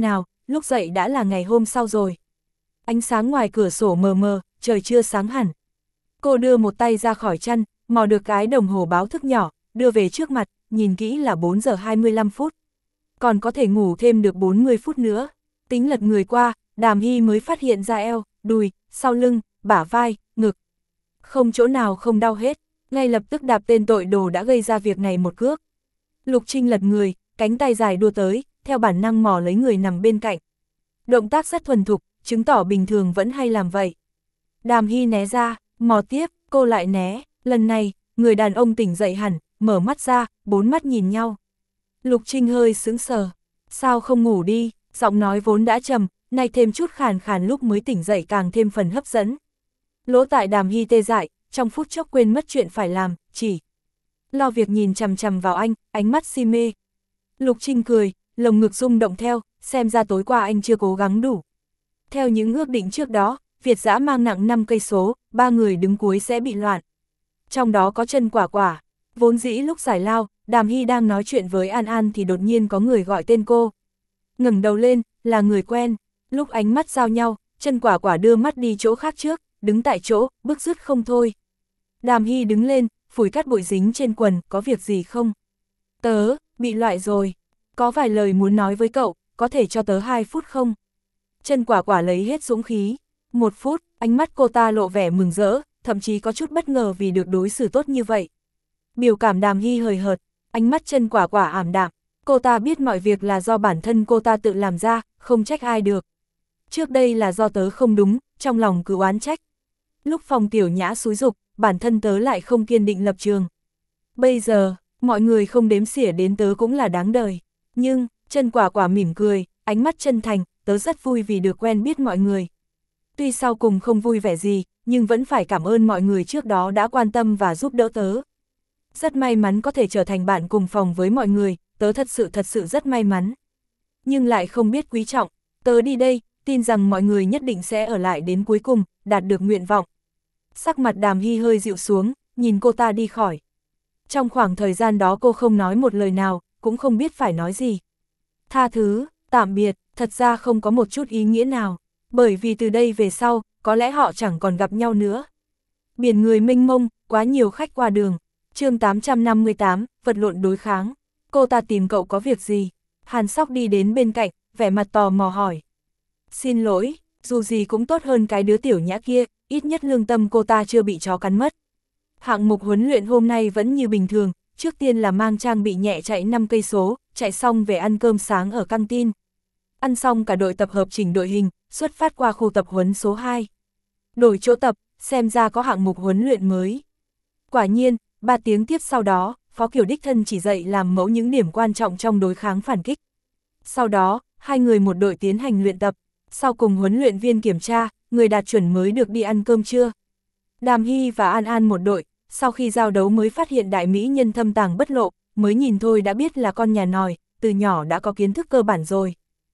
Speaker 1: lúc dậy đã là ngày hôm sau rồi. Ánh sáng ngoài cửa sổ mờ mờ, trời chưa sáng hẳn. Cô đưa một tay ra khỏi chăn, mò được cái đồng hồ báo thức nhỏ, đưa về trước mặt, nhìn kỹ là bốn giờ hai mươi lăm phút. Còn có thể ngủ thêm được bốn mươi phút nữa. Tính lật người qua, Đàm Hy mới phát hiện ra eo, đùi, sau lưng, bả vai, ngực. Không chỗ nào không đau hết, ngay lập tức đạp tên tội đồ đã gây ra việc này một cước. Lục Trinh lật người, cánh tay dài đua tới, theo bản năng mò lấy người nằm bên cạnh. Động tác rất thuần thục, chứng tỏ bình thường vẫn hay làm vậy. Đàm Hy né ra, mò tiếp, cô lại né, lần này, người đàn ông tỉnh dậy hẳn, mở mắt ra, bốn mắt nhìn nhau. Lục Trinh hơi sững sờ, sao không ngủ đi, giọng nói vốn đã trầm, nay thêm chút khàn khàn lúc mới tỉnh dậy càng thêm phần hấp dẫn. Lỗ tại Đàm Hy tê dại, trong phút chốc quên mất chuyện phải làm, chỉ lo việc nhìn chằm chằm vào anh, ánh mắt si mê. Lục Trinh cười, lồng ngực rung động theo, xem ra tối qua anh chưa cố gắng đủ. Theo những ước định trước đó, Việt Dã mang nặng năm cây số, ba người đứng cuối sẽ bị loạn. Trong đó có Chân Quả Quả. Vốn dĩ lúc giải lao, Đàm Hy đang nói chuyện với An An thì đột nhiên có người gọi tên cô. Ngẩng đầu lên, là người quen. Lúc ánh mắt giao nhau, Chân Quả Quả đưa mắt đi chỗ khác trước, đứng tại chỗ, bức rứt không thôi. Đàm Hy đứng lên, phủi cát bụi dính trên quần, có việc gì không? Tớ, bị loại rồi. Có vài lời muốn nói với cậu, có thể cho tớ hai phút không? Chân Quả Quả lấy hết dũng khí. Một phút, ánh mắt cô ta lộ vẻ mừng rỡ, thậm chí có chút bất ngờ vì được đối xử tốt như vậy. Biểu cảm Đàm Hy hời hợt, ánh mắt Chân Quả Quả ảm đạm. Cô ta biết mọi việc là do bản thân cô ta tự làm ra, không trách ai được. Trước đây là do tớ không đúng, trong lòng cứ oán trách. Lúc Phong Tiểu Nhã xúi giục, bản thân tớ lại không kiên định lập trường. Bây giờ, mọi người không đếm xỉa đến tớ cũng là đáng đời. Nhưng, Chân Quả Quả mỉm cười, ánh mắt chân thành, tớ rất vui vì được quen biết mọi người. Tuy sau cùng không vui vẻ gì, nhưng vẫn phải cảm ơn mọi người trước đó đã quan tâm và giúp đỡ tớ. Rất may mắn có thể trở thành bạn cùng phòng với mọi người, tớ thật sự thật sự rất may mắn. Nhưng lại không biết quý trọng, tớ đi đây, tin rằng mọi người nhất định sẽ ở lại đến cuối cùng, đạt được nguyện vọng. Sắc mặt Đàm Hy hơi dịu xuống, nhìn cô ta đi khỏi. Trong khoảng thời gian đó cô không nói một lời nào, cũng không biết phải nói gì. Tha thứ, tạm biệt, thật ra không có một chút ý nghĩa nào, bởi vì từ đây về sau, có lẽ họ chẳng còn gặp nhau nữa. Biển người mênh mông, quá nhiều khách qua đường. Chương tám trăm năm mươi tám, vật lộn đối kháng. Cô ta tìm cậu có việc gì? Hàn Sóc đi đến bên cạnh, vẻ mặt tò mò hỏi. Xin lỗi, dù gì cũng tốt hơn cái đứa Tiểu Nhã kia, ít nhất lương tâm cô ta chưa bị chó cắn mất. Hạng mục huấn luyện hôm nay vẫn như bình thường, trước tiên là mang trang bị nhẹ chạy năm cây số, chạy xong về ăn cơm sáng ở căng tin. Ăn xong cả đội tập hợp chỉnh đội hình, xuất phát qua khu tập huấn số hai. Đổi chỗ tập, xem ra có hạng mục huấn luyện mới. Quả nhiên, ba tiếng tiếp sau đó, Phó Kiều đích thân chỉ dạy làm mẫu những điểm quan trọng trong đối kháng phản kích. Sau đó, hai người một đội tiến hành luyện tập, sau cùng huấn luyện viên kiểm tra, người đạt chuẩn mới được đi ăn cơm trưa. Đàm Hy và An An một đội, sau khi giao đấu mới phát hiện đại mỹ nhân thâm tàng bất lộ, mới nhìn thôi đã biết là con nhà nòi, từ nhỏ đã có kiến thức cơ bản rồi.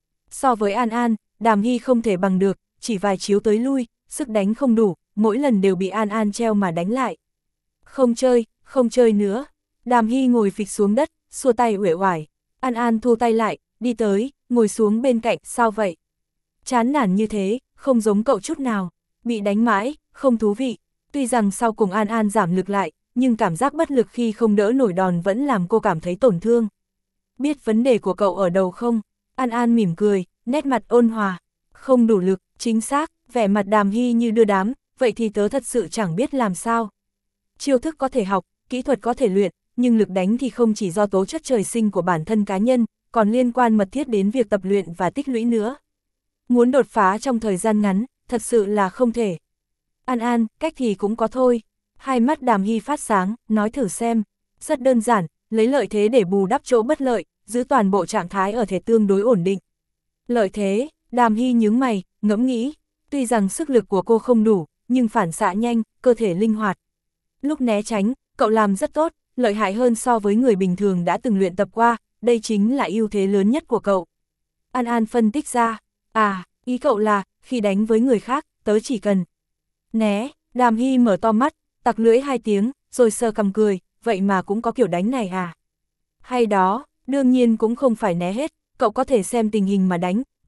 Speaker 1: So với An An, Đàm Hy không thể bằng được, chỉ vài chiếu tới lui, sức đánh không đủ, mỗi lần đều bị An An treo mà đánh lại. Không chơi, không chơi nữa. Đàm Hy ngồi phịch xuống đất, xua tay uể oải. An An thu tay lại, đi tới, ngồi xuống bên cạnh, sao vậy? Chán nản như thế, không giống cậu chút nào. Bị đánh mãi, không thú vị. Tuy rằng sau cùng An An giảm lực lại, nhưng cảm giác bất lực khi không đỡ nổi đòn vẫn làm cô cảm thấy tổn thương. Biết vấn đề của cậu ở đâu không? An An mỉm cười, nét mặt ôn hòa. Không đủ lực, chính xác, vẻ mặt Đàm Hy như đưa đám, vậy thì tớ thật sự chẳng biết làm sao. Chiêu thức có thể học, kỹ thuật có thể luyện, nhưng lực đánh thì không chỉ do tố chất trời sinh của bản thân cá nhân, còn liên quan mật thiết đến việc tập luyện và tích lũy nữa. Muốn đột phá trong thời gian ngắn, thật sự là không thể. An An, cách thì cũng có thôi. Hai mắt Đàm Hy phát sáng, nói thử xem. Rất đơn giản, lấy lợi thế để bù đắp chỗ bất lợi, giữ toàn bộ trạng thái ở thể tương đối ổn định. Lợi thế, Đàm Hy nhướng mày, ngẫm nghĩ. Tuy rằng sức lực của cô không đủ, nhưng phản xạ nhanh, cơ thể linh hoạt. Lúc né tránh, cậu làm rất tốt, lợi hại hơn so với người bình thường đã từng luyện tập qua, đây chính là ưu thế lớn nhất của cậu. An An phân tích ra, à, ý cậu là, khi đánh với người khác, tớ chỉ cần né. Đàm Hy mở to mắt, tặc lưỡi hai tiếng, rồi sờ cằm cười, vậy mà cũng có kiểu đánh này à? Hay đó, đương nhiên cũng không phải né hết, cậu có thể xem tình hình mà đánh,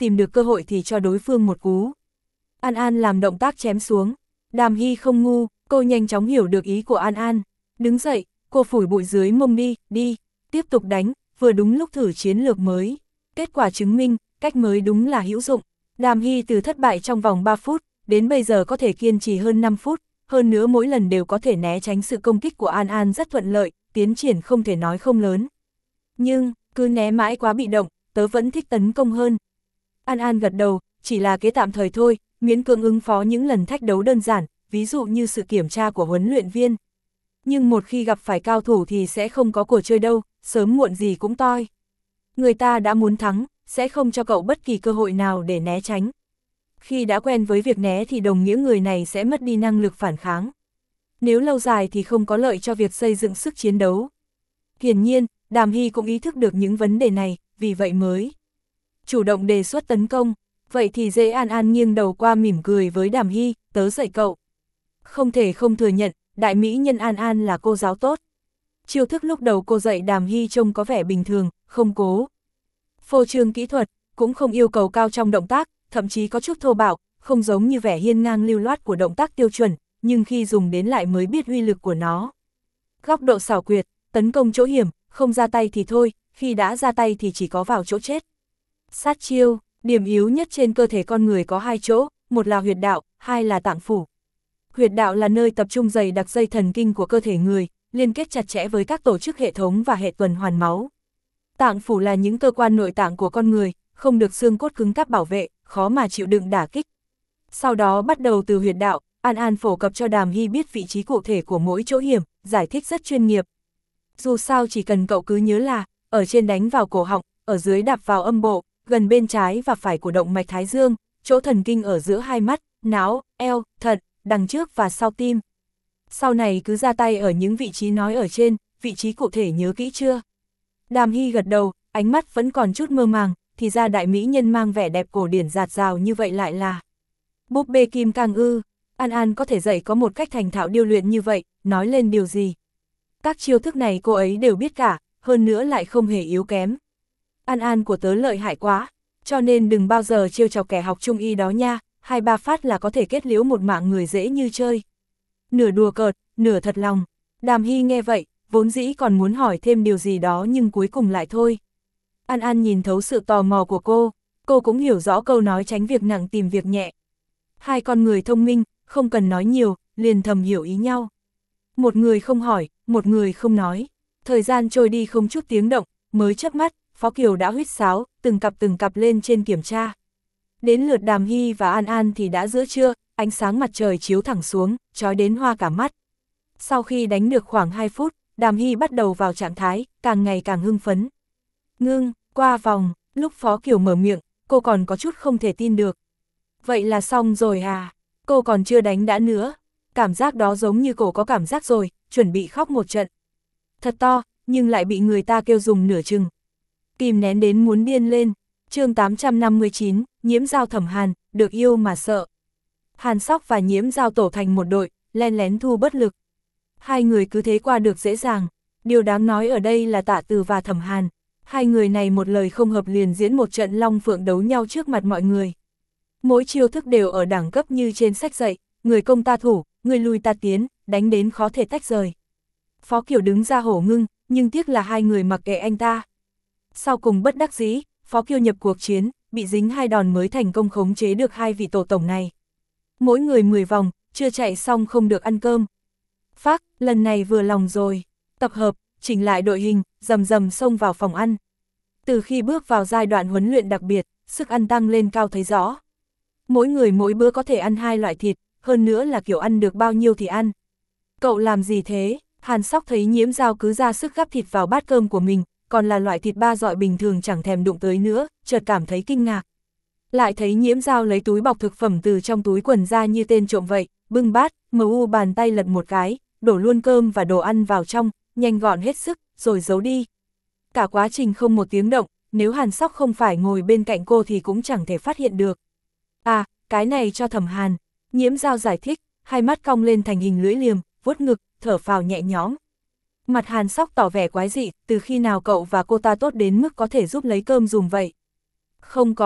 Speaker 1: tìm được cơ hội thì cho đối phương một cú. An An làm động tác chém xuống, Đàm Hy không ngu, cô nhanh chóng hiểu được ý của An An. Đứng dậy, cô phủi bụi dưới mông đi, đi, tiếp tục đánh, vừa đúng lúc thử chiến lược mới. Kết quả chứng minh, cách mới đúng là hữu dụng. Đàm Hy từ thất bại trong vòng ba phút, đến bây giờ có thể kiên trì hơn năm phút, hơn nữa mỗi lần đều có thể né tránh sự công kích của An An rất thuận lợi, tiến triển không thể nói không lớn. Nhưng, cứ né mãi quá bị động, tớ vẫn thích tấn công hơn. An An gật đầu, chỉ là kế tạm thời thôi, miễn cưỡng ứng phó những lần thách đấu đơn giản, ví dụ như sự kiểm tra của huấn luyện viên. Nhưng một khi gặp phải cao thủ thì sẽ không có cuộc chơi đâu, sớm muộn gì cũng toi. Người ta đã muốn thắng, sẽ không cho cậu bất kỳ cơ hội nào để né tránh. Khi đã quen với việc né thì đồng nghĩa người này sẽ mất đi năng lực phản kháng. Nếu lâu dài thì không có lợi cho việc xây dựng sức chiến đấu. Hiển nhiên, Đàm Hy cũng ý thức được những vấn đề này, vì vậy mới chủ động đề xuất tấn công. Vậy thì dễ. An An nghiêng đầu qua mỉm cười với Đàm Hy, tớ dạy cậu. Không thể không thừa nhận, đại mỹ nhân An An là cô giáo tốt. Chiêu thức lúc đầu cô dạy Đàm Hy trông có vẻ bình thường, không cố phô trương kỹ thuật, cũng không yêu cầu cao trong động tác, thậm chí có chút thô bạo, không giống như vẻ hiên ngang lưu loát của động tác tiêu chuẩn, nhưng khi dùng đến lại mới biết uy lực của nó. Góc độ xảo quyệt, tấn công chỗ hiểm, không ra tay thì thôi, khi đã ra tay thì chỉ có vào chỗ chết. Sát chiêu, điểm yếu nhất trên cơ thể con người có hai chỗ, một là huyệt đạo, hai là tạng phủ. Huyệt đạo là nơi tập trung dày đặc dây thần kinh của cơ thể người, liên kết chặt chẽ với các tổ chức hệ thống và hệ tuần hoàn máu. Tạng phủ là những cơ quan nội tạng của con người, không được xương cốt cứng cáp bảo vệ, khó mà chịu đựng đả kích. Sau đó bắt đầu từ huyệt đạo, An An phổ cập cho Đàm Hy biết vị trí cụ thể của mỗi chỗ hiểm, giải thích rất chuyên nghiệp. Dù sao chỉ cần cậu cứ nhớ là, ở trên đánh vào cổ họng, ở dưới đạp vào âm bộ, gần bên trái và phải của động mạch thái dương, chỗ thần kinh ở giữa hai mắt, não, eo, thận, đằng trước và sau tim. Sau này cứ ra tay ở những vị trí nói ở trên, vị trí cụ thể nhớ kỹ chưa? Đàm Hy gật đầu, ánh mắt vẫn còn chút mơ màng, thì ra đại mỹ nhân mang vẻ đẹp cổ điển dạt dào như vậy lại là búp bê kim cang ư. An An có thể dạy có một cách thành thạo điêu luyện như vậy, nói lên điều gì? Các chiêu thức này cô ấy đều biết cả, hơn nữa lại không hề yếu kém. An An của tớ lợi hại quá, cho nên đừng bao giờ trêu chọc kẻ học trung y đó nha, hai ba phát là có thể kết liễu một mạng người dễ như chơi. Nửa đùa cợt, nửa thật lòng. Đàm Hy nghe vậy, vốn dĩ còn muốn hỏi thêm điều gì đó nhưng cuối cùng lại thôi. An An nhìn thấu sự tò mò của cô, cô cũng hiểu rõ câu nói tránh việc nặng tìm việc nhẹ. Hai con người thông minh, không cần nói nhiều, liền thầm hiểu ý nhau. Một người không hỏi, một người không nói. Thời gian trôi đi không chút tiếng động, mới chớp mắt, Phó Kiều đã huýt sáo, từng cặp từng cặp lên trên kiểm tra. Đến lượt Đàm Hy và An An thì đã giữa trưa, ánh sáng mặt trời chiếu thẳng xuống, chói đến hoa cả mắt. Sau khi đánh được khoảng hai phút, Đàm Hy bắt đầu vào trạng thái, càng ngày càng hưng phấn. Ngưng, qua vòng, lúc Phó Kiều mở miệng, cô còn có chút không thể tin được. Vậy là xong rồi à? Cô còn chưa đánh đã nữa. Cảm giác đó giống như cô có cảm giác rồi, chuẩn bị khóc một trận. Thật to, nhưng lại bị người ta kêu dùng nửa chừng. Kìm nén đến muốn điên lên. Chương tám trăm năm mươi chín, Nhiễm Giao Thẩm Hàn, được yêu mà sợ. Hàn Sóc và Nhiễm Giao tổ thành một đội, len lén thu bất lực. Hai người cứ thế qua được dễ dàng. Điều đáng nói ở đây là Tạ Từ và Thẩm Hàn. Hai người này một lời không hợp liền diễn một trận long phượng đấu nhau trước mặt mọi người. Mỗi chiêu thức đều ở đẳng cấp như trên sách dạy, người công ta thủ, người lui ta tiến, đánh đến khó thể tách rời. Phó Kiều đứng ra hổ ngưng, nhưng tiếc là hai người mặc kệ anh ta. Sau cùng bất đắc dĩ, Phó Kiều nhập cuộc chiến, bị dính hai đòn mới thành công khống chế được hai vị tổ tổng này. Mỗi người mười vòng, chưa chạy xong không được ăn cơm. Phác, lần này vừa lòng rồi. Tập hợp, chỉnh lại đội hình, rầm rầm xông vào phòng ăn. Từ khi bước vào giai đoạn huấn luyện đặc biệt, sức ăn tăng lên cao thấy rõ. Mỗi người mỗi bữa có thể ăn hai loại thịt, hơn nữa là kiểu ăn được bao nhiêu thì ăn. Cậu làm gì thế? Hàn Sóc thấy Nhiễm Giao cứ ra sức gắp thịt vào bát cơm của mình, còn là loại thịt ba dọi bình thường chẳng thèm đụng tới nữa, chợt cảm thấy kinh ngạc. Lại thấy Nhiễm Giao lấy túi bọc thực phẩm từ trong túi quần ra như tên trộm vậy, bưng bát, mờ u bàn tay lật một cái, đổ luôn cơm và đồ ăn vào trong, nhanh gọn hết sức, rồi giấu đi. Cả quá trình không một tiếng động, nếu Hàn Sóc không phải ngồi bên cạnh cô thì cũng chẳng thể phát hiện được. À, cái này cho Thẩm Hàn. Nhiễm Giao giải thích, hai mắt cong lên thành hình lưỡi liềm, vuốt ngực, thở phào nhẹ nhõm. Mặt Hàn Sóc tỏ vẻ quái dị, từ khi nào cậu và cô ta tốt đến mức có thể giúp lấy cơm dùng vậy? Không có,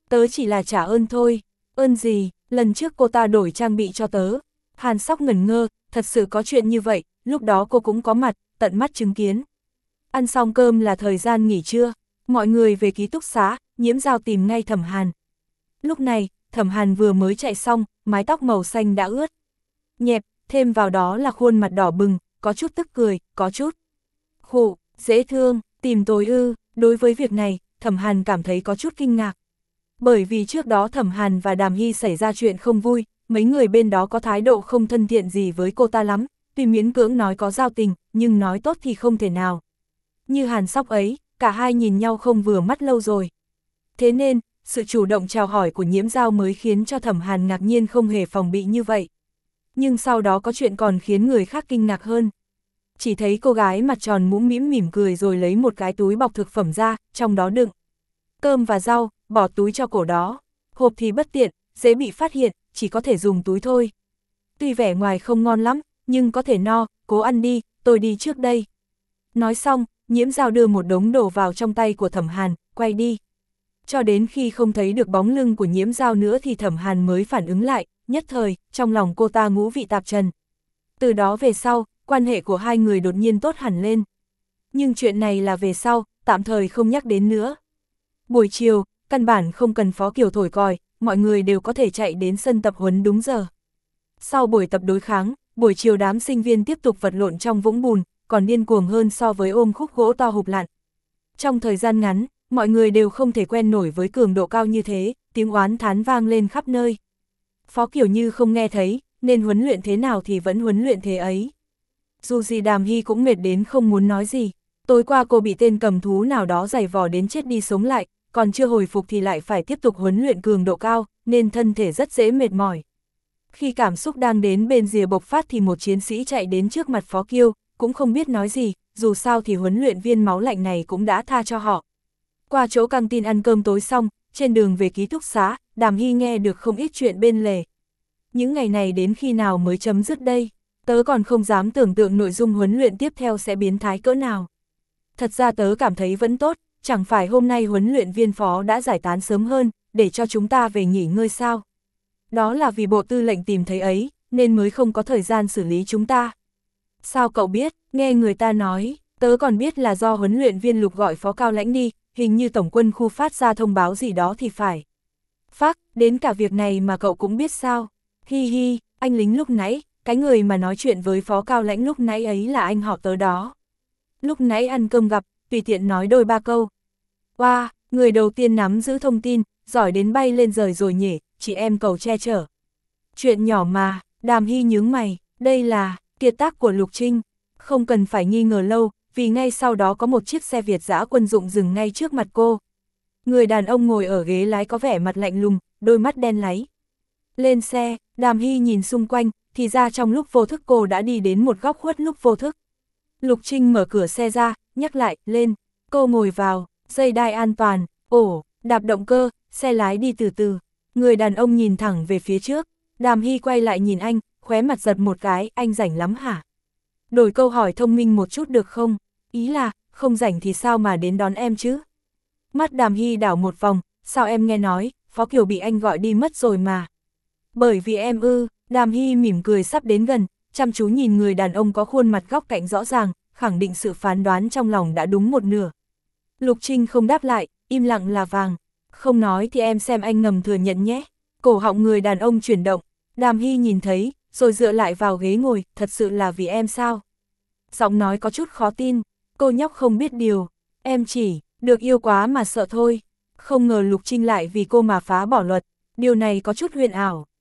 Speaker 1: Tớ chỉ là trả ơn thôi. Ơn gì? Lần trước cô ta đổi trang bị cho tớ. Hàn Sóc ngẩn ngơ, thật sự có chuyện như vậy, lúc đó cô cũng có mặt, tận mắt chứng kiến. Ăn xong cơm là thời gian nghỉ trưa, mọi người về ký túc xá, Nhiễm Dao tìm ngay Thẩm Hàn. Lúc này, Thẩm Hàn vừa mới chạy xong, mái tóc màu xanh đã ướt. Nhẹp, thêm vào đó là khuôn mặt đỏ bừng, có chút tức cười, có chút khụ, dễ thương, tìm tôi ư. Đối với việc này, Thẩm Hàn cảm thấy có chút kinh ngạc. Bởi vì trước đó Thẩm Hàn và Đàm Hy xảy ra chuyện không vui, mấy người bên đó có thái độ không thân thiện gì với cô ta lắm, tuy miễn cưỡng nói có giao tình, nhưng nói tốt thì không thể nào. Như Hàn Sóc ấy, cả hai nhìn nhau không vừa mắt lâu rồi. Thế nên, sự chủ động chào hỏi của Nhiễm Dao mới khiến cho Thẩm Hàn ngạc nhiên không hề phòng bị như vậy. Nhưng sau đó có chuyện còn khiến người khác kinh ngạc hơn. Chỉ thấy cô gái mặt tròn mũm mĩm mỉm cười rồi lấy một cái túi bọc thực phẩm ra, trong đó đựng cơm và rau, bỏ túi cho cổ đó. Hộp thì bất tiện, dễ bị phát hiện, chỉ có thể dùng túi thôi. Tuy vẻ ngoài không ngon lắm, nhưng có thể no, cố ăn đi, tôi đi trước đây. Nói xong, Nhiễm Dao đưa một đống đồ vào trong tay của Thẩm Hàn, quay đi. Cho đến khi không thấy được bóng lưng của Nhiễm Dao nữa thì Thẩm Hàn mới phản ứng lại, nhất thời, trong lòng cô ta ngũ vị tạp trần. Từ đó về sau, quan hệ của hai người đột nhiên tốt hẳn lên. Nhưng chuyện này là về sau, tạm thời không nhắc đến nữa. Buổi chiều, căn bản không cần Phó Kiều thổi còi, mọi người đều có thể chạy đến sân tập huấn đúng giờ. Sau buổi tập đối kháng, buổi chiều đám sinh viên tiếp tục vật lộn trong vũng bùn, còn điên cuồng hơn so với ôm khúc gỗ to hụp lặn. Trong thời gian ngắn, mọi người đều không thể quen nổi với cường độ cao như thế, tiếng oán thán vang lên khắp nơi. Phó Kiều như không nghe thấy, nên huấn luyện thế nào thì vẫn huấn luyện thế ấy. Dù gì Đàm Hy cũng mệt đến không muốn nói gì. Tối qua cô bị tên cầm thú nào đó giày vò đến chết đi sống lại, còn chưa hồi phục thì lại phải tiếp tục huấn luyện cường độ cao, nên thân thể rất dễ mệt mỏi. Khi cảm xúc đang đến bên rìa bộc phát thì một chiến sĩ chạy đến trước mặt Phó Kiều, cũng không biết nói gì, dù sao thì huấn luyện viên máu lạnh này cũng đã tha cho họ. Qua chỗ căng tin ăn cơm tối xong, trên đường về ký túc xá, Đàm Hy nghe được không ít chuyện bên lề. Những ngày này đến khi nào mới chấm dứt đây? Tớ còn không dám tưởng tượng nội dung huấn luyện tiếp theo sẽ biến thái cỡ nào. Thật ra tớ cảm thấy vẫn tốt, chẳng phải hôm nay huấn luyện viên phó đã giải tán sớm hơn, để cho chúng ta về nghỉ ngơi sao? Đó là vì bộ tư lệnh tìm thấy ấy, nên mới không có thời gian xử lý chúng ta. Sao cậu biết? Nghe người ta nói, tớ còn biết là do huấn luyện viên Lục gọi Phó Cao Lãnh đi, hình như tổng quân khu phát ra thông báo gì đó thì phải. Phác, đến cả việc này mà cậu cũng biết sao? Hi hi, anh lính lúc nãy, cái người mà nói chuyện với Phó Cao Lãnh lúc nãy ấy là anh họ tớ đó. Lúc nãy ăn cơm gặp, tùy tiện nói đôi ba câu. Wow, người đầu tiên nắm giữ thông tin, giỏi đến bay lên rời rồi nhỉ, chị em cầu che chở. Chuyện nhỏ mà, Đàm Hy nhướng mày, đây là kiệt tác của Lục Trinh. Không cần phải nghi ngờ lâu, vì ngay sau đó có một chiếc xe Việt dã quân dụng dừng ngay trước mặt cô. Người đàn ông ngồi ở ghế lái có vẻ mặt lạnh lùng, đôi mắt đen láy. Lên xe, Đàm Hy nhìn xung quanh, thì ra trong lúc vô thức cô đã đi đến một góc khuất lúc vô thức. Lục Trinh mở cửa xe ra, nhắc lại, lên, cô ngồi vào, dây đai an toàn, ổ, đạp động cơ, xe lái đi từ từ. Người đàn ông nhìn thẳng về phía trước, Đàm Hy quay lại nhìn anh, khóe mặt giật một cái, anh rảnh lắm hả? Đổi câu hỏi thông minh một chút được không? Ý là, không rảnh thì sao mà đến đón em chứ? Mắt Đàm Hy đảo một vòng, sao em nghe nói, Phó Kiều bị anh gọi đi mất rồi mà. Bởi vì em ư, Đàm Hy mỉm cười sắp đến gần, chăm chú nhìn người đàn ông có khuôn mặt góc cạnh rõ ràng, khẳng định sự phán đoán trong lòng đã đúng một nửa. Lục Trinh không đáp lại, im lặng là vàng. Không nói thì em xem anh ngầm thừa nhận nhé. Cổ họng người đàn ông chuyển động, Đàm Hy nhìn thấy, rồi dựa lại vào ghế ngồi, thật sự là vì em sao? Giọng nói có chút khó tin, cô nhóc không biết điều, em chỉ được yêu quá mà sợ thôi. Không ngờ Lục Trinh lại vì cô mà phá bỏ luật, điều này có chút huyền ảo.